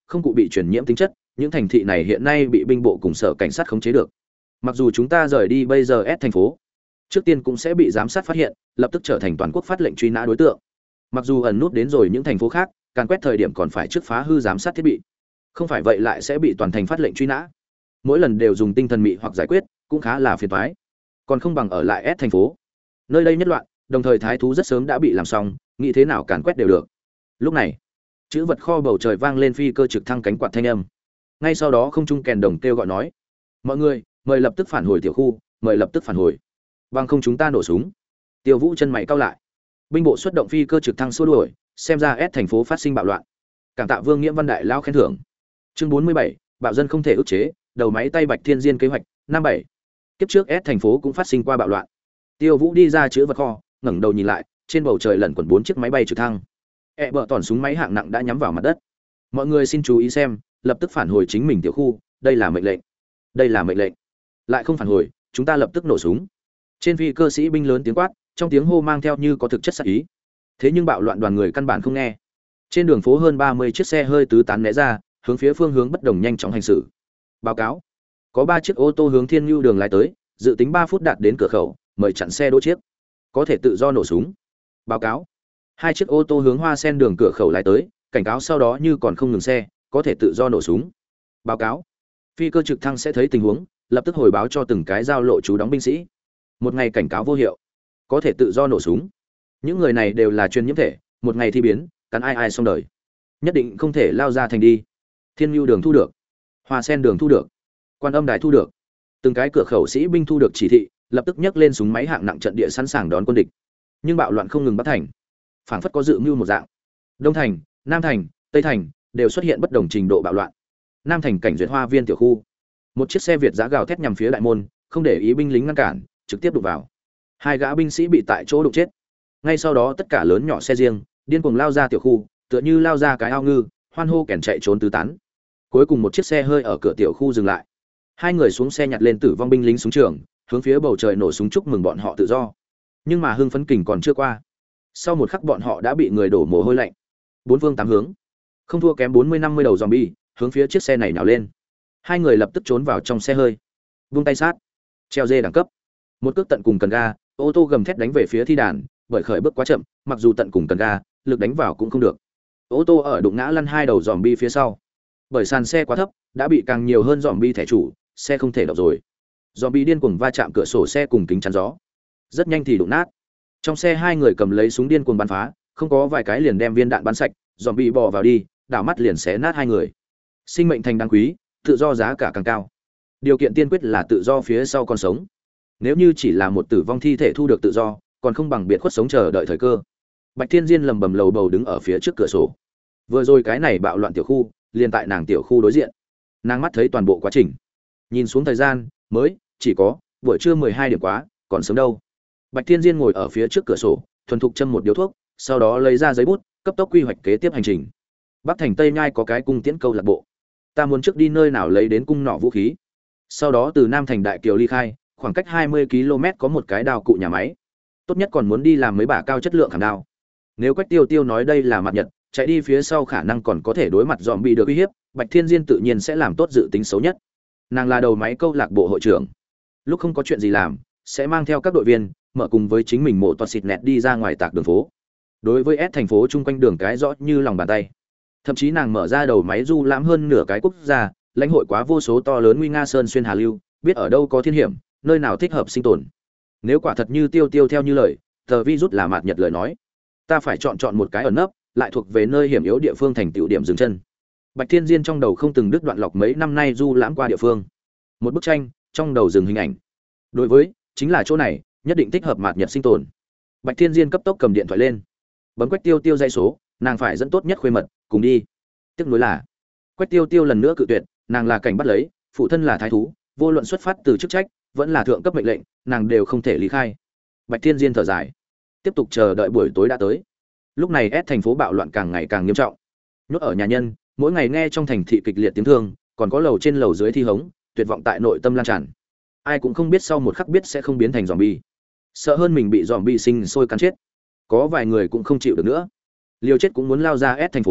không cụ bị truyền nhiễm tính chất, những thành thị này hiện nay bị binh bộ cùng sở cảnh sát khống chế được. Mặc dù chúng ta rời đi bây giờ S thành phố, trước tiên cũng sẽ bị giám sát phát hiện, lập tức trở thành toàn quốc phát lệnh truy nã đối tượng. Mặc dù ẩn nút đến rồi những thành phố khác, càn quét thời điểm còn phải trước phá hư giám sát thiết bị. Không phải vậy lại sẽ bị toàn thành phát lệnh truy nã. Mỗi lần đều dùng tinh thần mị hoặc giải quyết, cũng khá là phiền toái. Còn không bằng ở lại S thành phố. Nơi đây nhất loạn, đồng thời thái thú rất sớm đã bị làm xong, nghĩ thế nào càn quét đều được. Lúc này, chữ vật kho bầu trời vang lên phi cơ trực thăng cánh quạt thanh âm. Ngay sau đó không trung kèn đồng kêu gọi nói: "Mọi người, mời lập tức phản hồi tiểu khu, mời lập tức phản hồi. Bằng không chúng ta nổ súng." Tiêu Vũ chân mày cau lại. Binh bộ xuất động phi cơ trực thăng xua đuổi, xem ra S thành phố phát sinh bạo loạn. Cảm tạ Vương Nghĩa Văn đại lao khen thưởng. Chương bốn mươi bảy, bạo dân không thể ức chế, đầu máy tay Bạch Thiên Diên kế hoạch, năm bảy. Kiếp trước S thành phố cũng phát sinh qua bạo loạn. Tiêu Vũ đi ra chứa vật kho, ngẩng đầu nhìn lại, trên bầu trời lẩn quẩn bốn chiếc máy bay trực thăng. E bợ tòn súng máy hạng nặng đã nhắm vào mặt đất. Mọi người xin chú ý xem, lập tức phản hồi chính mình tiểu khu, đây là mệnh lệnh. Đây là mệnh lệnh. Lại không phản hồi, chúng ta lập tức nổ súng. Trên phi cơ sĩ binh lớn tiếng quát, trong tiếng hô mang theo như có thực chất sát ý. Thế nhưng bạo loạn đoàn người căn bản không nghe. Trên đường phố hơn ba mươi chiếc xe hơi tứ tán né ra, hướng phía phương hướng bất đồng nhanh chóng hành xử. Báo cáo, có ba chiếc ô tô hướng Thiên Nưu đường lái tới, dự tính ba phút đạt đến cửa khẩu, mời chặn xe đỗ chiếc. Có thể tự do nổ súng. Báo cáo, hai chiếc ô tô hướng Hoa Sen đường cửa khẩu lái tới, cảnh cáo sau đó như còn không ngừng xe, có thể tự do nổ súng. Báo cáo, phi cơ trực thăng sẽ thấy tình huống, lập tức hồi báo cho từng cái giao lộ trú đóng binh sĩ. Một ngày cảnh cáo vô hiệu, có thể tự do nổ súng. Những người này đều là truyền nhiễm thể, một ngày thi biến, cắn ai ai xong đời. Nhất định không thể lao ra thành đi. Thiên Nưu đường thu được, Hoa Sen đường thu được, Quan Âm đài thu được. Từng cái cửa khẩu sĩ binh thu được chỉ thị, lập tức nhấc lên súng máy hạng nặng trận địa sẵn sàng đón quân địch. Nhưng bạo loạn không ngừng bắt thành, phảng phất có dự mưu một dạng. Đông thành, Nam thành, Tây thành đều xuất hiện bất đồng trình độ bạo loạn. Nam thành cảnh duyệt hoa viên tiểu khu, một chiếc xe Việt giã gào thét nhằm phía đại môn, không để ý binh lính ngăn cản, trực tiếp đụng vào. Hai gã binh sĩ bị tại chỗ đụng chết. Ngay sau đó tất cả lớn nhỏ xe riêng điên cuồng lao ra tiểu khu, tựa như lao ra cái ao ngư, hoan hô kèn chạy trốn tứ tán. Cuối cùng một chiếc xe hơi ở cửa tiểu khu dừng lại. Hai người xuống xe nhặt lên tử vong binh lính súng trường, hướng phía bầu trời nổ súng chúc mừng bọn họ tự do. Nhưng mà hưng phấn kình còn chưa qua. Sau một khắc bọn họ đã bị người đổ mồ hôi lạnh. Bốn phương tám hướng, không thua kém bốn mươi năm mươi đầu zombie, hướng phía chiếc xe này nhào lên. Hai người lập tức trốn vào trong xe hơi. Vung tay sát, treo dê đẳng cấp. Một cước tận cùng cần ga, ô tô gầm thét đánh về phía thi đàn, bởi khởi bước quá chậm, mặc dù tận cùng cần ga, lực đánh vào cũng không được. Ô tô ở đụng ngã lăn hai đầu zombie phía sau. Bởi sàn xe quá thấp, đã bị càng nhiều hơn zombie thẻ chủ, xe không thể động rồi. Zombie điên cuồng va chạm cửa sổ xe cùng kính chắn gió. Rất nhanh thì đụng nát. Trong xe hai người cầm lấy súng điên cuồng bắn phá, không có vài cái liền đem viên đạn bắn sạch, zombie bò vào đi, đảo mắt liền xé nát hai người. Sinh mệnh thành đáng quý, tự do giá cả càng cao. Điều kiện tiên quyết là tự do phía sau còn sống. Nếu như chỉ là một tử vong thi thể thu được tự do, còn không bằng biệt khuất sống chờ đợi thời cơ. Bạch Thiên Diên lầm bầm lầu bầu đứng ở phía trước cửa sổ. Vừa rồi cái này bạo loạn tiểu khu, liền tại nàng tiểu khu đối diện. Nàng mắt thấy toàn bộ quá trình. Nhìn xuống thời gian, mới chỉ có buổi trưa mười hai điểm quá, còn sớm đâu. Bạch Thiên Diên ngồi ở phía trước cửa sổ, thuần thục châm một điếu thuốc, sau đó lấy ra giấy bút, cấp tốc quy hoạch kế tiếp hành trình. Bắc thành Tây Nhai có cái cung tiễn câu lạc bộ. Ta muốn trước đi nơi nào lấy đến cung nỏ vũ khí. Sau đó từ Nam thành Đại Kiều ly khai, khoảng cách hai mươi ki lô mét có một cái đao cụ nhà máy. Tốt nhất còn muốn đi làm mấy bả cao chất lượng khảm đao. Nếu Quách Tiêu Tiêu nói đây là mặt nhật, chạy đi phía sau khả năng còn có thể đối mặt zombie được uy hiếp, Bạch Thiên Diên tự nhiên sẽ làm tốt dự tính xấu nhất. Nàng là đầu máy câu lạc bộ hội trưởng, lúc không có chuyện gì làm, sẽ mang theo các đội viên, mở cùng với chính mình mộ toa xịt nẹt đi ra ngoài tạc đường phố. Đối với S thành phố chung quanh đường cái rõ như lòng bàn tay. Thậm chí nàng mở ra đầu máy du lãm hơn nửa cái quốc gia, lãnh hội quá vô số to lớn nguy nga sơn xuyên hà lưu, biết ở đâu có thiên hiểm, nơi nào thích hợp sinh tồn. Nếu quả thật như Tiêu Tiêu theo như lời, tờ virus là mạt nhật lời nói, ta phải chọn chọn một cái ẩn nấp, lại thuộc về nơi hiểm yếu địa phương thành tựu điểm dừng chân. Bạch Thiên Diên trong đầu không từng đứt đoạn lọc mấy năm nay du lãm qua địa phương. Một bức tranh, trong đầu dừng hình ảnh. Đối với, chính là chỗ này, nhất định thích hợp mạt nhật sinh tồn. Bạch Thiên Diên cấp tốc cầm điện thoại lên, bấm Quách Tiêu Tiêu dây số, nàng phải dẫn tốt nhất khuê mật, cùng đi. Tiếc nuối là, Quách Tiêu Tiêu lần nữa cự tuyệt, nàng là cảnh bắt lấy, phụ thân là thái thú, vô luận xuất phát từ chức trách, vẫn là thượng cấp mệnh lệnh, nàng đều không thể lý khai. Bạch Thiên Diên thở dài, tiếp tục chờ đợi buổi tối đã tới. Lúc này S thành phố bạo loạn càng ngày càng nghiêm trọng. Nhốt ở nhà nhân, mỗi ngày nghe trong thành thị kịch liệt tiếng thương, còn có lầu trên lầu dưới thi hống, tuyệt vọng tại nội tâm lan tràn. Ai cũng không biết sau một khắc biết sẽ không biến thành zombie. Sợ hơn mình bị zombie sinh sôi cắn chết. Có vài người cũng không chịu được nữa, liều chết cũng muốn lao ra S thành phố,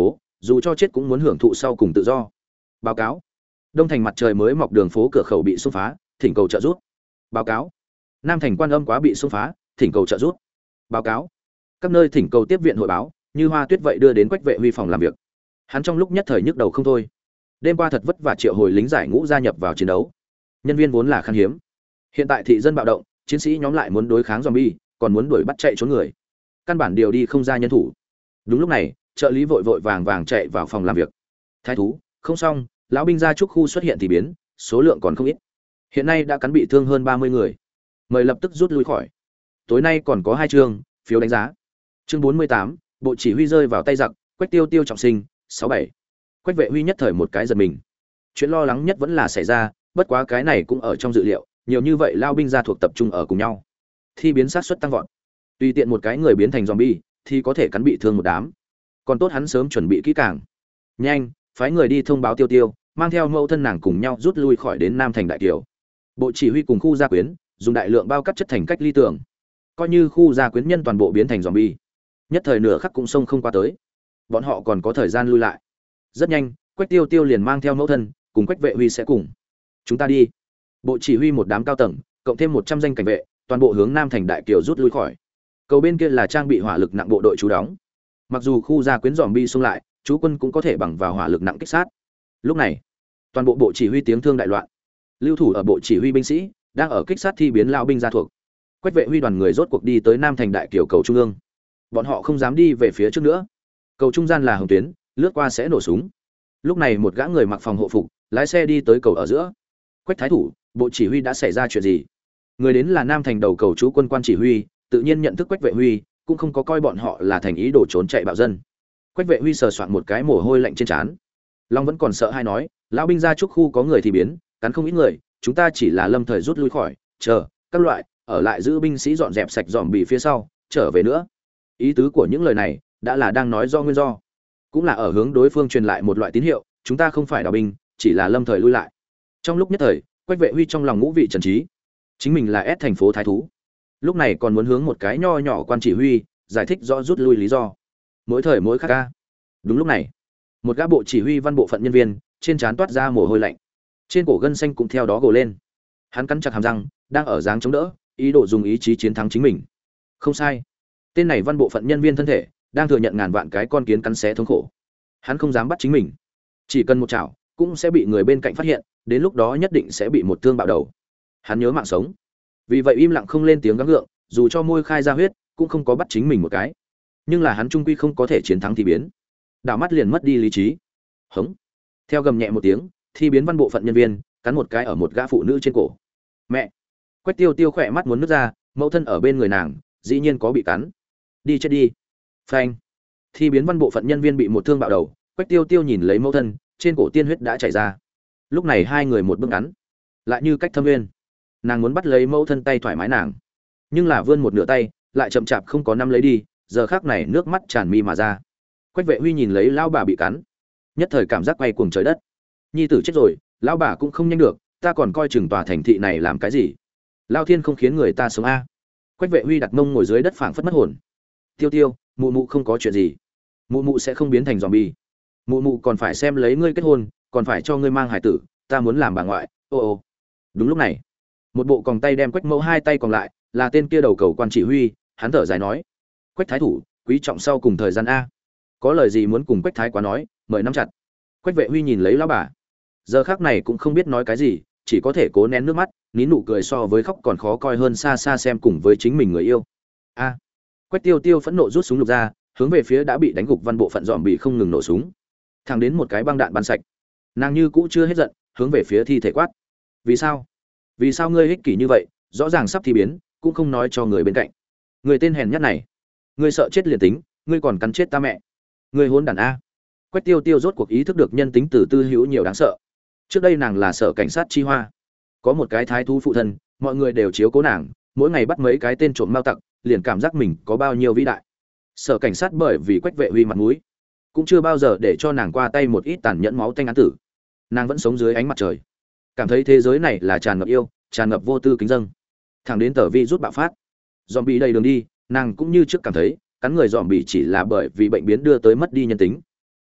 dù cho chết cũng muốn hưởng thụ sau cùng tự do. Báo cáo. Đông thành mặt trời mới mọc đường phố cửa khẩu bị xung phá, thỉnh cầu trợ giúp. Báo cáo. Nam thành quan âm quá bị xung phá, thỉnh cầu trợ giúp. Báo cáo. Các nơi thỉnh cầu tiếp viện hội báo, như hoa tuyết vậy đưa đến Quách Vệ Huy phòng làm việc. Hắn trong lúc nhất thời nhức đầu không thôi. Đêm qua thật vất vả triệu hồi lính giải ngũ gia nhập vào chiến đấu. Nhân viên vốn là khan hiếm. Hiện tại thị dân bạo động, chiến sĩ nhóm lại muốn đối kháng zombie, còn muốn đuổi bắt chạy trốn người. Căn bản điều đi không ra nhân thủ. Đúng lúc này, trợ lý vội vội vàng vàng chạy vào phòng làm việc. Thái thú, không xong, lão binh gia trúc khu xuất hiện thì biến, số lượng còn không ít. Hiện nay đã cắn bị thương hơn ba mươi người. Mời lập tức rút lui khỏi. Tối nay còn có hai chương, phiếu đánh giá. Chương bốn mươi tám, bộ chỉ huy rơi vào tay giặc, Quách Tiêu Tiêu trọng sinh, sáu bảy. Quách Vệ Huy nhất thời một cái giật mình. Chuyện lo lắng nhất vẫn là xảy ra, bất quá cái này cũng ở trong dự liệu, nhiều như vậy lao binh gia thuộc tập trung ở cùng nhau. Thi biến sát suất tăng vọt. Tùy tiện một cái người biến thành zombie thì có thể cắn bị thương một đám. Còn tốt hắn sớm chuẩn bị kỹ càng. Nhanh, phái người đi thông báo Tiêu Tiêu, mang theo mẫu thân nàng cùng nhau rút lui khỏi đến Nam thành Đại Kiều. Bộ chỉ huy cùng khu gia quyến dùng đại lượng bao cắt chất thành cách ly tường, coi như khu gia quyến nhân toàn bộ biến thành zombie, nhất thời nửa khắc cũng xông không qua tới. Bọn họ còn có thời gian lui lại. Rất nhanh, Quách Tiêu Tiêu liền mang theo mẫu thân, cùng Quách Vệ Huy sẽ cùng. Chúng ta đi. Bộ chỉ huy một đám cao tầng, cộng thêm một trăm danh cảnh vệ, toàn bộ hướng Nam thành Đại Kiều rút lui khỏi. Cầu bên kia là trang bị hỏa lực nặng bộ đội trú đóng. Mặc dù khu gia quyến zombie xông lại, chú quân cũng có thể bằng vào hỏa lực nặng kích sát. Lúc này, toàn bộ bộ chỉ huy tiếng thương đại loạn. Lưu thủ ở bộ chỉ huy binh sĩ đang ở kích sát thi biến lao binh gia thuộc. Quách Vệ Huy đoàn người rốt cuộc đi tới Nam thành Đại Kiều cầu trung ương. Bọn họ không dám đi về phía trước nữa. Cầu trung gian là hồng tuyến, lướt qua sẽ nổ súng. Lúc này một gã người mặc phòng hộ phục, lái xe đi tới cầu ở giữa. Quách thái thủ, bộ chỉ huy đã xảy ra chuyện gì? Người đến là Nam thành đầu cầu chú quân quan chỉ huy, tự nhiên nhận thức Quách Vệ Huy, cũng không có coi bọn họ là thành ý đồ trốn chạy bạo dân. Quách Vệ Huy sờ soạn một cái mồ hôi lạnh trên trán. Long vẫn còn sợ hai nói, lão binh gia trúc khu có người thì biến, cắn không ít người, chúng ta chỉ là lâm thời rút lui khỏi, chờ các loại ở lại giữ binh sĩ dọn dẹp sạch dòm bị phía sau, trở về nữa. Ý tứ của những lời này đã là đang nói do nguyên do, cũng là ở hướng đối phương truyền lại một loại tín hiệu, chúng ta không phải đào binh, chỉ là lâm thời lui lại. Trong lúc nhất thời, Quách Vệ Huy trong lòng ngũ vị trần trí, chính mình là S thành phố thái thú, lúc này còn muốn hướng một cái nho nhỏ quan chỉ huy giải thích rõ rút lui lý do. Mỗi thời mỗi khác ca. Đúng lúc này, một gã bộ chỉ huy văn bộ phận nhân viên trên trán toát ra mồ hôi lạnh, trên cổ gân xanh cũng theo đó gồ lên. Hắn cắn chặt hàm răng, đang ở dáng chống đỡ, ý đồ dùng ý chí chiến thắng chính mình. Không sai, tên này văn bộ phận nhân viên thân thể đang thừa nhận ngàn vạn cái con kiến cắn xé thống khổ. Hắn không dám bắt chính mình, chỉ cần một chảo cũng sẽ bị người bên cạnh phát hiện, đến lúc đó nhất định sẽ bị một thương bạo đầu. Hắn nhớ mạng sống, vì vậy im lặng không lên tiếng gắng gượng, dù cho môi khai ra huyết cũng không có bắt chính mình một cái. Nhưng là hắn trung quy không có thể chiến thắng thì biến, đảo mắt liền mất đi lý trí. Hống. Theo gầm nhẹ một tiếng, thi biến văn bộ phận nhân viên cắn một cái ở một gã phụ nữ trên cổ. Mẹ. Quách Tiêu Tiêu khỏe mắt muốn nứt ra, mẫu thân ở bên người nàng dĩ nhiên có bị cắn. Đi chết đi. Phanh. Thi biến văn bộ phận nhân viên bị một thương bạo đầu, Quách Tiêu Tiêu nhìn lấy mẫu thân, trên cổ tiên huyết đã chảy ra. Lúc này hai người một bước ngắn, lại như cách thâm nguyên. Nàng muốn bắt lấy mẫu thân tay thoải mái nàng, nhưng là vươn một nửa tay, lại chậm chạp không có nắm lấy đi, giờ khắc này nước mắt tràn mi mà ra. Quách Vệ Huy nhìn lấy lão bà bị cắn, nhất thời cảm giác quay cuồng trời đất. Nhi tử chết rồi, lão bà cũng không nhanh được, ta còn coi chừng tòa thành thị này làm cái gì? Lao thiên không khiến người ta sống a. Quách Vệ Huy đặt mông ngồi dưới đất phảng phất mất hồn. Tiêu Tiêu, mụ mụ không có chuyện gì, mụ mụ sẽ không biến thành zombie. Mụ mụ còn phải xem lấy ngươi kết hôn, còn phải cho ngươi mang hải tử, ta muốn làm bà ngoại. Ô ô. Đúng lúc này, một bộ còng tay đem Quách Mẫu hai tay còn lại, là tên kia đầu cầu quan chỉ huy, hắn thở dài nói: Quách thái thủ, quý trọng sau cùng thời gian a, có lời gì muốn cùng Quách thái quá nói, mời nắm chặt. Quách Vệ Huy nhìn lấy lão bà, giờ khắc này cũng không biết nói cái gì, chỉ có thể cố nén nước mắt, nín nụ cười so với khóc còn khó coi hơn xa xa xem cùng với chính mình người yêu. A. Quách Tiêu Tiêu phẫn nộ rút súng lục ra, hướng về phía đã bị đánh gục văn bộ phận dòm bị không ngừng nổ súng, thẳng đến một cái băng đạn bắn sạch. Nàng như cũ chưa hết giận, hướng về phía thi thể quát: vì sao? Vì sao ngươi ích kỷ như vậy, rõ ràng sắp thi biến, cũng không nói cho người bên cạnh. Người tên hèn nhát này, ngươi sợ chết liền tính, ngươi còn cắn chết ta mẹ. Ngươi hỗn đản a. Quách Tiêu Tiêu rốt cuộc ý thức được nhân tính từ tư hữu nhiều đáng sợ. Trước đây nàng là sở cảnh sát chi hoa, có một cái thái thú phụ thân, mọi người đều chiếu cố nàng, mỗi ngày bắt mấy cái tên trộm mao tặc, liền cảm giác mình có bao nhiêu vĩ đại. Sở cảnh sát bởi vì Quách Vệ Huy mặt mũi, cũng chưa bao giờ để cho nàng qua tay một ít tàn nhẫn máu tanh án tử. Nàng vẫn sống dưới ánh mặt trời, cảm thấy thế giới này là tràn ngập yêu, tràn ngập vô tư kính dâng. Thẳng đến tờ vi rút bạo phát, zombie đầy đường đi, nàng cũng như trước cảm thấy cắn người zombie chỉ là bởi vì bệnh biến đưa tới mất đi nhân tính.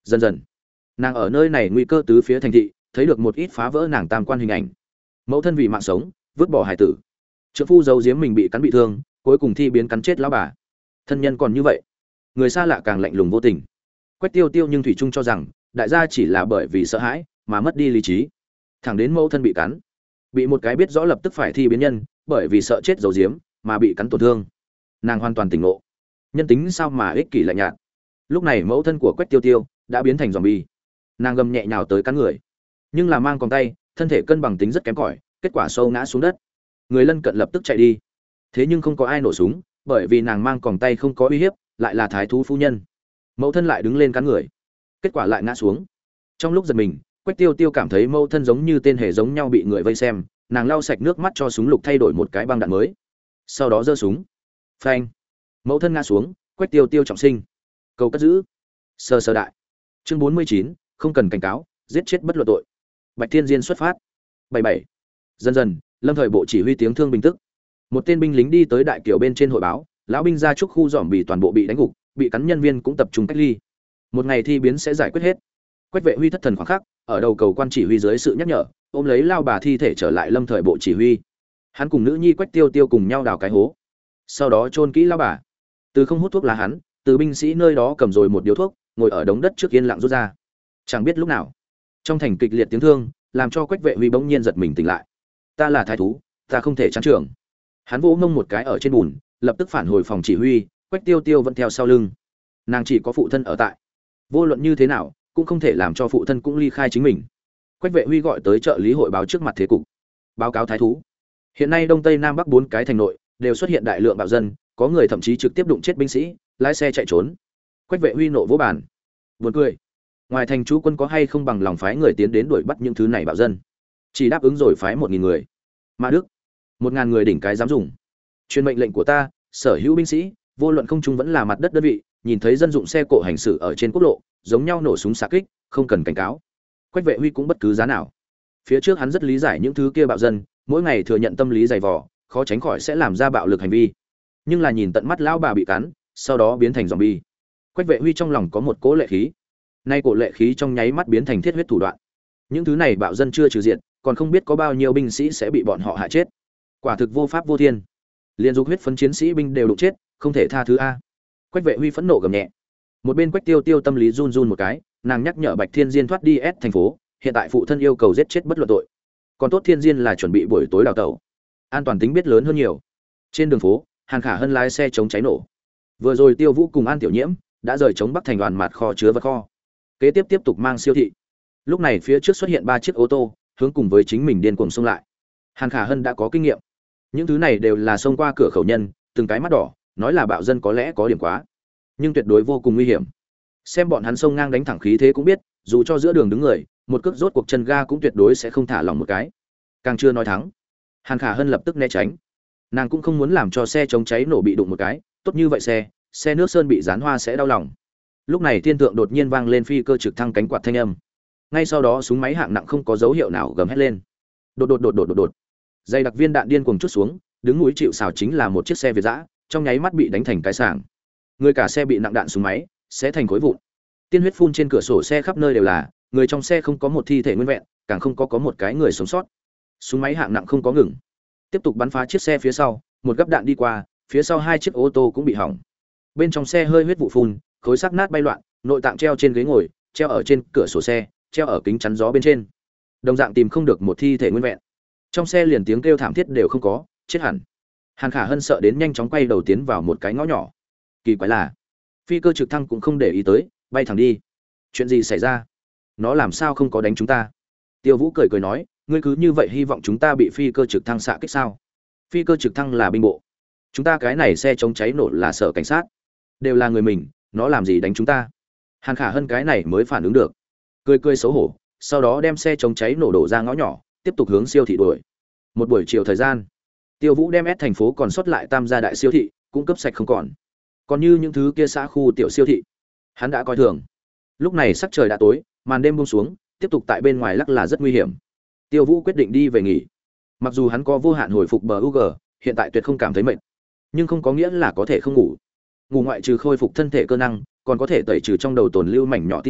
Dần dần, nàng ở nơi này nguy cơ tứ phía thành thị, thấy được một ít phá vỡ nàng tam quan hình ảnh. Mẫu thân vì mạng sống, vứt bỏ hài tử. Trượng phu giấu giếm mình bị cắn bị thương, cuối cùng thi biến cắn chết lão bà. Thân nhân còn như vậy, người xa lạ càng lạnh lùng vô tình. Quách Tiêu Tiêu nhưng thủy chung cho rằng, đại gia chỉ là bởi vì sợ hãi mà mất đi lý trí. Thẳng đến mẫu thân bị cắn, bị một cái biết rõ lập tức phải thi biến nhân, bởi vì sợ chết giấu giếm mà bị cắn tổn thương. Nàng hoàn toàn tỉnh ngộ. Nhân tính sao mà ích kỷ lạnh nhạt. Lúc này mẫu thân của Quách Tiêu Tiêu đã biến thành zombie. Nàng gầm nhẹ nhào tới cắn người, nhưng là mang còng tay, thân thể cân bằng tính rất kém cỏi, kết quả sâu ngã xuống đất. Người lân cận lập tức chạy đi. Thế nhưng không có ai nổ súng, bởi vì nàng mang còng tay không có uy hiếp, lại là thái thú phu nhân. Mẫu thân lại đứng lên cắn người, kết quả lại ngã xuống. Trong lúc giật mình, Quách Tiêu Tiêu cảm thấy mẫu thân giống như tên hề giống nhau bị người vây xem, nàng lau sạch nước mắt cho súng lục thay đổi một cái băng đạn mới, sau đó giơ súng. Phanh! Mẫu thân ngã xuống, Quách Tiêu Tiêu trọng sinh. Cầu cất giữ. Sơ sơ đại. Chương bốn mươi chín, không cần cảnh cáo, giết chết bất luận tội. Bạch Thiên Diên xuất phát. bảy bảy. Dần dần, Lâm Thời Bộ chỉ huy tiếng thương bình tức. Một tên binh lính đi tới đại kiều bên trên hội báo, lão binh gia trúc khu dòm bị toàn bộ bị đánh gục, bị cắn nhân viên cũng tập trung cách ly. Một ngày thi biến sẽ giải quyết hết. Quách Vệ Huy thất thần khoảng khắc, ở đầu cầu quan chỉ huy dưới sự nhắc nhở, ôm lấy lao bà thi thể trở lại Lâm Thời Bộ chỉ huy. Hắn cùng nữ nhi Quách Tiêu Tiêu cùng nhau đào cái hố, sau đó chôn kỹ lao bà. Từ không hút thuốc lá hắn, từ binh sĩ nơi đó cầm rồi một điếu thuốc, ngồi ở đống đất trước yên lặng rút ra. Chẳng biết lúc nào, trong thành kịch liệt tiếng thương, làm cho Quách Vệ Huy bỗng nhiên giật mình tỉnh lại. Ta là thái thú, ta không thể chán trường. Hắn vỗ mông một cái ở trên bùn, lập tức phản hồi phòng chỉ huy. Quách Tiêu Tiêu vẫn theo sau lưng. Nàng chỉ có phụ thân ở tại, vô luận như thế nào cũng không thể làm cho phụ thân cũng ly khai chính mình. Quách Vệ Huy gọi tới trợ lý hội báo trước mặt thế cục, báo cáo thái thú, hiện nay đông tây nam bắc bốn cái thành nội đều xuất hiện đại lượng bạo dân, có người thậm chí trực tiếp đụng chết binh sĩ, lái xe chạy trốn. Quách Vệ Huy nộ vỗ bàn, buồn cười, ngoài thành chú quân có hay không bằng lòng phái người tiến đến đuổi bắt những thứ này bạo dân, chỉ đáp ứng rồi phái một nghìn người. Mà Đức, một ngàn người đỉnh cái dám dùng. Truyền mệnh lệnh của ta, sở hữu binh sĩ, vô luận không trung vẫn là mặt đất đơn vị, nhìn thấy dân dụng xe cộ hành xử ở trên quốc lộ, giống nhau nổ súng xạ kích, không cần cảnh cáo. Quách Vệ Huy cũng bất cứ giá nào. Phía trước hắn rất lý giải những thứ kia bạo dân, mỗi ngày thừa nhận tâm lý dày vò, khó tránh khỏi sẽ làm ra bạo lực hành vi. Nhưng là nhìn tận mắt lão bà bị cắn, sau đó biến thành zombie. Quách Vệ Huy trong lòng có một cỗ lệ khí. Nay cổ lệ khí trong nháy mắt biến thành thiết huyết thủ đoạn. Những thứ này bạo dân chưa trừ diện, còn không biết có bao nhiêu binh sĩ sẽ bị bọn họ hại chết. Quả thực vô pháp vô thiên. Liên dục huyết phấn chiến sĩ binh đều đụng chết, không thể tha thứ a. Quách Vệ Huy phẫn nộ gầm nhẹ. Một bên Quách Tiêu Tiêu tâm lý run run một cái, nàng nhắc nhở Bạch Thiên Diên thoát đi S thành phố, hiện tại phụ thân yêu cầu giết chết bất luận tội. Còn tốt Thiên Diên là chuẩn bị buổi tối đào tẩu, an toàn tính biết lớn hơn nhiều. Trên đường phố, Hàn Khả Hân lái xe chống cháy nổ. Vừa rồi Tiêu Vũ cùng An Tiểu Nhiễm đã rời chống Bắc thành đoàn mặt kho chứa vật kho. Kế tiếp tiếp tục mang siêu thị. Lúc này phía trước xuất hiện ba chiếc ô tô, hướng cùng với chính mình điên cuồng xông lại. Hàn Khả Hân đã có kinh nghiệm. Những thứ này đều là xông qua cửa khẩu nhân, từng cái mắt đỏ, nói là bạo dân có lẽ có điểm quá, nhưng tuyệt đối vô cùng nguy hiểm. Xem bọn hắn xông ngang đánh thẳng khí thế cũng biết, dù cho giữa đường đứng người, một cước rốt cuộc chân ga cũng tuyệt đối sẽ không thả lỏng một cái. Càng chưa nói thắng, Hàn Khả Hân lập tức né tránh. Nàng cũng không muốn làm cho xe chống cháy nổ bị đụng một cái, tốt như vậy xe, xe nước sơn bị dán hoa sẽ đau lòng. Lúc này thiên tượng đột nhiên vang lên phi cơ trực thăng cánh quạt thanh âm. Ngay sau đó súng máy hạng nặng không có dấu hiệu nào gầm hét lên. Đột đột đột đột đột đột. Dây đặc viên đạn điên cuồng chút xuống, đứng núi chịu sào chính là một chiếc xe Việt dã, trong nháy mắt bị đánh thành cái sảng. Người cả xe bị nặng đạn súng máy, sẽ thành khối vụn. Tiên huyết phun trên cửa sổ xe khắp nơi đều là, người trong xe không có một thi thể nguyên vẹn, càng không có có một cái người sống sót. Súng máy hạng nặng không có ngừng, tiếp tục bắn phá chiếc xe phía sau, một gấp đạn đi qua, phía sau hai chiếc ô tô cũng bị hỏng. Bên trong xe hơi huyết vụ phun, khối xác nát bay loạn, nội tạng treo trên ghế ngồi, treo ở trên cửa sổ xe, treo ở kính chắn gió bên trên. Đồng dạng tìm không được một thi thể nguyên vẹn. Trong xe liền tiếng kêu thảm thiết đều không có, chết hẳn. Hàn Khả Hân sợ đến nhanh chóng quay đầu tiến vào một cái ngõ nhỏ. Kỳ quái là, phi cơ trực thăng cũng không để ý tới, bay thẳng đi. Chuyện gì xảy ra? Nó làm sao không có đánh chúng ta? Tiêu Vũ cười cười nói, ngươi cứ như vậy hy vọng chúng ta bị phi cơ trực thăng xạ kích sao? Phi cơ trực thăng là binh bộ, chúng ta cái này xe chống cháy nổ là sở cảnh sát, đều là người mình, nó làm gì đánh chúng ta? Hàn Khả Hân cái này mới phản ứng được, cười cười xấu hổ, sau đó đem xe chống cháy nổ đổ ra ngõ nhỏ, tiếp tục hướng siêu thị đuổi. Một buổi chiều thời gian, Tiêu Vũ đem S thành phố còn sót lại tam gia đại siêu thị cũng cấp sạch không còn. Còn như những thứ kia xã khu tiểu siêu thị, hắn đã coi thường. Lúc này sắc trời đã tối, màn đêm buông xuống, tiếp tục tại bên ngoài lắc là rất nguy hiểm. Tiêu Vũ quyết định đi về nghỉ. Mặc dù hắn có vô hạn hồi phục bờ u giê, hiện tại tuyệt không cảm thấy mệt, nhưng không có nghĩa là có thể không ngủ. Ngủ ngoại trừ khôi phục thân thể cơ năng, còn có thể tẩy trừ trong đầu tồn lưu mảnh nhỏ tin tức,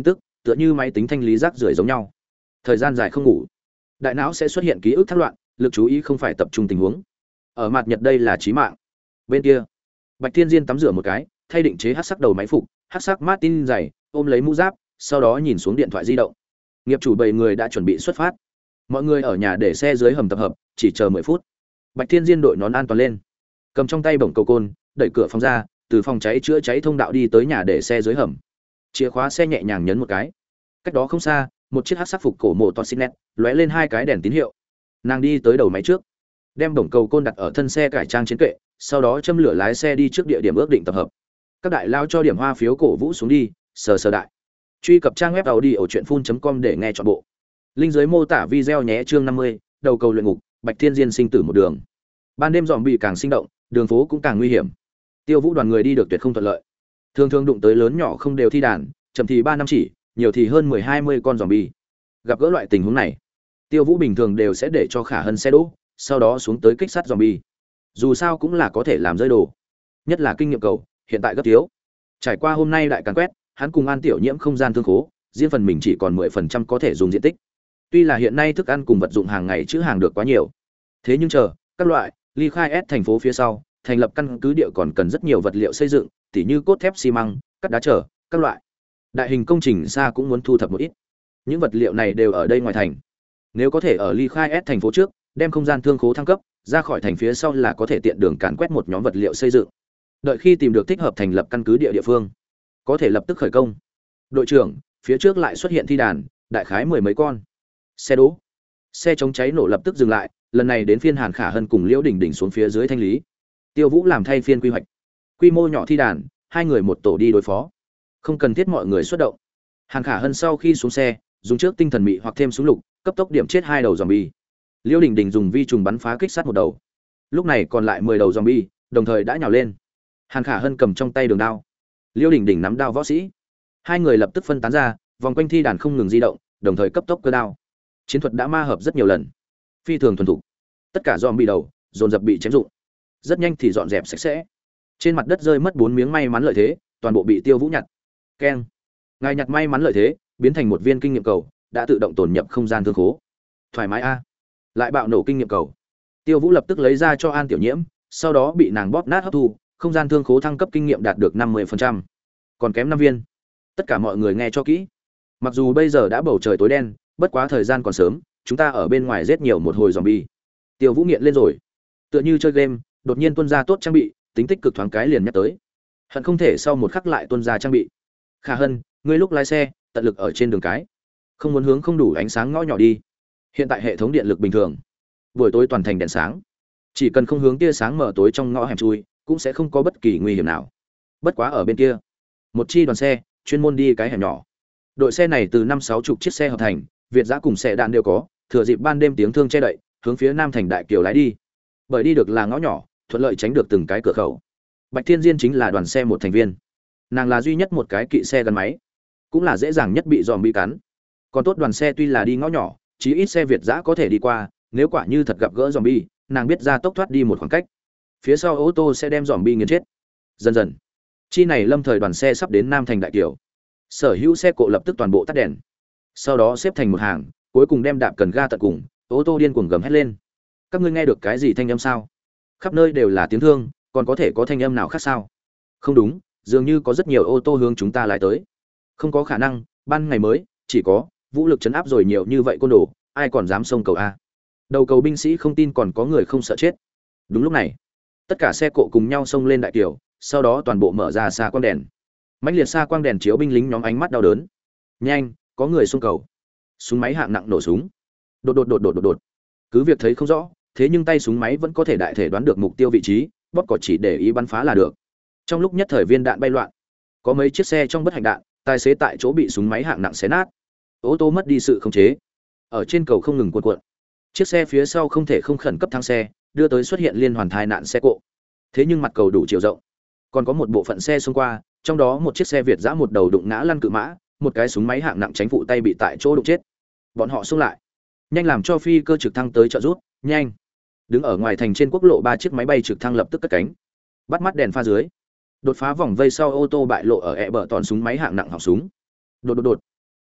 tựa như máy tính thanh lý rác rưởi giống nhau. Thời gian dài không ngủ, đại não sẽ xuất hiện ký ức thác loạn, lực chú ý không phải tập trung tình huống. Ở mặt nhật đây là chí mạng. Bên kia, Bạch Thiên Diên tắm rửa một cái, thay định chế hắc sắc đầu máy phục, hắc sắc Martin dày, ôm lấy mũ giáp, sau đó nhìn xuống điện thoại di động. Nghiệp chủ bảy người đã chuẩn bị xuất phát. Mọi người ở nhà để xe dưới hầm tập hợp, chỉ chờ mười phút. Bạch Thiên Diên đội nón an toàn lên, cầm trong tay bổng cầu côn, đẩy cửa phòng ra, từ phòng cháy chữa cháy thông đạo đi tới nhà để xe dưới hầm. Chìa khóa xe nhẹ nhàng nhấn một cái. Cách đó không xa, một chiếc hắc sắc phục cổ mộ toàn xịn nét, lóe lên hai cái đèn tín hiệu. Nàng đi tới đầu máy trước, đem bổng cầu côn đặt ở thân xe cải trang trên kệ, sau đó châm lửa lái xe đi trước địa điểm ước định tập hợp. Các đại lao cho điểm hoa phiếu cổ vũ xuống đi, sờ sờ đại. Truy cập trang web audiochuyenphun chấm com để nghe trọn bộ. Link dưới mô tả video nhé. Chương năm mươi, đầu cầu luyện ngục, Bạch Thiên Diên sinh tử một đường. Ban đêm dòm bị càng sinh động, đường phố cũng càng nguy hiểm. Tiêu Vũ đoàn người đi được tuyệt không thuận lợi. Thường thường đụng tới lớn nhỏ không đều thi đàn, chậm thì ba năm chỉ, nhiều thì hơn mười hai mươi con zombie. Gặp gỡ loại tình huống này, Tiêu Vũ bình thường đều sẽ để cho Khả Hân xe đỗ, sau đó xuống tới kích sát zombie. Dù sao cũng là có thể làm rơi đồ. Nhất là kinh nghiệm cầu, hiện tại gấp thiếu. Trải qua hôm nay đại càn quét, hắn cùng An Tiểu Nhiễm không gian thương khố, riêng phần mình chỉ còn mười phần trăm có thể dùng diện tích. Tuy là hiện nay thức ăn cùng vật dụng hàng ngày chữ hàng được quá nhiều, thế nhưng chờ các loại ly khai S thành phố phía sau, thành lập căn cứ địa còn cần rất nhiều vật liệu xây dựng, tỉ như cốt thép, xi măng, cắt đá trở, các loại. Đại hình công trình xa cũng muốn thu thập một ít. Những vật liệu này đều ở đây ngoài thành. Nếu có thể ở ly khai S thành phố trước, đem không gian thương khố thăng cấp, ra khỏi thành phía sau là có thể tiện đường càn quét một nhóm vật liệu xây dựng. Đợi khi tìm được thích hợp thành lập căn cứ địa địa phương, có thể lập tức khởi công. Đội trưởng, phía trước lại xuất hiện thi đàn, đại khái mười mấy con. Xe đỗ. Xe chống cháy nổ lập tức dừng lại, lần này đến phiên Hàn Khả Hân cùng Liễu Đình Đình xuống phía dưới thanh lý. Tiêu Vũ làm thay phiên quy hoạch. Quy mô nhỏ thi đàn, hai người một tổ đi đối phó. Không cần thiết mọi người xuất động. Hàn Khả Hân sau khi xuống xe, dùng trước tinh thần mị hoặc thêm súng lục, cấp tốc điểm chết hai đầu zombie. Liễu Đình Đình dùng vi trùng bắn phá kích sát một đầu. Lúc này còn lại mười đầu zombie, đồng thời đã nhào lên. Hàn Khả Hân cầm trong tay đường đao, Liễu Đình Đình nắm đao võ sĩ. Hai người lập tức phân tán ra, vòng quanh thi đàn không ngừng di động, đồng thời cấp tốc cơ đao. Chiến thuật đã ma hợp rất nhiều lần, phi thường thuần thục. Tất cả zombie đầu dồn dập bị chém dụng, rất nhanh thì dọn dẹp sạch sẽ. Trên mặt đất rơi mất bốn miếng may mắn lợi thế, toàn bộ bị Tiêu Vũ nhặt. Keng, ngài nhặt may mắn lợi thế, biến thành một viên kinh nghiệm cầu, đã tự động tồn nhập không gian thương khố. Thoải mái a. Lại bạo nổ kinh nghiệm cầu. Tiêu Vũ lập tức lấy ra cho An Tiểu Nhiễm, sau đó bị nàng bóp nát hấp thu, không gian thương khố thăng cấp kinh nghiệm đạt được năm mươi phần trăm. Còn kém năm viên. Tất cả mọi người nghe cho kỹ. Mặc dù bây giờ đã bầu trời tối đen, bất quá thời gian còn sớm, chúng ta ở bên ngoài giết nhiều một hồi zombie. Tiêu Vũ nghiện lên rồi. Tựa như chơi game, đột nhiên tuân ra tốt trang bị, tính tích cực thoáng cái liền nhắc tới. Hận không thể sau một khắc lại tuân ra trang bị. Khả Hân, ngươi lúc lái xe, tận lực ở trên đường cái. Không muốn hướng không đủ ánh sáng ngõ nhỏ đi. Hiện tại hệ thống điện lực bình thường, buổi tối toàn thành đèn sáng. Chỉ cần không hướng tia sáng mở tối trong ngõ hẻm chui, cũng sẽ không có bất kỳ nguy hiểm nào. Bất quá ở bên kia, một chi đoàn xe chuyên môn đi cái hẻm nhỏ. Đội xe này từ năm sáu chục chiếc xe hợp thành, Việt giã cùng xe đạn đều có, thừa dịp ban đêm tiếng thương che đậy, hướng phía Nam thành đại kiều lái đi. Bởi đi được là ngõ nhỏ, thuận lợi tránh được từng cái cửa khẩu. Bạch Thiên Diên chính là đoàn xe một thành viên. Nàng là duy nhất một cái kỵ xe gắn máy, cũng là dễ dàng nhất bị dòm bị cắn. Còn tốt đoàn xe tuy là đi ngõ nhỏ, chí ít xe Việt giã có thể đi qua, nếu quả như thật gặp gỡ zombie, nàng biết ra tốc thoát đi một khoảng cách. Phía sau ô tô sẽ đem zombie nghiền chết. Dần dần, chi này lâm thời đoàn xe sắp đến Nam thành đại kiều. Sở hữu xe cộ lập tức toàn bộ tắt đèn. Sau đó xếp thành một hàng, cuối cùng đem đạp cần ga tận cùng, ô tô điên cuồng gầm hét lên. Các ngươi nghe được cái gì thanh âm sao? Khắp nơi đều là tiếng thương, còn có thể có thanh âm nào khác sao? Không đúng, dường như có rất nhiều ô tô hướng chúng ta lái tới. Không có khả năng, ban ngày mới, chỉ có vũ lực chấn áp rồi nhiều như vậy côn đồ, ai còn dám xông cầu a? Đầu cầu binh sĩ không tin còn có người không sợ chết. Đúng lúc này, tất cả xe cộ cùng nhau xông lên đại kiều, sau đó toàn bộ mở ra xa quang đèn. Mãnh liệt xa quang đèn chiếu binh lính nhóm ánh mắt đau đớn. Nhanh, có người xông cầu. Súng máy hạng nặng nổ súng. Đột đột đột đột đột đột. Cứ việc thấy không rõ, thế nhưng tay súng máy vẫn có thể đại thể đoán được mục tiêu vị trí, bóp cò chỉ để ý bắn phá là được. Trong lúc nhất thời viên đạn bay loạn, có mấy chiếc xe trong bất hạnh đạn, tài xế tại chỗ bị súng máy hạng nặng xé nát. Ô tô mất đi sự khống chế, ở trên cầu không ngừng cuộn cuộn. Chiếc xe phía sau không thể không khẩn cấp thắng xe, đưa tới xuất hiện liên hoàn tai nạn xe cộ. Thế nhưng mặt cầu đủ chiều rộng, còn có một bộ phận xe xông qua, trong đó một chiếc xe Việt giã một đầu đụng ngã lăn cự mã, một cái súng máy hạng nặng tránh phụ tay bị tại chỗ đụng chết. Bọn họ xông lại, nhanh làm cho phi cơ trực thăng tới trợ giúp, nhanh. Đứng ở ngoài thành trên quốc lộ ba chiếc máy bay trực thăng lập tức cất cánh. Bắt mắt đèn pha dưới, đột phá vòng vây sau ô tô bại lộ ở ẹ bờ toàn súng máy hạng nặng họng súng. Đột đột đột.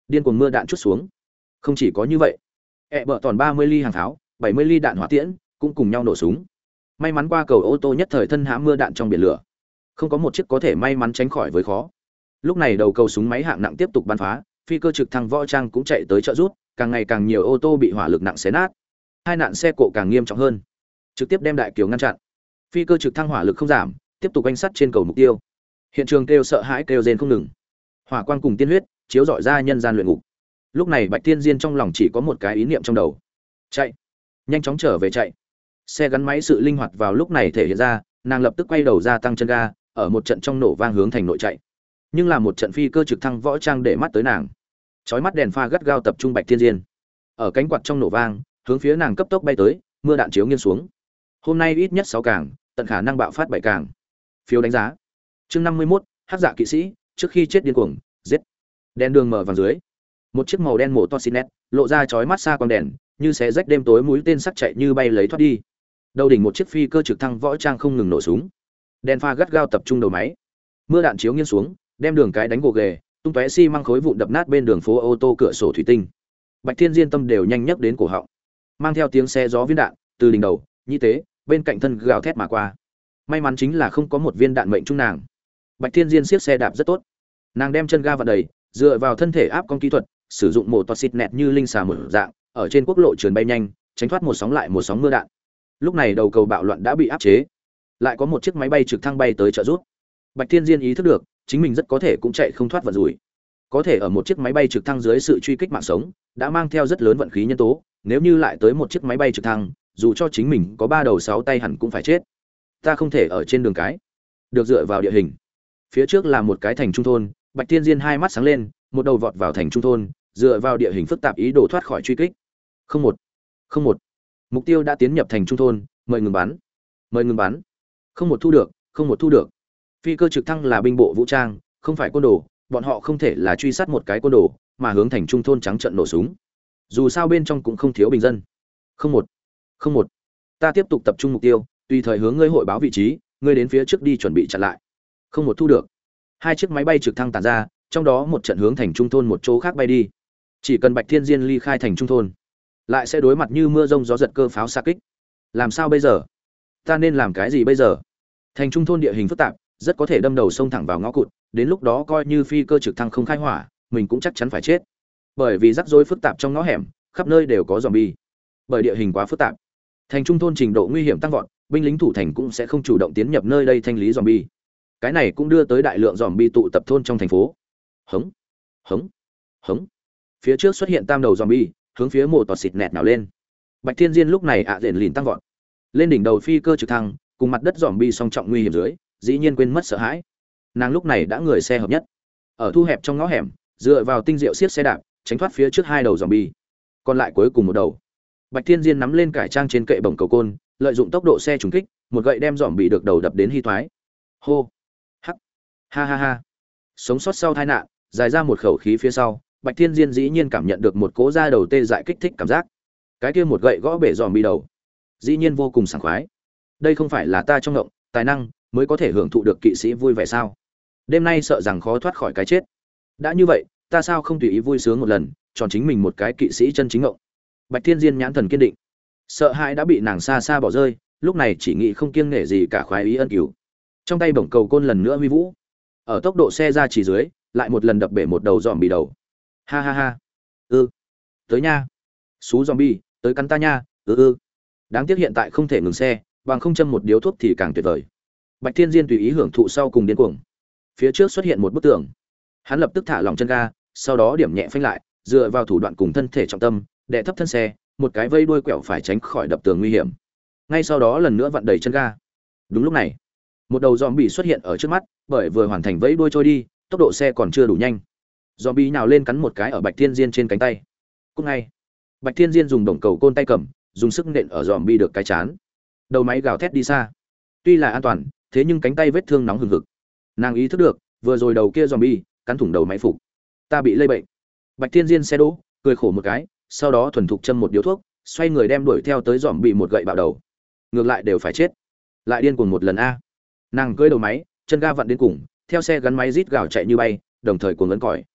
điên cuồng mưa đạn chút xuống. Không chỉ có như vậy, ẹ bợ toàn ba mươi ly hàng pháo, bảy mươi ly đạn hỏa tiễn cũng cùng nhau nổ súng. May mắn qua cầu ô tô nhất thời thân hãm mưa đạn trong biển lửa, không có một chiếc có thể may mắn tránh khỏi với khó. Lúc này đầu cầu súng máy hạng nặng tiếp tục bắn phá, phi cơ trực thăng võ trang cũng chạy tới trợ giúp, càng ngày càng nhiều ô tô bị hỏa lực nặng xé nát. Hai nạn xe cộ càng nghiêm trọng hơn, trực tiếp đem đại kiều ngăn chặn. Phi cơ trực thăng hỏa lực không giảm, tiếp tục quanh sắt trên cầu mục tiêu. Hiện trường kêu sợ hãi kêu rên không ngừng. Hỏa quang cùng tiên huyết chiếu rọi ra nhân gian luyện ngục. Lúc này Bạch Tiên Diên trong lòng chỉ có một cái ý niệm trong đầu: chạy, nhanh chóng trở về chạy. Xe gắn máy sự linh hoạt vào lúc này thể hiện ra, nàng lập tức quay đầu ra tăng chân ga, ở một trận trong nổ vang hướng thành nội chạy. Nhưng là một trận phi cơ trực thăng võ trang để mắt tới nàng. Chói mắt đèn pha gắt gao tập trung Bạch Tiên Diên. Ở cánh quạt trong nổ vang, hướng phía nàng cấp tốc bay tới, mưa đạn chiếu nghiêng xuống. Hôm nay ít nhất sáu càng, tận khả năng bạo phát bảy càng. Phiếu đánh giá. Chương năm mươi mốt, Hắc Dạ kỵ sĩ, trước khi chết điên cuồng, giết. Đèn đường mở vàng dưới. Một chiếc màu đen mổ Tossinet, lộ ra chói mắt xa quang đèn, như xé rách đêm tối mũi tên sắc chạy như bay lấy thoát đi. Đầu đỉnh một chiếc phi cơ trực thăng võ trang không ngừng nổ súng. Đèn pha gắt gao tập trung đầu máy. Mưa đạn chiếu nghiêng xuống, đem đường cái đánh gồ ghề, tung tóe xi măng khối vụn đập nát bên đường phố ô tô cửa sổ thủy tinh. Bạch Thiên Diên tâm đều nhanh nhấc đến cổ họng. Mang theo tiếng xe gió viên đạn, từ đỉnh đầu, như thế, bên cạnh thân gào thét mà qua. May mắn chính là không có một viên đạn mệnh trúng nàng. Bạch Thiên Diên siết xe đạp rất tốt. Nàng đem chân ga vặn đầy, dựa vào thân thể áp con kỹ thuật, sử dụng mổ toa xịt nẹt như linh xà mở dạng, ở trên quốc lộ trườn bay nhanh, tránh thoát một sóng lại một sóng mưa đạn. Lúc này đầu cầu bạo loạn đã bị áp chế, lại có một chiếc máy bay trực thăng bay tới trợ giúp. Bạch Thiên Diên ý thức được, chính mình rất có thể cũng chạy không thoát vận rủi. Có thể ở một chiếc máy bay trực thăng dưới sự truy kích mạng sống, đã mang theo rất lớn vận khí nhân tố, nếu như lại tới một chiếc máy bay trực thăng, dù cho chính mình có ba đầu sáu tay hẳn cũng phải chết. Ta không thể ở trên đường cái. Được dựa vào địa hình. Phía trước là một cái thành trung thôn, Bạch Thiên Diên hai mắt sáng lên, một đầu vọt vào thành trung thôn, dựa vào địa hình phức tạp ý đồ thoát khỏi truy kích. Không một, không một. Mục tiêu đã tiến nhập thành trung thôn, mời ngừng bắn. Mời ngừng bắn. Không một thu được, không một thu được. Phi cơ trực thăng là binh bộ vũ trang, không phải côn đồ, bọn họ không thể là truy sát một cái côn đồ, mà hướng thành trung thôn trắng trận nổ súng. Dù sao bên trong cũng không thiếu bình dân. Không một, không một. Ta tiếp tục tập trung mục tiêu, tùy thời hướng ngươi hội báo vị trí, ngươi đến phía trước đi chuẩn bị chặn lại. Không một thu được. Hai chiếc máy bay trực thăng tản ra, trong đó một trận hướng thành trung thôn một chỗ khác bay đi. Chỉ cần Bạch Thiên Diên ly khai thành trung thôn, lại sẽ đối mặt như mưa rông gió giật cơ pháo xa kích. Làm sao bây giờ? Ta nên làm cái gì bây giờ? Thành trung thôn địa hình phức tạp, rất có thể đâm đầu sông thẳng vào ngõ cụt, đến lúc đó coi như phi cơ trực thăng không khai hỏa, mình cũng chắc chắn phải chết. Bởi vì rắc rối phức tạp trong ngõ hẻm, khắp nơi đều có zombie. Bởi địa hình quá phức tạp, thành trung thôn trình độ nguy hiểm tăng vọt, binh lính thủ thành cũng sẽ không chủ động tiến nhập nơi đây thanh lý zombie. Cái này cũng đưa tới đại lượng zombie tụ tập thôn trong thành phố. Hống, hống, hống. Phía trước xuất hiện tam đầu zombie, hướng phía mộ tọt xịt nẹt nào lên. Bạch Thiên Diên lúc này ạ à rền lìn tăng vọt. Lên đỉnh đầu phi cơ trực thăng, cùng mặt đất zombie song trọng nguy hiểm dưới, dĩ nhiên quên mất sợ hãi. Nàng lúc này đã người xe hợp nhất, ở thu hẹp trong ngõ hẻm, dựa vào tinh diệu xiết xe đạp, tránh thoát phía trước hai đầu zombie. Còn lại cuối cùng một đầu. Bạch Thiên Diên nắm lên cải trang trên kệ bổng cầu côn, lợi dụng tốc độ xe trùng kích, một gậy đem zombie được đầu đập đến hy thoái. Hô, hắc, ha ha ha. Sống sót sau tai nạn, dài ra một khẩu khí phía sau, Bạch Thiên Diên dĩ nhiên cảm nhận được một cỗ da đầu tê dại kích thích cảm giác. Cái kia một gậy gõ bể zombie đầu, dĩ nhiên vô cùng sảng khoái. Đây không phải là ta trong ngộng, tài năng mới có thể hưởng thụ được kỵ sĩ vui vẻ sao? Đêm nay sợ rằng khó thoát khỏi cái chết. Đã như vậy, ta sao không tùy ý vui sướng một lần, tròn chính mình một cái kỵ sĩ chân chính ngộng. Bạch Thiên Diên nhãn thần kiên định. Sợ hãi đã bị nàng xa xa bỏ rơi, lúc này chỉ nghĩ không kiêng nể gì cả khoái ý ân cứu. Trong tay bổng cầu côn lần nữa huy vũ. Ở tốc độ xe ra chỉ dưới, lại một lần đập bể một đầu zombie đầu. Ha ha ha. Ư. Tới nha. Sú zombie, tới cắn ta nha. Ư ư. Đáng tiếc hiện tại không thể ngừng xe, bằng không châm một điếu thuốc thì càng tuyệt vời. Bạch Thiên Diên tùy ý hưởng thụ sau cùng điên cuồng. Phía trước xuất hiện một bức tường. Hắn lập tức thả lỏng chân ga, sau đó điểm nhẹ phanh lại, dựa vào thủ đoạn cùng thân thể trọng tâm, đè thấp thân xe, một cái vây đuôi quẹo phải tránh khỏi đập tường nguy hiểm. Ngay sau đó lần nữa vặn đẩy chân ga. Đúng lúc này, một đầu zombie xuất hiện ở trước mắt, bởi vừa hoàn thành vẫy đuôi trôi đi, tốc độ xe còn chưa đủ nhanh. Zombie nào lên cắn một cái ở Bạch Thiên Diên trên cánh tay. Cũng ngay, Bạch Thiên Diên dùng đồng cầu côn tay cầm, dùng sức nện ở zombie được cái chán. Đầu máy gào thét đi xa. Tuy là an toàn, thế nhưng cánh tay vết thương nóng hừng hực. Nàng ý thức được, vừa rồi đầu kia zombie cắn thủng đầu máy phục. Ta bị lây bệnh. Bạch Thiên Diên xe đỗ, cười khổ một cái, sau đó thuần thục châm một điếu thuốc, xoay người đem đuổi theo tới zombie một gậy bạo đầu. Ngược lại đều phải chết. Lại điên cuồng một lần a. Nàng cưỡi đầu máy, chân ga vặn đến cùng, theo xe gắn máy rít gào chạy như bay, đồng thời cuồng ấn còi.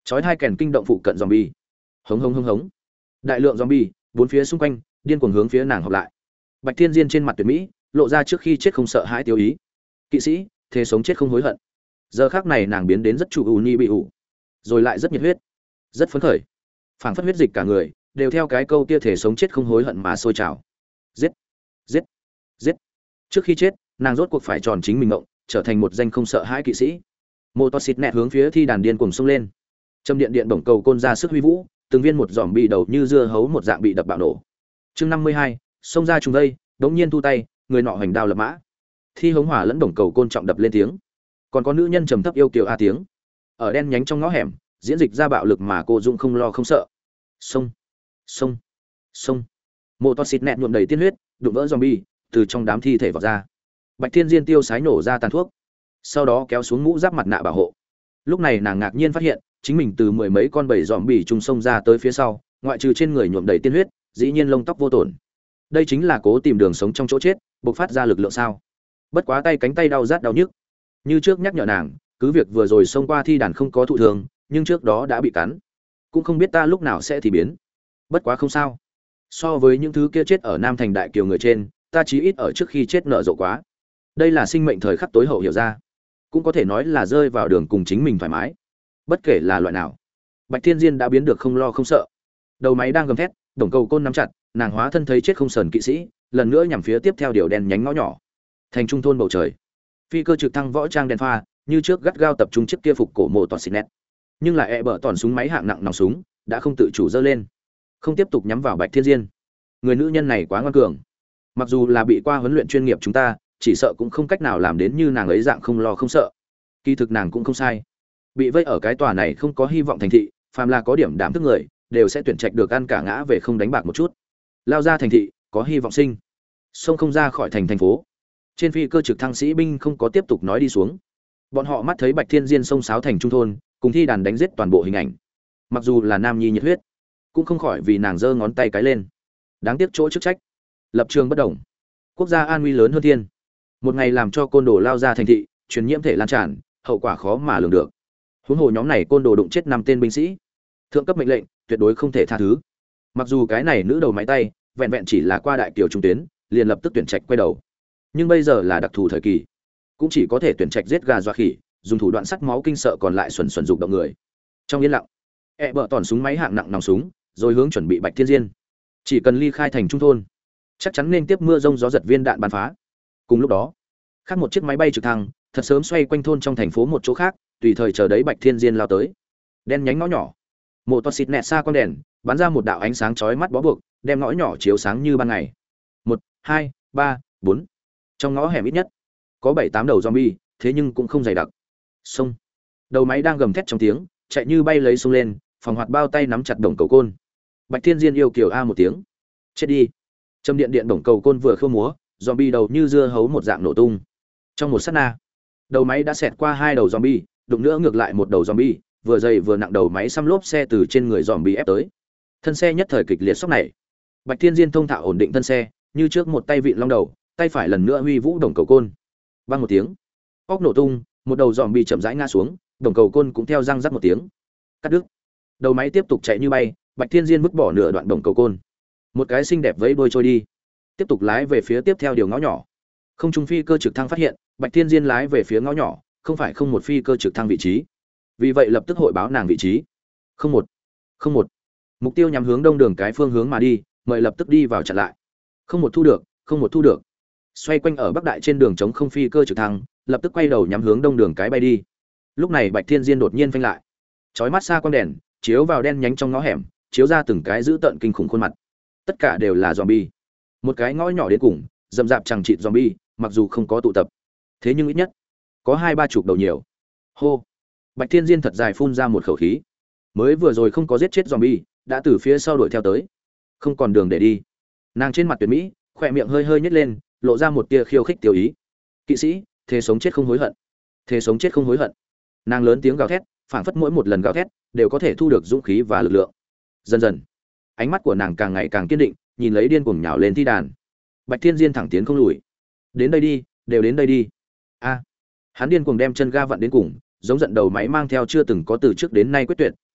Chói hai kèn kinh động phụ cận zombie. Hống hống hống hống. Đại lượng zombie, bốn phía xung quanh, điên cuồng hướng phía nàng họp lại. Bạch Thiên Diên trên mặt tuyệt mỹ, lộ ra trước khi chết không sợ hãi tiêu ý. Kỵ sĩ, thế sống chết không hối hận. Giờ khắc này nàng biến đến rất chủ ủ ni bị ủ, rồi lại rất nhiệt huyết, rất phấn khởi. Phảng phất huyết dịch cả người đều theo cái câu kia thể sống chết không hối hận mà sôi trào. Giết, giết, giết. Trước khi chết, nàng rốt cuộc phải tròn chính mình mộng, trở thành một danh không sợ hãi kỵ sĩ. Mô to xịt nẹt hướng phía thi đàn điên cuồng xông lên. Châm điện điện bổng cầu côn ra sức huy vũ, từng viên một giòm bị đầu như dưa hấu một dạng bị đập bạo nổ. Chương năm mươi hai, xông ra trùng đây, đống nhiên thu tay, người nọ hoành đao lập mã. Thi hống hỏa lẫn bổng cầu côn trọng đập lên tiếng. Còn có nữ nhân trầm thấp yêu kiều a tiếng. Ở đen nhánh trong ngõ hẻm, diễn dịch ra bạo lực mà cô Dung không lo không sợ. Xông, xông, xông. Mộ to xịt nẹt nhuộm đầy tiên huyết, đụng vỡ zombie, từ trong đám thi thể vọt ra. Bạch Thiên Diên tiêu sái nổ ra tàn thuốc, sau đó kéo xuống mũ giáp mặt nạ bảo hộ. Lúc này nàng ngạc nhiên phát hiện, chính mình từ mười mấy con bầy zombie trùng sông ra tới phía sau, ngoại trừ trên người nhuộm đầy tiên huyết, dĩ nhiên lông tóc vô tổn. Đây chính là cố tìm đường sống trong chỗ chết, bộc phát ra lực lượng sao? Bất quá tay cánh tay đau rát đau nhức. Như trước nhắc nhở nàng, cứ việc vừa rồi xông qua thi đàn không có thụ thường, nhưng trước đó đã bị cắn, cũng không biết ta lúc nào sẽ thì biến. Bất quá không sao. So với những thứ kia chết ở Nam Thành Đại Kiều người trên, ta chí ít ở trước khi chết nợ rộ quá. Đây là sinh mệnh thời khắc tối hậu hiểu ra, cũng có thể nói là rơi vào đường cùng chính mình thoải mái. Bất kể là loại nào, Bạch Thiên Diên đã biến được không lo không sợ. Đầu máy đang gầm thét, đồng cầu côn nắm chặt, nàng hóa thân thấy chết không sờn kỵ sĩ, lần nữa nhằm phía tiếp theo điều đen nhánh ngõ nhỏ. Thành trung thôn bầu trời, phi cơ trực thăng võ trang đèn pha, như trước gắt gao tập trung chiếc kia phục cổ mộ toàn xịt nét. Nhưng lại e bở toàn súng máy hạng nặng nòng súng, đã không tự chủ giơ lên, không tiếp tục nhắm vào Bạch Thiên Diên. Người nữ nhân này quá ngoan cường. Mặc dù là bị qua huấn luyện chuyên nghiệp chúng ta, chỉ sợ cũng không cách nào làm đến như nàng ấy dạng không lo không sợ. Kỳ thực nàng cũng không sai. Bị vây ở cái tòa này không có hy vọng thành thị, phàm là có điểm đảm thức người, đều sẽ tuyển trạch được ăn cả ngã về không đánh bạc một chút. Lao ra thành thị, có hy vọng sinh. Xông không ra khỏi thành thành phố. Trên phi cơ trực thăng sĩ binh không có tiếp tục nói đi xuống. Bọn họ mắt thấy Bạch Thiên Diên xông xáo thành trung thôn, cùng thi đàn đánh giết toàn bộ hình ảnh. Mặc dù là nam nhi nhiệt huyết, cũng không khỏi vì nàng giơ ngón tay cái lên. Đáng tiếc chỗ chức trách, lập trường bất đồng. Quốc gia an nguy lớn hơn thiên. Một ngày làm cho côn đồ lao ra thành thị, truyền nhiễm thể lan tràn, hậu quả khó mà lường được. Huống hồ nhóm này côn đồ đụng chết năm tên binh sĩ, thượng cấp mệnh lệnh tuyệt đối không thể tha thứ. Mặc dù cái này nữ đầu máy tay vẹn vẹn chỉ là qua đại kiều trung tuyến, liền lập tức tuyển trạch quay đầu, nhưng bây giờ là đặc thù thời kỳ, cũng chỉ có thể tuyển trạch giết gà dọa khỉ, dùng thủ đoạn sắc máu kinh sợ còn lại xuẩn xuẩn dục động người. Trong yên lặng, e bợ tòn súng máy hạng nặng nòng súng, rồi hướng chuẩn bị Bạch Thiên Diên. Chỉ cần ly khai thành trung thôn, chắc chắn nên tiếp mưa rông gió giật viên đạn bắn phá. Cùng lúc đó, khác một chiếc máy bay trực thăng thật sớm xoay quanh thôn trong thành phố một chỗ khác, tùy thời chờ đấy Bạch Thiên Diên lao tới. Đen nhánh ngõ nhỏ, mộ to xịt nẹt xa con đèn bắn ra một đạo ánh sáng chói mắt bó buộc, đem ngõ nhỏ chiếu sáng như ban ngày. Một, hai, ba, bốn. Trong ngõ hẻm ít nhất có bảy tám đầu zombie, thế nhưng cũng không dày đặc. Xông. Đầu máy đang gầm thét trong tiếng, chạy như bay lấy xông lên, phòng hoạt bao tay nắm chặt đồng cầu côn. Bạch Thiên Diên yêu kiều a một tiếng. Chết đi. Châm điện điện đồng cầu côn vừa khêu múa, zombie đầu như dưa hấu một dạng nổ tung. Trong một sát na, đầu máy đã xẹt qua hai đầu zombie, đụng nữa ngược lại một đầu zombie, vừa dày vừa nặng đầu máy xăm lốp xe từ trên người zombie ép tới. Thân xe nhất thời kịch liệt sốc này. Bạch Thiên Diên thông thạo ổn định thân xe, như trước một tay vịn long đầu, tay phải lần nữa huy vũ đồng cầu côn. Vang một tiếng, óc nổ tung, một đầu zombie chậm rãi ngã xuống, đồng cầu côn cũng theo răng rắc một tiếng. Cắt đứt. Đầu máy tiếp tục chạy như bay, Bạch Thiên Diên vứt bỏ nửa đoạn đồng cầu côn. Một cái xinh đẹp vẫy đuôi trôi đi, tiếp tục lái về phía tiếp theo điều ngõ nhỏ. Không trung phi cơ trực thăng phát hiện, Bạch Thiên Diên lái về phía ngõ nhỏ, không phải không một phi cơ trực thăng vị trí. Vì vậy lập tức hội báo nàng vị trí. Không một, không một. Mục tiêu nhắm hướng đông đường cái phương hướng mà đi, mời lập tức đi vào chặn lại. Không một thu được, không một thu được. Xoay quanh ở bắc đại trên đường chống không phi cơ trực thăng, lập tức quay đầu nhắm hướng đông đường cái bay đi. Lúc này Bạch Thiên Diên đột nhiên phanh lại. Chói mắt xa con đèn chiếu vào đen nhánh trong ngõ hẻm, chiếu ra từng cái dữ tợn kinh khủng khuôn mặt. Tất cả đều là zombie. Một cái ngõ nhỏ đến cùng, rậm rạp chằng chịt zombie, mặc dù không có tụ tập, thế nhưng ít nhất có hai ba chục đầu nhiều. Hô. Bạch Thiên Diên thật dài phun ra một khẩu khí. Mới vừa rồi không có giết chết zombie, đã từ phía sau đuổi theo tới, không còn đường để đi. Nàng trên mặt tuyệt mỹ, khỏe miệng hơi hơi nhếch lên, lộ ra một tia khiêu khích tiểu ý. Kỵ sĩ, thề sống chết không hối hận. Thề sống chết không hối hận. Nàng lớn tiếng gào thét, phảng phất mỗi một lần gào thét đều có thể thu được dũng khí và lực lượng. Dần dần, ánh mắt của nàng càng ngày càng kiên định, nhìn lấy điên cuồng nhào lên thi đàn. Bạch Thiên Diên thẳng tiến không lùi. Đến đây đi, đều đến đây đi. A. Hắn điên cuồng đem chân ga vặn đến cùng, giống giận đầu máy mang theo chưa từng có từ trước đến nay quyết tuyệt,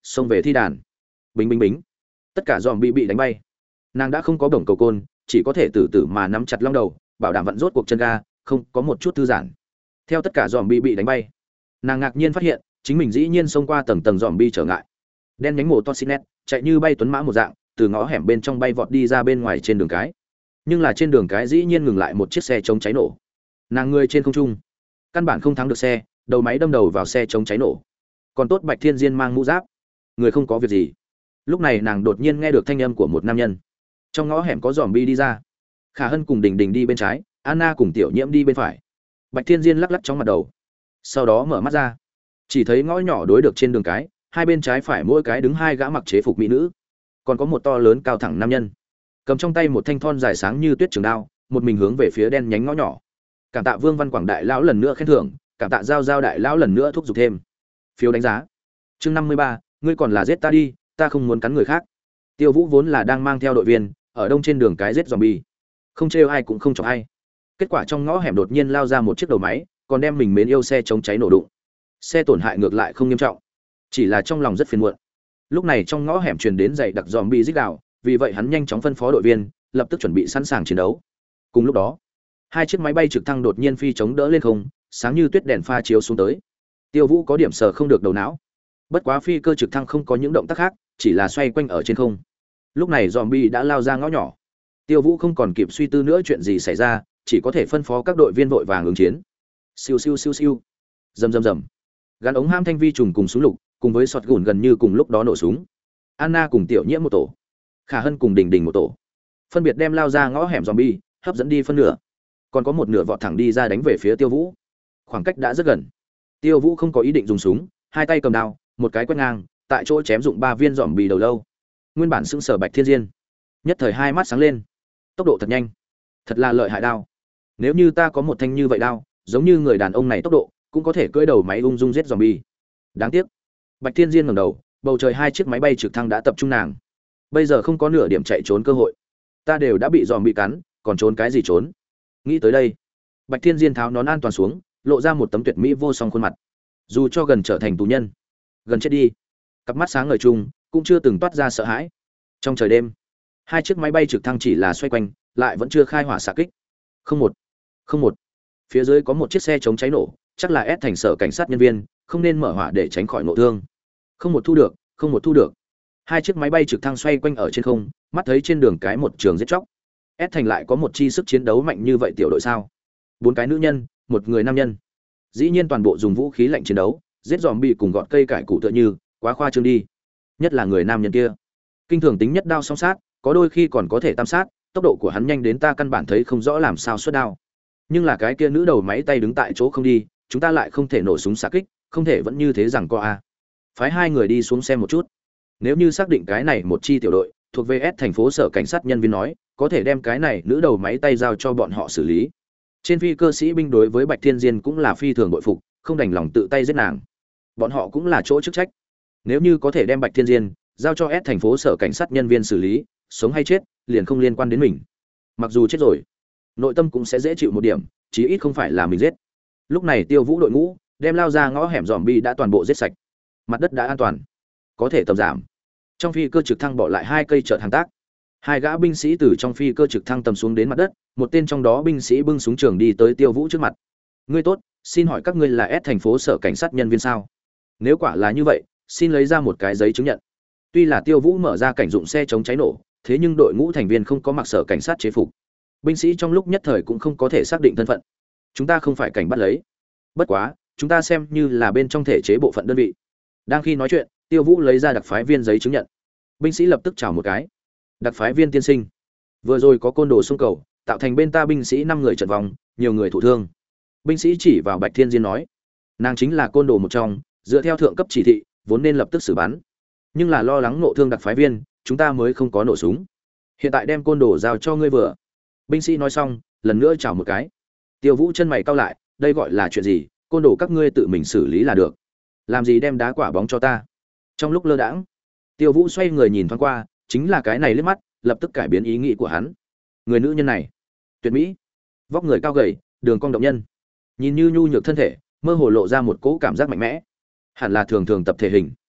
xông về thi đàn. Bính bính bính. Tất cả dòm bị bị đánh bay. Nàng đã không có bổng cầu côn, chỉ có thể từ từ mà nắm chặt long đầu, bảo đảm vận rốt cuộc chân ga, không có một chút thư giãn. Theo tất cả dòm bị bị đánh bay, nàng ngạc nhiên phát hiện, chính mình dĩ nhiên xông qua tầng tầng dòm bi trở ngại. Đen nhánh mồ Toxinet, chạy như bay tuấn mã một dạng, từ ngõ hẻm bên trong bay vọt đi ra bên ngoài trên đường cái. Nhưng là trên đường cái dĩ nhiên ngừng lại một chiếc xe chống cháy nổ. Nàng người trên không trung, căn bản không thắng được xe, đầu máy đâm đầu vào xe chống cháy nổ. Còn tốt Bạch Thiên Diên mang mũ giáp, người không có việc gì. Lúc này nàng đột nhiên nghe được thanh âm của một nam nhân. Trong ngõ hẻm có dòm bi đi ra. Khả Hân cùng Đình Đình đi bên trái, Anna cùng Tiểu Nhiễm đi bên phải. Bạch Thiên Diên lắc lắc trong mặt đầu, sau đó mở mắt ra, chỉ thấy ngõ nhỏ đối được trên đường cái, hai bên trái phải mỗi cái đứng hai gã mặc chế phục mỹ nữ, còn có một to lớn cao thẳng nam nhân, cầm trong tay một thanh thon dài sáng như tuyết trường đao, một mình hướng về phía đen nhánh ngõ nhỏ. Cảm tạ Vương Văn Quảng đại lão lần nữa khen thưởng, cảm tạ Giao Giao đại lão lần nữa thúc giục thêm. Phiếu đánh giá. Chương năm mươi ba, ngươi còn là giết ta đi, ta không muốn cắn người khác. Tiêu Vũ vốn là đang mang theo đội viên, ở đông trên đường cái giết zombie. Không trêu ai cũng không chọc ai. Kết quả trong ngõ hẻm đột nhiên lao ra một chiếc đầu máy, còn đem mình mến yêu xe chống cháy nổ đụng. Xe tổn hại ngược lại không nghiêm trọng, chỉ là trong lòng rất phiền muộn. Lúc này trong ngõ hẻm truyền đến dày đặc zombie rít gào, vì vậy hắn nhanh chóng phân phó đội viên, lập tức chuẩn bị sẵn sàng chiến đấu. Cùng lúc đó, hai chiếc máy bay trực thăng đột nhiên phi chống đỡ lên không, sáng như tuyết đèn pha chiếu xuống tới. Tiêu Vũ có điểm sờ không được đầu não. Bất quá phi cơ trực thăng không có những động tác khác, chỉ là xoay quanh ở trên không. Lúc này zombie đã lao ra ngõ nhỏ. Tiêu Vũ không còn kịp suy tư nữa chuyện gì xảy ra, chỉ có thể phân phó các đội viên vội vàng ứng chiến. Siêu siêu siêu siêu. Rầm rầm rầm. Gắn ống ham thanh vi trùng cùng súng lục, cùng với sọt gùn gần như cùng lúc đó nổ súng. Anna cùng Tiểu Nhiễm một tổ, Khả Hân cùng Đình Đình một tổ, phân biệt đem lao ra ngõ hẻm zombie, hấp dẫn đi phân nửa. Còn có một nửa vọt thẳng đi ra đánh về phía Tiêu Vũ. Khoảng cách đã rất gần. Tiêu Vũ không có ý định dùng súng, hai tay cầm đao, một cái quét ngang, tại chỗ chém dụng ba viên zombie đầu lâu. Nguyên bản sững sờ Bạch Thiên Diên, nhất thời hai mắt sáng lên. Tốc độ thật nhanh, thật là lợi hại đao. Nếu như ta có một thanh như vậy đao, giống như người đàn ông này tốc độ, cũng có thể cưỡi đầu máy ung dung giết zombie. Đáng tiếc. Bạch Thiên Diên ngẩng đầu, bầu trời hai chiếc máy bay trực thăng đã tập trung nàng. Bây giờ không có nửa điểm chạy trốn cơ hội. Ta đều đã bị zombie cắn, còn trốn cái gì trốn? Nghĩ tới đây, Bạch Thiên Diên tháo nón an toàn xuống, lộ ra một tấm tuyệt mỹ vô song khuôn mặt. Dù cho gần trở thành tù nhân, gần chết đi, cặp mắt sáng ngời chung cũng chưa từng toát ra sợ hãi. Trong trời đêm, hai chiếc máy bay trực thăng chỉ là xoay quanh, lại vẫn chưa khai hỏa xạ kích. Không một, không một. Phía dưới có một chiếc xe chống cháy nổ, chắc là ép thành sở cảnh sát nhân viên, không nên mở hỏa để tránh khỏi nổ thương. Không một thu được, không một thu được. Hai chiếc máy bay trực thăng xoay quanh ở trên không, mắt thấy trên đường cái một trường giết chóc. ép thành lại có một chi sức chiến đấu mạnh như vậy tiểu đội sao? Bốn cái nữ nhân, một người nam nhân. Dĩ nhiên toàn bộ dùng vũ khí lạnh chiến đấu, giết zombie cùng gọt cây cải củ tựa như, quá khoa trương đi. Nhất là người nam nhân kia. Kinh thường tính nhất đao song sát, có đôi khi còn có thể tam sát, tốc độ của hắn nhanh đến ta căn bản thấy không rõ làm sao xuất đao. Nhưng là cái kia nữ đầu máy tay đứng tại chỗ không đi, chúng ta lại không thể nổ súng xạ kích, không thể vẫn như thế rằng co a. Phái hai người đi xuống xem một chút. Nếu như xác định cái này một chi tiểu đội thuộc về S thành phố sở cảnh sát nhân viên nói, có thể đem cái này nữ đầu máy tay giao cho bọn họ xử lý. Trên phi cơ sĩ binh đối với Bạch Thiên Diên cũng là phi thường bội phục, không đành lòng tự tay giết nàng. Bọn họ cũng là chỗ chức trách. Nếu như có thể đem Bạch Thiên Diên giao cho S thành phố sở cảnh sát nhân viên xử lý, sống hay chết liền không liên quan đến mình. Mặc dù chết rồi, nội tâm cũng sẽ dễ chịu một điểm, chí ít không phải là mình giết. Lúc này Tiêu Vũ đội ngũ đem lao ra ngõ hẻm zombie đã toàn bộ giết sạch. Mặt đất đã an toàn, có thể tầm giảm. Trong phi cơ trực thăng bỏ lại hai cây chợt hàng tác. Hai gã binh sĩ từ trong phi cơ trực thăng tầm xuống đến mặt đất, một tên trong đó binh sĩ bưng súng trường đi tới Tiêu Vũ trước mặt. "Ngươi tốt, xin hỏi các ngươi là S thành phố sở cảnh sát nhân viên sao? Nếu quả là như vậy, xin lấy ra một cái giấy chứng nhận." Tuy là Tiêu Vũ mở ra cảnh dụng xe chống cháy nổ, thế nhưng đội ngũ thành viên không có mặc sở cảnh sát chế phục. Binh sĩ trong lúc nhất thời cũng không có thể xác định thân phận. "Chúng ta không phải cảnh bắt lấy. Bất quá, chúng ta xem như là bên trong thể chế bộ phận đơn vị." Đang khi nói chuyện, Tiêu Vũ lấy ra đặc phái viên giấy chứng nhận. Binh sĩ lập tức chào một cái. "Đặc phái viên tiên sinh, vừa rồi có côn đồ xung cầu, tạo thành bên ta binh sĩ năm người trận vong, nhiều người thụ thương." Binh sĩ chỉ vào Bạch Thiên Diên nói, nàng chính là côn đồ một trong, dựa theo thượng cấp chỉ thị, vốn nên lập tức xử bắn. Nhưng là lo lắng nộ thương đặc phái viên, chúng ta mới không có nổ súng. Hiện tại đem côn đồ giao cho ngươi vừa. Binh sĩ nói xong, lần nữa chào một cái. Tiêu Vũ chân mày cau lại, đây gọi là chuyện gì, côn đồ các ngươi tự mình xử lý là được. Làm gì đem đá quả bóng cho ta? Trong lúc lơ đãng, Tiêu Vũ xoay người nhìn thoáng qua, chính là cái này liếc mắt, lập tức cải biến ý nghĩ của hắn. Người nữ nhân này, tuyệt mỹ, vóc người cao gầy, đường cong động nhân, nhìn như nhu nhược thân thể, mơ hồ lộ ra một cỗ cảm giác mạnh mẽ, hẳn là thường thường tập thể hình.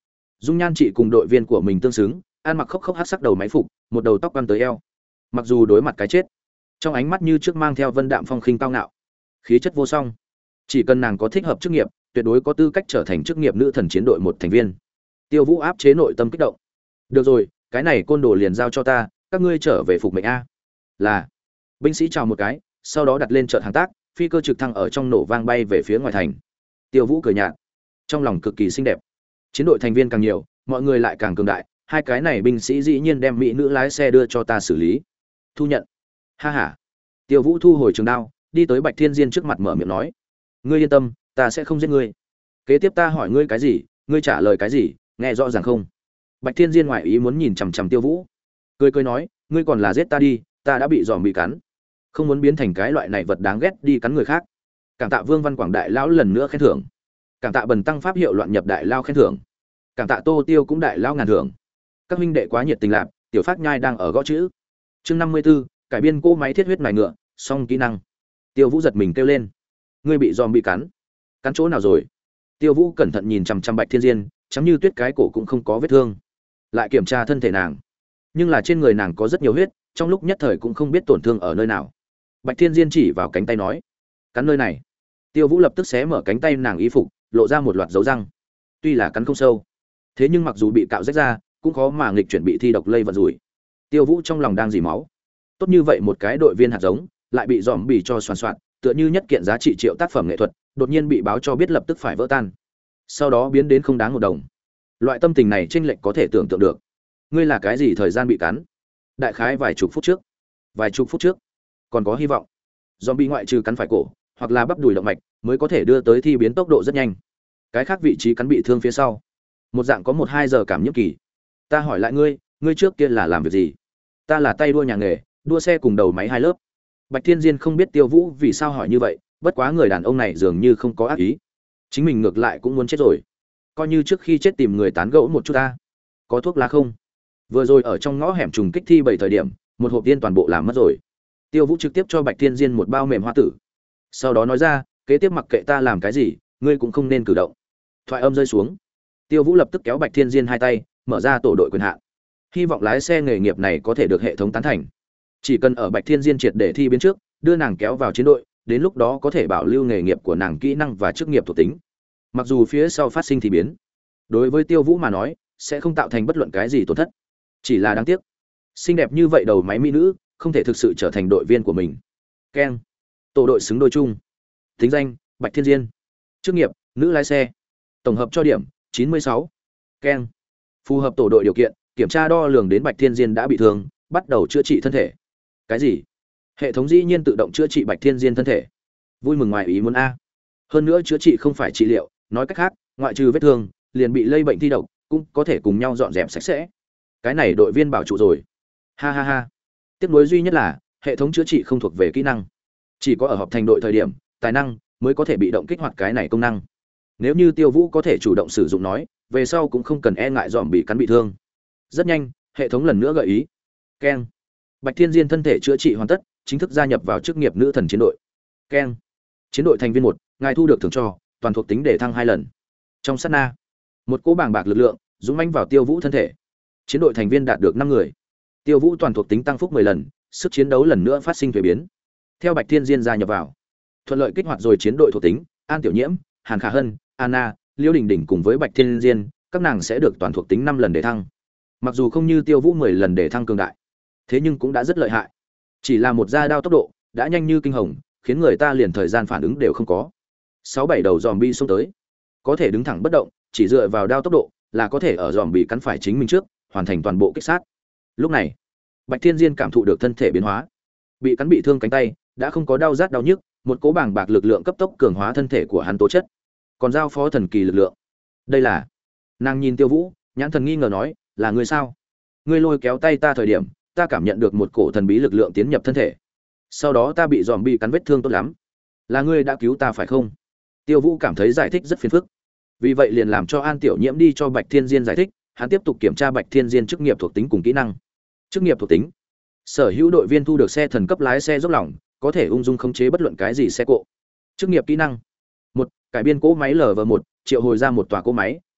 Dung nhan chị cùng đội viên của mình tương xứng, ăn mặc khốc khốc hắc sắc đầu máy phục, một đầu tóc quăn tới eo. Mặc dù đối mặt cái chết, trong ánh mắt như trước mang theo vân đạm phong khinh cao ngạo, khí chất vô song. Chỉ cần nàng có thích hợp chức nghiệp, tuyệt đối có tư cách trở thành chức nghiệp nữ thần chiến đội một thành viên. Tiêu Vũ áp chế nội tâm kích động. Được rồi, cái này côn đồ liền giao cho ta, các ngươi trở về phục mệnh a. Là. Binh sĩ chào một cái, sau đó đặt lên chợt hàng tác, phi cơ trực thăng ở trong nổ vang bay về phía ngoài thành. Tiêu Vũ cười nhạt, trong lòng cực kỳ xinh đẹp. Chiến đội thành viên càng nhiều, mọi người lại càng cường đại, hai cái này binh sĩ dĩ nhiên đem mỹ nữ lái xe đưa cho ta xử lý. Thu nhận. Ha ha. Tiêu Vũ thu hồi trường đao, đi tới Bạch Thiên Diên trước mặt mở miệng nói: "Ngươi yên tâm, ta sẽ không giết ngươi. Kế tiếp ta hỏi ngươi cái gì, ngươi trả lời cái gì, nghe rõ ràng không?" Bạch Thiên Diên ngoại ý muốn nhìn chằm chằm Tiêu Vũ, cười cười nói: "Ngươi còn là giết ta đi, ta đã bị giòm bị cắn, không muốn biến thành cái loại này vật đáng ghét đi cắn người khác." Cảm tạ Vương Văn Quảng đại lão lần nữa khen thưởng. Cảm tạ Bần tăng pháp hiệu loạn nhập đại lao khen thưởng. Cảm tạ Tô Tiêu cũng đại lao ngàn thưởng. Các huynh đệ quá nhiệt tình lạc, tiểu Phát Nhai đang ở gõ chữ. Chương năm mươi 54, cải biên cô máy thiết huyết nài ngựa, xong kỹ năng. Tiêu Vũ giật mình kêu lên: "Ngươi bị giòm bị cắn? Cắn chỗ nào rồi?" Tiêu Vũ cẩn thận nhìn chằm chằm Bạch Thiên Diên, chấm như tuyết cái cổ cũng không có vết thương. Lại kiểm tra thân thể nàng, nhưng là trên người nàng có rất nhiều huyết, trong lúc nhất thời cũng không biết tổn thương ở nơi nào. Bạch Thiên Diên chỉ vào cánh tay nói: "Cắn nơi này." Tiêu Vũ lập tức xé mở cánh tay nàng y phục, lộ ra một loạt dấu răng. Tuy là cắn không sâu, thế nhưng mặc dù bị cạo rách ra, cũng khó mà nghịch chuyển bị thi độc lây vận rủi. Tiêu Vũ trong lòng đang dỉ máu. Tốt như vậy một cái đội viên hạt giống, lại bị giòm bì cho xoàn xoạt, tựa như nhất kiện giá trị triệu tác phẩm nghệ thuật, đột nhiên bị báo cho biết lập tức phải vỡ tan. Sau đó biến đến không đáng một đồng. Loại tâm tình này chênh lệch có thể tưởng tượng được. Ngươi là cái gì thời gian bị cắn? Đại khái vài chục phút trước. Vài chục phút trước, còn có hy vọng. Zombie ngoại trừ cắn phải cổ, hoặc là bắp đùi động mạch, mới có thể đưa tới thi biến tốc độ rất nhanh. Cái khác vị trí cắn bị thương phía sau, một dạng có một hai giờ cảm nhiễm kỳ. Ta hỏi lại ngươi, ngươi trước kia là làm việc gì? Ta là tay đua nhà nghề, đua xe cùng đầu máy hai lớp. Bạch Thiên Diên không biết Tiêu Vũ vì sao hỏi như vậy, bất quá người đàn ông này dường như không có ác ý. Chính mình ngược lại cũng muốn chết rồi. Coi như trước khi chết tìm người tán gẫu một chút ta. Có thuốc lá không? Vừa rồi ở trong ngõ hẻm trùng kích thi bảy thời điểm, một hộp tiên toàn bộ làm mất rồi. Tiêu Vũ trực tiếp cho Bạch Thiên Diên một bao mềm hoa tử. Sau đó nói ra, kế tiếp mặc kệ ta làm cái gì, ngươi cũng không nên cử động. Thoại âm rơi xuống, Tiêu Vũ lập tức kéo Bạch Thiên Diên hai tay, mở ra tổ đội quyền hạn. Hy vọng lái xe nghề nghiệp này có thể được hệ thống tán thành. Chỉ cần ở Bạch Thiên Diên triệt để thi biến trước, đưa nàng kéo vào chiến đội, đến lúc đó có thể bảo lưu nghề nghiệp của nàng, kỹ năng và chức nghiệp thuộc tính. Mặc dù phía sau phát sinh thi biến, đối với Tiêu Vũ mà nói, sẽ không tạo thành bất luận cái gì tổn thất. Chỉ là đáng tiếc, xinh đẹp như vậy đầu máy mỹ nữ, không thể thực sự trở thành đội viên của mình. Keng. Tổ đội xứng đôi chung. Tính danh: Bạch Thiên Diên. Chức nghiệp: nữ lái xe. Tổng hợp cho điểm: chín mươi sáu. Keng. Phù hợp tổ đội điều kiện, kiểm tra đo lường đến Bạch Thiên Diên đã bị thương, bắt đầu chữa trị thân thể. Cái gì? Hệ thống dĩ nhiên tự động chữa trị Bạch Thiên Diên thân thể. Vui mừng ngoài ý muốn a. Hơn nữa chữa trị không phải trị liệu, nói cách khác, ngoại trừ vết thương, liền bị lây bệnh thi độc, cũng có thể cùng nhau dọn dẹp sạch sẽ. Cái này đội viên bảo trụ rồi. Ha ha ha. Tiếc nuối duy nhất là, hệ thống chữa trị không thuộc về kỹ năng. Chỉ có ở họp thành đội thời điểm, tài năng mới có thể bị động kích hoạt cái này công năng. Nếu như Tiêu Vũ có thể chủ động sử dụng nói, về sau cũng không cần e ngại dòm bị cắn bị thương. Rất nhanh, hệ thống lần nữa gợi ý. Keng. Bạch Thiên Diên thân thể chữa trị hoàn tất, chính thức gia nhập vào chức nghiệp nữ thần chiến đội. Keng. Chiến đội thành viên một, ngài thu được thưởng cho, toàn thuộc tính để thăng hai lần. Trong sát na, một cỗ bàng bạc lực lượng dũng mãnh vào Tiêu Vũ thân thể. Chiến đội thành viên đạt được năm người. Tiêu Vũ toàn thuộc tính tăng phúc mười lần, sức chiến đấu lần nữa phát sinh thay biến. Theo Bạch Thiên Diên gia nhập vào, thuận lợi kích hoạt rồi chiến đội thuộc tính, An Tiểu Nhiễm, Hàn Khả Hân, Anna, Liêu Đình Đình cùng với Bạch Thiên Diên, các nàng sẽ được toàn thuộc tính năm lần để thăng. Mặc dù không như Tiêu Vũ mười lần để thăng cường đại, thế nhưng cũng đã rất lợi hại. Chỉ là một gia đao tốc độ đã nhanh như kinh hồng, khiến người ta liền thời gian phản ứng đều không có. Sáu bảy đầu zombie xông tới, có thể đứng thẳng bất động, chỉ dựa vào đao tốc độ là có thể ở zombie cắn phải chính mình trước, hoàn thành toàn bộ kích sát. Lúc này, Bạch Thiên Diên cảm thụ được thân thể biến hóa. Bị cắn bị thương cánh tay đã không có đau rát đau nhức, một cỗ bàng bạc lực lượng cấp tốc cường hóa thân thể của hắn tố chất, còn giao phó thần kỳ lực lượng. Đây là... Nàng nhìn Tiêu Vũ, nhãn thần nghi ngờ nói, là ngươi sao? Ngươi lôi kéo tay ta thời điểm, ta cảm nhận được một cổ thần bí lực lượng tiến nhập thân thể. Sau đó ta bị giòm bị cắn vết thương tốt lắm. Là ngươi đã cứu ta phải không? Tiêu Vũ cảm thấy giải thích rất phiền phức. Vì vậy liền làm cho An Tiểu Nhiễm đi cho Bạch Thiên Diên giải thích, hắn tiếp tục kiểm tra Bạch Thiên Diên chức nghiệp thuộc tính cùng kỹ năng. Chức nghiệp thuộc tính: sở hữu đội viên thu được xe thần cấp lái xe dốc lòng, có thể ung dung khống chế bất luận cái gì xe cộ. Chức nghiệp kỹ năng: một, cải biên cỗ máy L V một, triệu hồi ra một tòa cỗ máy,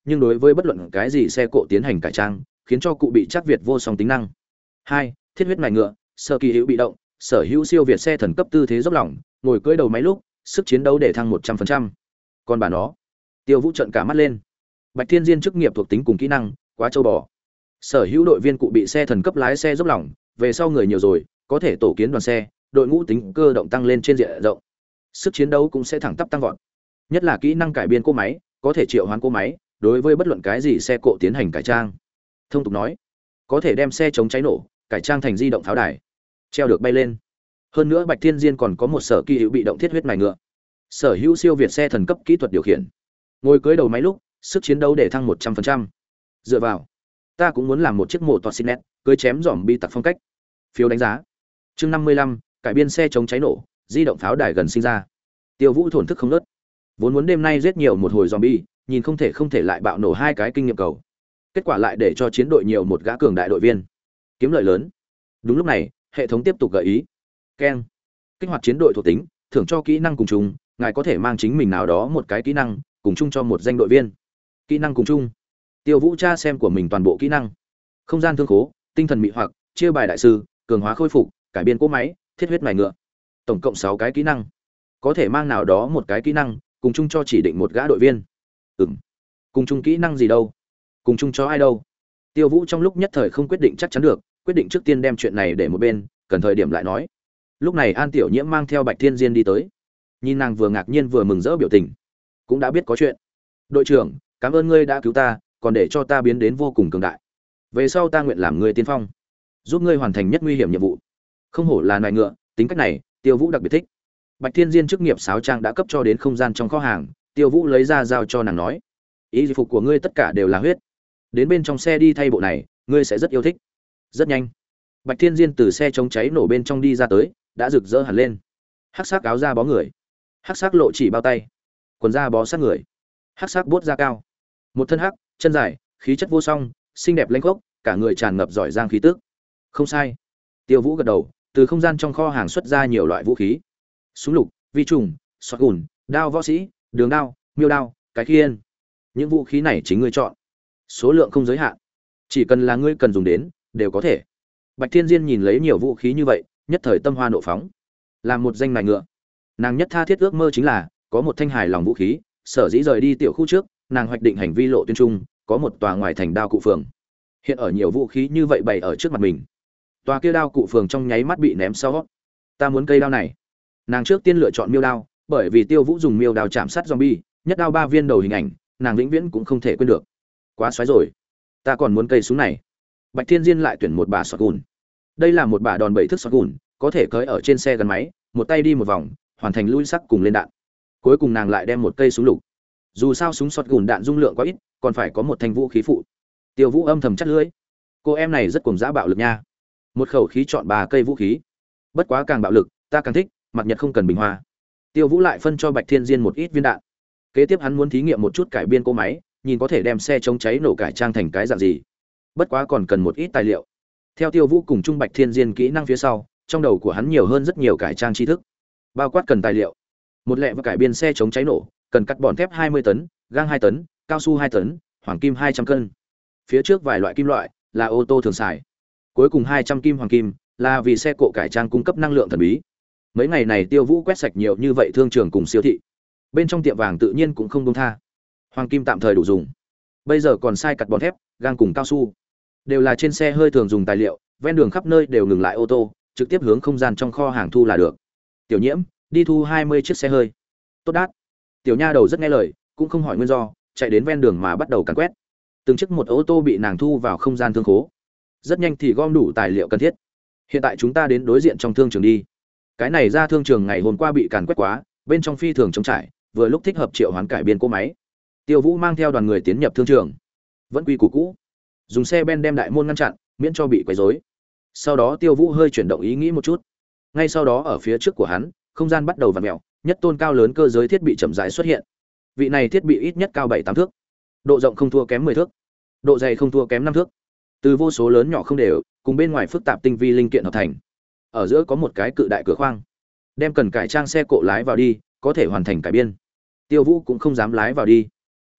nhưng đối với bất luận cái gì xe cộ tiến hành cải trang, khiến cho cụ bị chắc việt vô song tính năng. Hai, thiết huyết mài ngựa, sở kỳ hữu bị động, sở hữu siêu việt xe thần cấp tư thế dốc lỏng, ngồi cưỡi đầu máy lúc, sức chiến đấu để thăng một trăm phần trăm. Còn bà nó, Tiêu Vũ trợn cả mắt lên. Bạch Thiên Diên chức nghiệp thuộc tính cùng kỹ năng, quá châu bò. Sở hữu đội viên cụ bị xe thần cấp lái xe dốc lỏng, về sau người nhiều rồi, có thể tổ kiến đoàn xe, đội ngũ tính cơ động tăng lên trên diện rộng. Sức chiến đấu cũng sẽ thẳng tắp tăng vọt. Nhất là kỹ năng cải biên cỗ máy, có thể triệu hoán cỗ máy, đối với bất luận cái gì xe cộ tiến hành cải trang. Thông tục nói, có thể đem xe chống cháy nổ, cải trang thành di động pháo đài, treo được bay lên. Hơn nữa Bạch Thiên Diên còn có một sở kỳ hữu bị động thiết huyết mài ngựa, sở hữu siêu việt xe thần cấp kỹ thuật điều khiển, ngồi cưới đầu máy lúc, sức chiến đấu để thăng một trăm phần trăm. Dựa vào, ta cũng muốn làm một chiếc mô toa xịn cưới chém giỏm bi tặc phong cách. Phiếu đánh giá. Chương năm mươi lăm, cải biên xe chống cháy nổ, di động pháo đài gần sinh ra. Tiêu Vũ thổn thức không ngớt. Vốn muốn đêm nay giết nhiều một hồi zombie, nhìn không thể không thể lại bạo nổ hai cái kinh nghiệm cầu. Kết quả lại để cho chiến đội nhiều một gã cường đại đội viên, kiếm lợi lớn. Đúng lúc này, hệ thống tiếp tục gợi ý. Keng. Kích hoạt chiến đội thuộc tính, thưởng cho kỹ năng cùng chung, ngài có thể mang chính mình nào đó một cái kỹ năng, cùng chung cho một danh đội viên. Kỹ năng cùng chung. Tiêu Vũ tra xem của mình toàn bộ kỹ năng. Không gian thương khố, tinh thần mị hoặc, chia bài đại sư, cường hóa khôi phục, cải biên cỗ máy, thiết huyết mài ngựa. Tổng cộng sáu cái kỹ năng. Có thể mang nào đó một cái kỹ năng, cùng chung cho chỉ định một gã đội viên. Ừm. Cùng chung kỹ năng gì đâu? Cùng chung cho ai đâu? Tiêu Vũ trong lúc nhất thời không quyết định chắc chắn được, quyết định trước tiên đem chuyện này để một bên, cần thời điểm lại nói. Lúc này An Tiểu Nhiễm mang theo Bạch Thiên Diên đi tới. Nhìn nàng vừa ngạc nhiên vừa mừng rỡ biểu tình, cũng đã biết có chuyện. Đội trưởng, cảm ơn ngươi đã cứu ta, còn để cho ta biến đến vô cùng cường đại. Về sau ta nguyện làm người tiên phong, giúp ngươi hoàn thành nhất nguy hiểm nhiệm vụ. Không hổ là nài ngựa, tính cách này, Tiêu Vũ đặc biệt thích. Bạch Thiên Diên chức nghiệp sáo trang đã cấp cho đến không gian trong kho hàng, Tiêu Vũ lấy ra giao cho nàng nói: "Y phục của ngươi tất cả đều là huyết, đến bên trong xe đi thay bộ này, ngươi sẽ rất yêu thích." Rất nhanh, Bạch Thiên Diên từ xe chống cháy nổ bên trong đi ra tới, đã rực rỡ hẳn lên. Hắc sắc áo da bó người, hắc sắc lộ chỉ bao tay, quần da bó sát người, hắc sắc bốt da cao, một thân hắc, chân dài, khí chất vô song, xinh đẹp lanh khốc, cả người tràn ngập giỏi giang khí tức. Không sai. Tiêu Vũ gật đầu, từ không gian trong kho hàng xuất ra nhiều loại vũ khí. Súng lục, vi trùng, shotgun, đao võ sĩ, đường đao, miêu đao, cái khiên. Những vũ khí này chính ngươi chọn. Số lượng không giới hạn. Chỉ cần là ngươi cần dùng đến, đều có thể. Bạch Thiên Diên nhìn lấy nhiều vũ khí như vậy, nhất thời tâm hoa nộ phóng. Làm một danh nài ngựa, nàng nhất tha thiết ước mơ chính là có một thanh hài lòng vũ khí, sở dĩ rời đi tiểu khu trước, nàng hoạch định hành vi lộ tuyên trung, có một tòa ngoài thành đao cụ phường. Hiện ở nhiều vũ khí như vậy bày ở trước mặt mình. Tòa kia đao cụ phường trong nháy mắt bị ném sau. Ta muốn cây đao này. Nàng trước tiên lựa chọn miêu đao, bởi vì Tiêu Vũ dùng miêu đao chạm sát zombie, nhất đao ba viên đầu hình ảnh, nàng vĩnh viễn cũng không thể quên được. Quá xoáy rồi. Ta còn muốn cây súng này. Bạch Thiên Diên lại tuyển một bả shotgun. Đây là một bả đòn bẩy thức shotgun, có thể cưỡi ở trên xe gắn máy, một tay đi một vòng, hoàn thành lui sắc cùng lên đạn. Cuối cùng nàng lại đem một cây súng lục. Dù sao súng shotgun đạn dung lượng quá ít, còn phải có một thanh vũ khí phụ. Tiêu Vũ âm thầm chắt lưỡi. Cô em này rất cuồng dã bạo lực nha. Một khẩu khí chọn ba cây vũ khí. Bất quá càng bạo lực, ta càng thích, mặt nhật không cần bình hoa. Tiêu Vũ lại phân cho Bạch Thiên Diên một ít viên đạn. Kế tiếp hắn muốn thí nghiệm một chút cải biên cỗ máy, nhìn có thể đem xe chống cháy nổ cải trang thành cái dạng gì. Bất quá còn cần một ít tài liệu. Theo Tiêu Vũ cùng Trung Bạch Thiên Diên kỹ năng phía sau, trong đầu của hắn nhiều hơn rất nhiều cải trang tri thức. Bao quát cần tài liệu. Một lẹ và cải biên xe chống cháy nổ, cần cắt bòn thép hai mươi tấn, gang hai tấn, cao su hai tấn, hoàng kim hai trăm cân. Phía trước vài loại kim loại là ô tô thường xài. Cuối cùng hai trăm kim hoàng kim là vì xe cộ cải trang cung cấp năng lượng thần bí. Mấy ngày này Tiêu Vũ quét sạch nhiều như vậy thương trường cùng siêu thị. Bên trong tiệm vàng tự nhiên cũng không buông tha. Hoàng kim tạm thời đủ dùng. Bây giờ còn sai cắt bòn thép, gang cùng cao su. Đều là trên xe hơi thường dùng tài liệu, ven đường khắp nơi đều ngừng lại ô tô, trực tiếp hướng không gian trong kho hàng thu là được. Tiểu Nhiễm, đi thu hai mươi chiếc xe hơi. Tốt đát. Tiểu nha đầu rất nghe lời, cũng không hỏi nguyên do, chạy đến ven đường mà bắt đầu càn quét. Từng chiếc một ô tô bị nàng thu vào không gian thương khố. Rất nhanh thì gom đủ tài liệu cần thiết. Hiện tại chúng ta đến đối diện trong thương trường đi. Cái này ra thương trường ngày hôm qua bị càn quét quá, bên trong phi thường trống trải, vừa lúc thích hợp triệu hoán cải biên cỗ máy. Tiêu Vũ mang theo đoàn người tiến nhập thương trường. Vẫn quy củ cũ, dùng xe ben đem đại môn ngăn chặn, miễn cho bị quấy rối. Sau đó Tiêu Vũ hơi chuyển động ý nghĩ một chút. Ngay sau đó ở phía trước của hắn, không gian bắt đầu vặn mèo, nhất tôn cao lớn cơ giới thiết bị chậm rãi xuất hiện. Vị này thiết bị ít nhất cao bảy tám thước, độ rộng không thua kém mười thước, độ dày không thua kém năm thước. Từ vô số lớn nhỏ không đều, cùng bên ngoài phức tạp tinh vi linh kiện hợp thành. Ở giữa có một cái cự đại cửa khoang, đem cần cải trang xe cộ lái vào đi, có thể hoàn thành cải biên. Tiêu Vũ cũng không dám lái vào đi.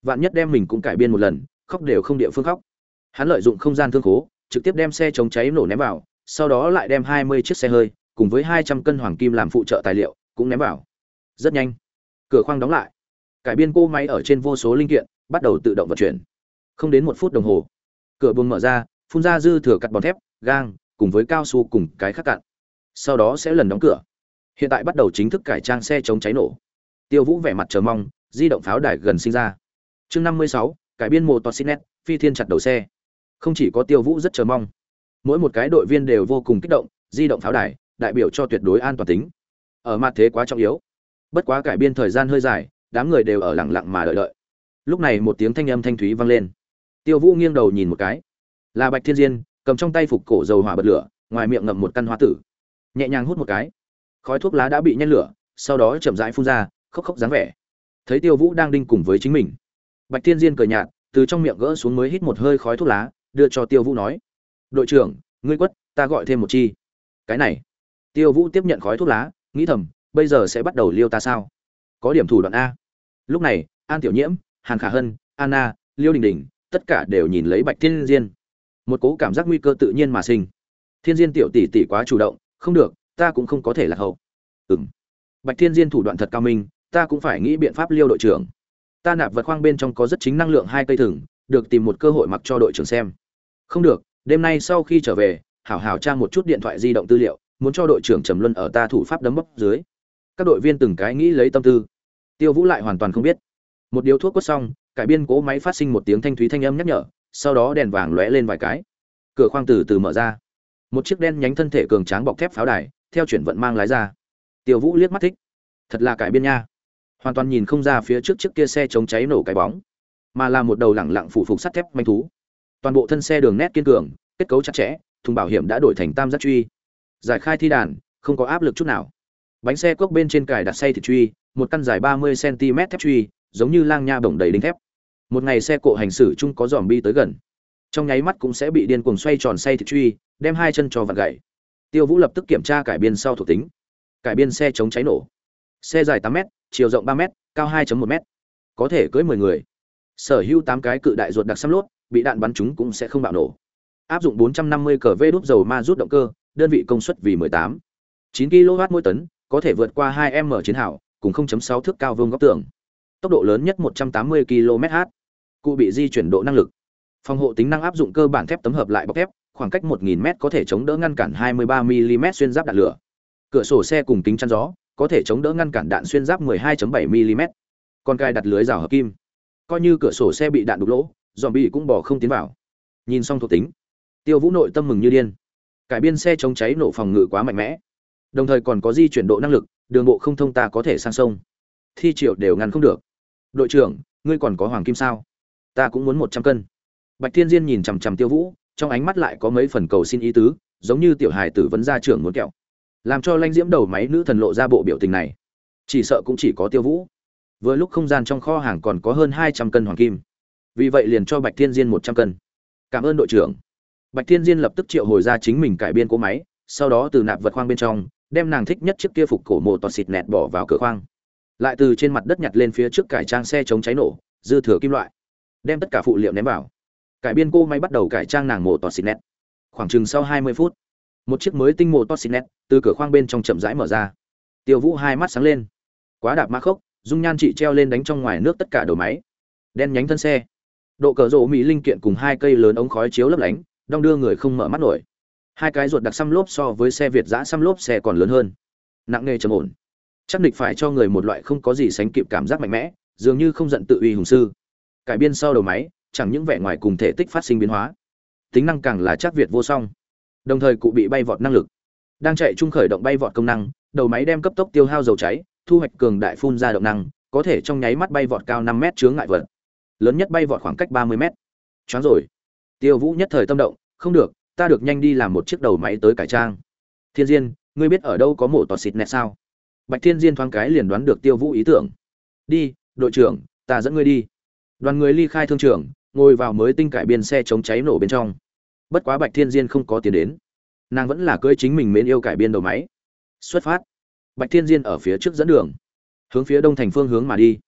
Vạn nhất đem mình cũng cải biên một lần, khóc đều không địa phương khóc. Hắn lợi dụng không gian thương khố, trực tiếp đem xe chống cháy nổ ném vào, sau đó lại đem hai mươi chiếc xe hơi cùng với hai trăm cân hoàng kim làm phụ trợ tài liệu cũng ném vào. Rất nhanh, cửa khoang đóng lại. Cải biên cỗ máy ở trên vô số linh kiện bắt đầu tự động vận chuyển. Không đến một phút đồng hồ, cửa buồng mở ra, phun ra dư thừa cặn bọt thép, gang cùng với cao su cùng cái khác cặn. Sau đó sẽ lần đóng cửa. Hiện tại bắt đầu chính thức cải trang xe chống cháy nổ. Tiêu Vũ vẻ mặt chờ mong, di động pháo đài gần sinh ra. Chương năm mươi sáu, cải biên Motorcycle, phi thiên chặt đầu xe. Không chỉ có Tiêu Vũ rất chờ mong, mỗi một cái đội viên đều vô cùng kích động, di động pháo đài đại biểu cho tuyệt đối an toàn tính. Ở mặt thế quá trọng yếu. Bất quá cải biên thời gian hơi dài, đám người đều ở lặng lặng mà đợi đợi. Lúc này một tiếng thanh âm thanh thúy vang lên. Tiêu Vũ nghiêng đầu nhìn một cái, là Bạch Thiên Diên, cầm trong tay phục cổ dầu hỏa bật lửa, ngoài miệng ngậm một căn hoa tử, nhẹ nhàng hút một cái. Khói thuốc lá đã bị nhen lửa, sau đó chậm rãi phun ra, khốc khốc dáng vẻ. Thấy Tiêu Vũ đang đinh cùng với chính mình, Bạch Thiên Diên cười nhạt, từ trong miệng gỡ xuống mới hít một hơi khói thuốc lá, đưa cho Tiêu Vũ nói: "Đội trưởng, ngươi quất, ta gọi thêm một chi." Cái này, Tiêu Vũ tiếp nhận khói thuốc lá, nghĩ thầm, bây giờ sẽ bắt đầu liêu ta sao? Có điểm thủ đoạn a. Lúc này, An Tiểu Nhiễm, Hàn Khả Hân, Anna, Liêu Đình Đình, tất cả đều nhìn lấy Bạch Thiên Diên. Một cố cảm giác nguy cơ tự nhiên mà sinh. Thiên Diên tiểu tỷ tỷ quá chủ động, không được, ta cũng không có thể lạc hậu. Ừm. Bạch Thiên Diên thủ đoạn thật cao minh, ta cũng phải nghĩ biện pháp liêu đội trưởng. Ta nạp vật khoang bên trong có rất chính năng lượng hai cây thừng, được tìm một cơ hội mặc cho đội trưởng xem. Không được, đêm nay sau khi trở về, hảo hảo tra một chút điện thoại di động tư liệu, muốn cho đội trưởng Trầm Luân ở ta thủ pháp đấm bóp dưới. Các đội viên từng cái nghĩ lấy tâm tư. Tiêu Vũ lại hoàn toàn không biết. Một điếu thuốc quất xong, cải biên cố máy phát sinh một tiếng thanh thúy thanh âm nhắc nhở, sau đó đèn vàng lóe lên vài cái. Cửa khoang từ từ mở ra. Một chiếc đen nhánh thân thể cường tráng bọc thép pháo đài, theo chuyển vận mang lái ra. Tiêu Vũ liếc mắt thích. Thật là cải biên nha. Hoàn toàn nhìn không ra phía trước chiếc kia xe chống cháy nổ cái bóng, mà là một đầu lẳng lặng phụ phục sắt thép manh thú. Toàn bộ thân xe đường nét kiên cường, kết cấu chặt chẽ, thùng bảo hiểm đã đổi thành tam giác truy. Giải khai thi đàn, không có áp lực chút nào. Bánh xe cốc bên trên cài đặt xay thịt truy, một căn dài ba mươi xăng ti mét thép truy, giống như lang nha bổng đầy đinh thép. Một ngày xe cộ hành xử chung có zombie tới gần, trong nháy mắt cũng sẽ bị điên cuồng xoay tròn xay thịt truy, đem hai chân cho vặn gãy. Tiêu Vũ lập tức kiểm tra cải biên sau thuộc tính. Cải biên xe chống cháy nổ. Xe dài tám mét, chiều rộng ba mét, cao hai phẩy một mét. Có thể cưỡi mười người. Sở hữu tám cái cự đại ruột đặc xăm lốt, bị đạn bắn trúng cũng sẽ không bạo nổ. Áp dụng bốn trăm năm mươi cờ vê đốt dầu ma rút động cơ, đơn vị công suất vì mười tám, chín ki lô oát mỗi tấn, có thể vượt qua hai em chiến hào, cùng không phẩy sáu thước cao vuông góc tường. Tốc độ lớn nhất một trăm tám mươi ki lô mét h. Cụ bị di chuyển độ năng lực. Phòng hộ tính năng áp dụng cơ bản thép tấm hợp lại bọc thép, khoảng cách một nghìn mét có thể chống đỡ ngăn cản hai mươi ba mi li mét xuyên giáp đạn lửa. Cửa sổ xe cùng kính chắn gió, có thể chống đỡ ngăn cản đạn xuyên giáp mười hai phẩy bảy mi li mét. Còn cài đặt lưới rào hợp kim. Coi như cửa sổ xe bị đạn đục lỗ, zombie cũng bỏ không tiến vào. Nhìn xong thuộc tính, Tiêu Vũ nội tâm mừng như điên. Cải biên xe chống cháy nổ phòng ngự quá mạnh mẽ, đồng thời còn có di chuyển độ năng lực, đường bộ không thông ta có thể sang sông, thi triệu đều ngăn không được. Đội trưởng, ngươi còn có hoàng kim sao? Ta cũng muốn một trăm cân. Bạch Thiên Diên nhìn chằm chằm Tiêu Vũ, trong ánh mắt lại có mấy phần cầu xin ý tứ, giống như tiểu hài tử vấn gia trưởng muốn kẹo. Làm cho Lãnh Diễm đầu máy nữ thần lộ ra bộ biểu tình này, chỉ sợ cũng chỉ có Tiêu Vũ. Vừa lúc không gian trong kho hàng còn có hơn hai trăm cân hoàng kim, vì vậy liền cho Bạch Thiên Diên một trăm cân. Cảm ơn đội trưởng. Bạch Thiên Diên lập tức triệu hồi ra chính mình cải biên cỗ máy, sau đó từ nạp vật khoang bên trong đem nàng thích nhất chiếc kia phục cổ mô toa xịt nẹt bỏ vào cửa khoang, lại từ trên mặt đất nhặt lên phía trước cải trang xe chống cháy nổ dư thừa kim loại, đem tất cả phụ liệu ném vào. Cải biên cô máy bắt đầu cải trang nàng mô toa xịt nẹt. Khoảng chừng sau hai mươi phút, một chiếc mới tinh mô toa xịt nẹt từ cửa khoang bên trong chậm rãi mở ra. Tiêu Vũ hai mắt sáng lên. Quá đạp mã khốc, dung nhan chị treo lên đánh trong ngoài nước tất cả đầu máy. Đen nhánh thân xe, độ cờ rộ mỹ linh kiện cùng hai cây lớn ống khói chiếu lấp lánh, đong đưa người không mở mắt nổi. Hai cái ruột đặc xăm lốp so với xe Việt giã xăm lốp xe còn lớn hơn, nặng nề trầm ổn, chắc địch phải cho người một loại không có gì sánh kịp cảm giác mạnh mẽ, dường như không giận tự uy hùng sư. Cải biên sau đầu máy, chẳng những vẻ ngoài cùng thể tích phát sinh biến hóa, tính năng càng là chắc Việt vô song, đồng thời cụ bị bay vọt năng lực. Đang chạy trung khởi động bay vọt công năng, đầu máy đem cấp tốc tiêu hao dầu cháy, thu hoạch cường đại phun ra động năng, có thể trong nháy mắt bay vọt cao năm mét chướng ngại vật, lớn nhất bay vọt khoảng cách ba mươi mét. Choáng rồi. Tiêu Vũ nhất thời tâm động, không được, ta được nhanh đi làm một chiếc đầu máy tới cải trang. Thiên Diên, ngươi biết ở đâu có mổ tọt xịt nẹt sao? Bạch Thiên Diên thoáng cái liền đoán được Tiêu Vũ ý tưởng. Đi, đội trưởng, ta dẫn ngươi đi. Đoàn người ly khai thương trường, ngồi vào mới tinh cải biên xe chống cháy nổ bên trong. Bất quá Bạch Thiên Diên không có tiến đến, nàng vẫn là cưỡi chính mình mến yêu cải biên đầu máy. Xuất phát. Bạch Thiên Diên ở phía trước dẫn đường, hướng phía đông thành phương hướng mà đi.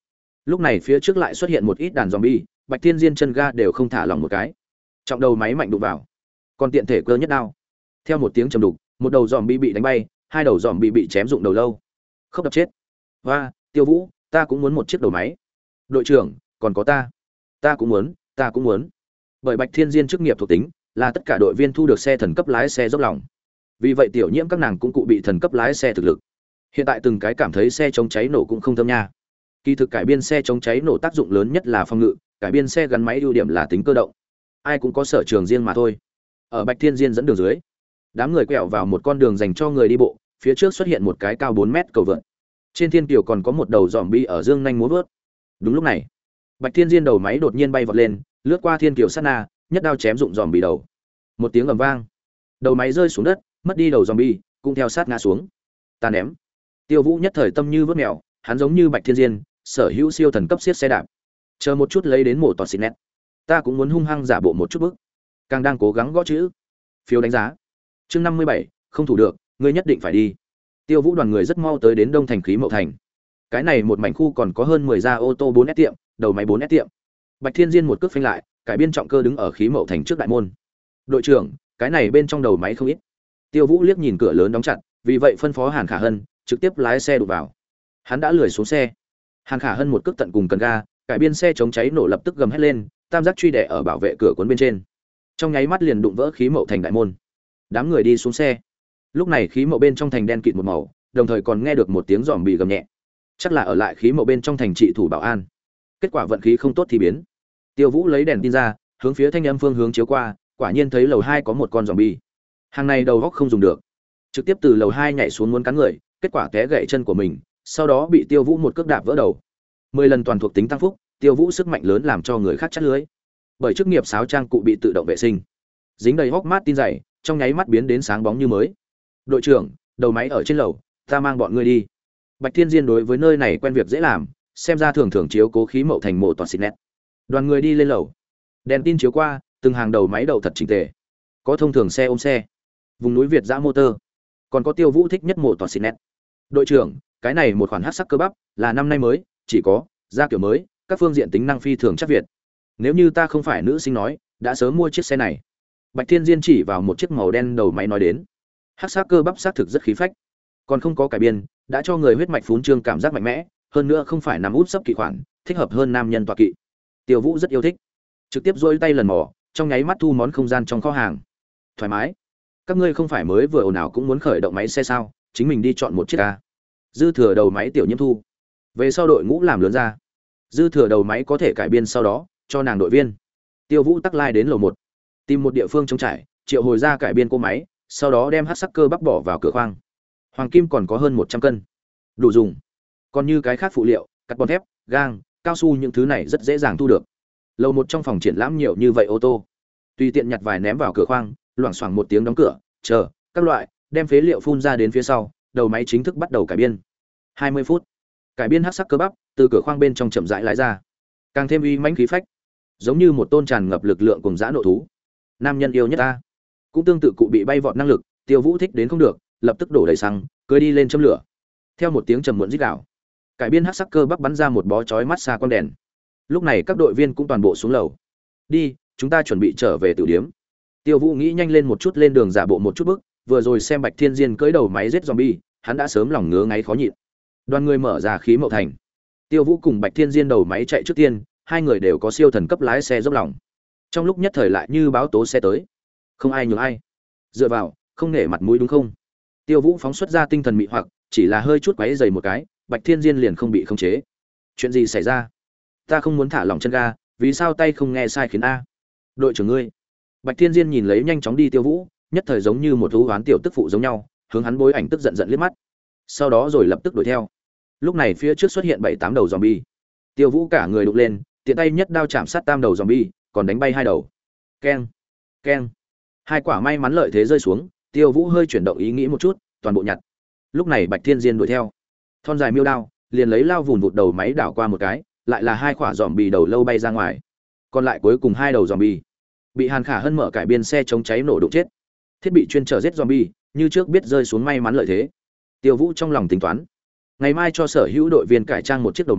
Lúc này phía trước lại xuất hiện một ít đàn zombie, Bạch Thiên Diên chân ga đều không thả lỏng một cái. Trọng đầu máy mạnh đụng vào, còn tiện thể cơ nhất đao. Theo một tiếng trầm đục, một đầu zombie bị đánh bay, hai đầu zombie bị chém rụng đầu lâu. Không đập chết. Và, Tiêu Vũ, ta cũng muốn một chiếc đầu máy. Đội trưởng, còn có ta. Ta cũng muốn, ta cũng muốn. Bởi Bạch Thiên Diên chức nghiệp thuộc tính là tất cả đội viên thu được xe thần cấp lái xe dốc lòng. Vì vậy tiểu nhiễm các nàng cũng cụ bị thần cấp lái xe thực lực. Hiện tại từng cái cảm thấy xe chống cháy nổ cũng không thơm nha. Kỳ thực cải biên xe chống cháy nổ tác dụng lớn nhất là phòng ngự, cải biên xe gắn máy ưu điểm là tính cơ động. Ai cũng có sở trường riêng mà thôi. Ở Bạch Thiên Diên dẫn đường dưới, đám người quẹo vào một con đường dành cho người đi bộ, phía trước xuất hiện một cái cao bốn mét cầu vượt. Trên thiên kiều còn có một đầu zombie ở dương nhanh múa vớt. Đúng lúc này, Bạch Thiên Diên đầu máy đột nhiên bay vọt lên, lướt qua thiên kiều sát na, nhất đao chém dụng zombie đầu. Một tiếng ầm vang, đầu máy rơi xuống đất, mất đi đầu zombie, cũng theo sát ngã xuống. Ta ném. Tiêu Vũ nhất thời tâm như vớt mèo, hắn giống như Bạch Thiên Diên, sở hữu siêu thần cấp xiết xe đạp. Chờ một chút lấy đến mổ tọt xịt nét. Ta cũng muốn hung hăng giả bộ một chút bức. Càng đang cố gắng gõ chữ. Phiếu đánh giá. Chương năm mươi bảy, không thủ được, ngươi nhất định phải đi. Tiêu Vũ đoàn người rất mau tới đến Đông Thành khí Mậu Thành. Cái này một mảnh khu còn có hơn mười gia ô tô bốn S tiệm, đầu máy bốn S tiệm. Bạch Thiên Diên một cước phanh lại, cải biên trọng cơ đứng ở khí Mậu Thành trước đại môn. Đội trưởng, cái này bên trong đầu máy không ít. Tiêu Vũ liếc nhìn cửa lớn đóng chặt, vì vậy phân phó Hàn Khả Hân trực tiếp lái xe đụng vào. Hắn đã lười xuống xe. Hàn Khả Hân một cước tận cùng cần ga, cải biên xe chống cháy nổ lập tức gầm hét lên, tam giác truy đè ở bảo vệ cửa cuốn bên trên. Trong nháy mắt liền đụng vỡ khí Mậu Thành đại môn. Đám người đi xuống xe. Lúc này khí mậu bên trong thành đen kịt một màu, đồng thời còn nghe được một tiếng giòm bị gầm nhẹ. Chắc là ở lại khí mậu bên trong thành trị thủ bảo an. Kết quả vận khí không tốt thì biến. Tiêu Vũ lấy đèn tin ra, hướng phía thanh âm phương hướng chiếu qua, quả nhiên thấy lầu hai có một con zombie. Hàng này đầu góc không dùng được, trực tiếp từ lầu hai nhảy xuống muốn cắn người, kết quả té gãy chân của mình, sau đó bị Tiêu Vũ một cước đạp vỡ đầu. Mười lần toàn thuộc tính tăng phúc, Tiêu Vũ sức mạnh lớn làm cho người khác chắt lưới. Bởi chức nghiệp sáo trang cụ bị tự động vệ sinh, dính đầy hốc mát tin dày, trong nháy mắt biến đến sáng bóng như mới. Đội trưởng, đầu máy ở trên lầu, ta mang bọn ngươi đi. Bạch Thiên Diên đối với nơi này quen việc dễ làm, xem ra thường thường chiếu cố khí mậu thành mộ toàn xịt nét. Đoàn người đi lên lầu, đèn tin chiếu qua, từng hàng đầu máy đậu thật chỉnh tề. Có thông thường xe ôm xe, vùng núi Việt dã motor, còn có Tiêu Vũ thích nhất mộ toàn xịt nét. Đội trưởng, cái này một khoản hắc sắc cơ bắp, là năm nay mới, chỉ có ra kiểu mới, các phương diện tính năng phi thường chắc việt. Nếu như ta không phải nữ sinh nói, đã sớm mua chiếc xe này. Bạch Thiên Diên chỉ vào một chiếc màu đen đầu máy nói đến. Hắc sắc cơ bắp xác thực rất khí phách, còn không có cải biên, đã cho người huyết mạch phún trương cảm giác mạnh mẽ, hơn nữa không phải nằm út sấp kỵ khoản, thích hợp hơn nam nhân tọa kỵ. Tiêu Vũ rất yêu thích, trực tiếp duỗi tay lần mò, trong nháy mắt thu món không gian trong kho hàng. Thoải mái. Các ngươi không phải mới vừa ồn ào cũng muốn khởi động máy xe sao, chính mình đi chọn một chiếc a. Dư thừa đầu máy tiểu nhiễm thu. Về sau đội ngũ làm lớn ra. Dư thừa đầu máy có thể cải biên sau đó cho nàng đội viên. Tiêu Vũ tắc lai đến lầu một, tìm một địa phương trống trải, triệu hồi ra cải biên cô máy, sau đó đem hắc sắc cơ bắp bỏ vào cửa khoang. Hoàng kim còn có hơn một trăm cân, đủ dùng. Còn như cái khác phụ liệu, carbon thép, gang, cao su những thứ này rất dễ dàng thu được. Lầu một trong phòng triển lãm nhiều như vậy ô tô, tùy tiện nhặt vài ném vào cửa khoang, loảng xoảng một tiếng đóng cửa, chờ các loại, đem phế liệu phun ra đến phía sau, đầu máy chính thức bắt đầu cải biên. hai mươi phút, cải biên hắc sắc cơ bắp từ cửa khoang bên trong chậm rãi lái ra, càng thêm uy mãnh khí phách, giống như một tôn tràn ngập lực lượng cùng dã nộ thú. Nam nhân yêu nhất ta. Cũng tương tự cụ bị bay vọt năng lực, Tiêu Vũ thích đến không được, lập tức đổ đầy xăng, cưỡi đi lên châm lửa. Theo một tiếng trầm muộn rít gào, cải biên hắc sắc cơ bắp bắn ra một bó chói mắt xa quang đèn. Lúc này các đội viên cũng toàn bộ xuống lầu. Đi, chúng ta chuẩn bị trở về tiểu điếm. Tiêu Vũ nghĩ nhanh lên một chút lên đường giả bộ một chút bước, vừa rồi xem Bạch Thiên Diên cưỡi đầu máy giết zombie, hắn đã sớm lòng ngứa ngáy khó nhịn. Đoàn người mở ra khí mậu thành. Tiêu Vũ cùng Bạch Thiên Diên đầu máy chạy trước tiên, hai người đều có siêu thần cấp lái xe dốc lòng. Trong lúc nhất thời lại như báo tố xe tới, không ai nhường ai. Dựa vào, không nể mặt mũi đúng không? Tiêu Vũ phóng xuất ra tinh thần mị hoặc, chỉ là hơi chút quấy giày một cái, Bạch Thiên Diên liền không bị khống chế. Chuyện gì xảy ra? Ta không muốn thả lỏng chân ga, vì sao tay không nghe sai khiến a? Đội trưởng ngươi. Bạch Thiên Diên nhìn lấy nhanh chóng đi Tiêu Vũ, nhất thời giống như một thú hoán tiểu tức phụ giống nhau, hướng hắn bối ảnh tức giận giận liếc mắt. Sau đó rồi lập tức đuổi theo. Lúc này phía trước xuất hiện bảy tám đầu zombie. Tiêu Vũ cả người đục lên, tiện tay nhất đao chạm sát tam đầu zombie, còn đánh bay hai đầu. Keng, keng. Hai quả may mắn lợi thế rơi xuống, Tiêu Vũ hơi chuyển động ý nghĩ một chút, toàn bộ nhặt. Lúc này Bạch Thiên Diên đuổi theo. Thon dài miêu đao, liền lấy lao vùn vụt đầu máy đảo qua một cái, lại là hai quả zombie đầu lâu bay ra ngoài. Còn lại cuối cùng hai đầu zombie bị Hàn Khả Hân mở cải biên xe chống cháy nổ đụng chết. Thiết bị chuyên chở giết zombie, như trước biết rơi xuống may mắn lợi thế. Tiêu Vũ trong lòng tính toán, ngày mai cho sở hữu đội viên cải trang một chiếc đầu máy,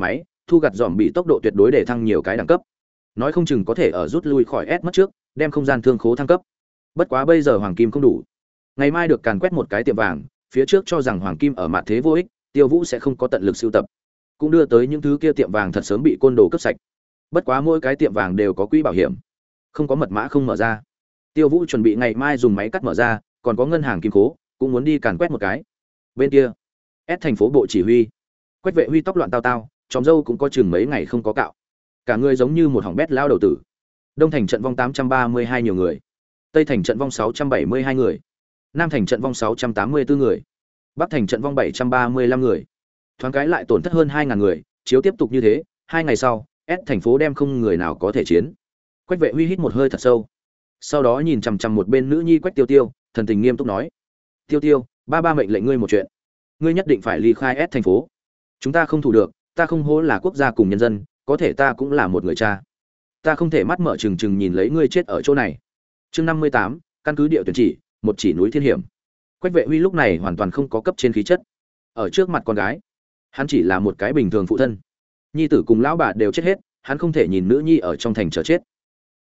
thu gặt dòm bị tốc độ tuyệt đối để thăng nhiều cái đẳng cấp, nói không chừng có thể ở rút lui khỏi S mất trước đem không gian thương khố thăng cấp. Bất quá bây giờ hoàng kim không đủ, ngày mai được càn quét một cái tiệm vàng, phía trước cho rằng hoàng kim ở mặt thế vô ích, Tiêu Vũ sẽ không có tận lực sưu tập, cũng đưa tới những thứ kia tiệm vàng thật sớm bị côn đồ cướp sạch. Bất quá mỗi cái tiệm vàng đều có quỹ bảo hiểm, không có mật mã không mở ra. Tiêu Vũ chuẩn bị ngày mai dùng máy cắt mở ra, còn có ngân hàng kim khố cũng muốn đi càn quét một cái. Bên kia, S thành phố bộ chỉ huy, Quách Vệ Huy tóc loạn tao tao, tròm râu cũng có chừng mấy ngày không có cạo, cả người giống như một hỏng bét lao đầu tử. Đông thành trận vong tám trăm ba mươi hai nhiều người, Tây thành trận vong sáu trăm bảy mươi hai người, Nam thành trận vong sáu trăm tám mươi tư người, Bắc thành trận vong bảy trăm ba mươi lăm người. Thoáng cái lại tổn thất hơn hai ngàn người, chiếu tiếp tục như thế, hai ngày sau, S thành phố đem không người nào có thể chiến. Quách Vệ Huy hít một hơi thật sâu, sau đó nhìn chằm chằm một bên nữ nhi Quách Tiêu Tiêu, thần tình nghiêm túc nói: "Tiêu Tiêu, ba ba mệnh lệnh ngươi một chuyện, ngươi nhất định phải ly khai S thành phố. Chúng ta không thủ được, ta không hổ là quốc gia cùng nhân dân, có thể ta cũng là một người cha. Ta không thể mắt mở trừng trừng nhìn lấy ngươi chết ở chỗ này." Chương năm mươi tám, căn cứ địa tuyển chỉ, một chỉ núi thiên hiểm. Quách Vệ Huy lúc này hoàn toàn không có cấp trên khí chất. Ở trước mặt con gái, hắn chỉ là một cái bình thường phụ thân. Nhi tử cùng lão bà đều chết hết, hắn không thể nhìn nữ nhi ở trong thành chờ chết.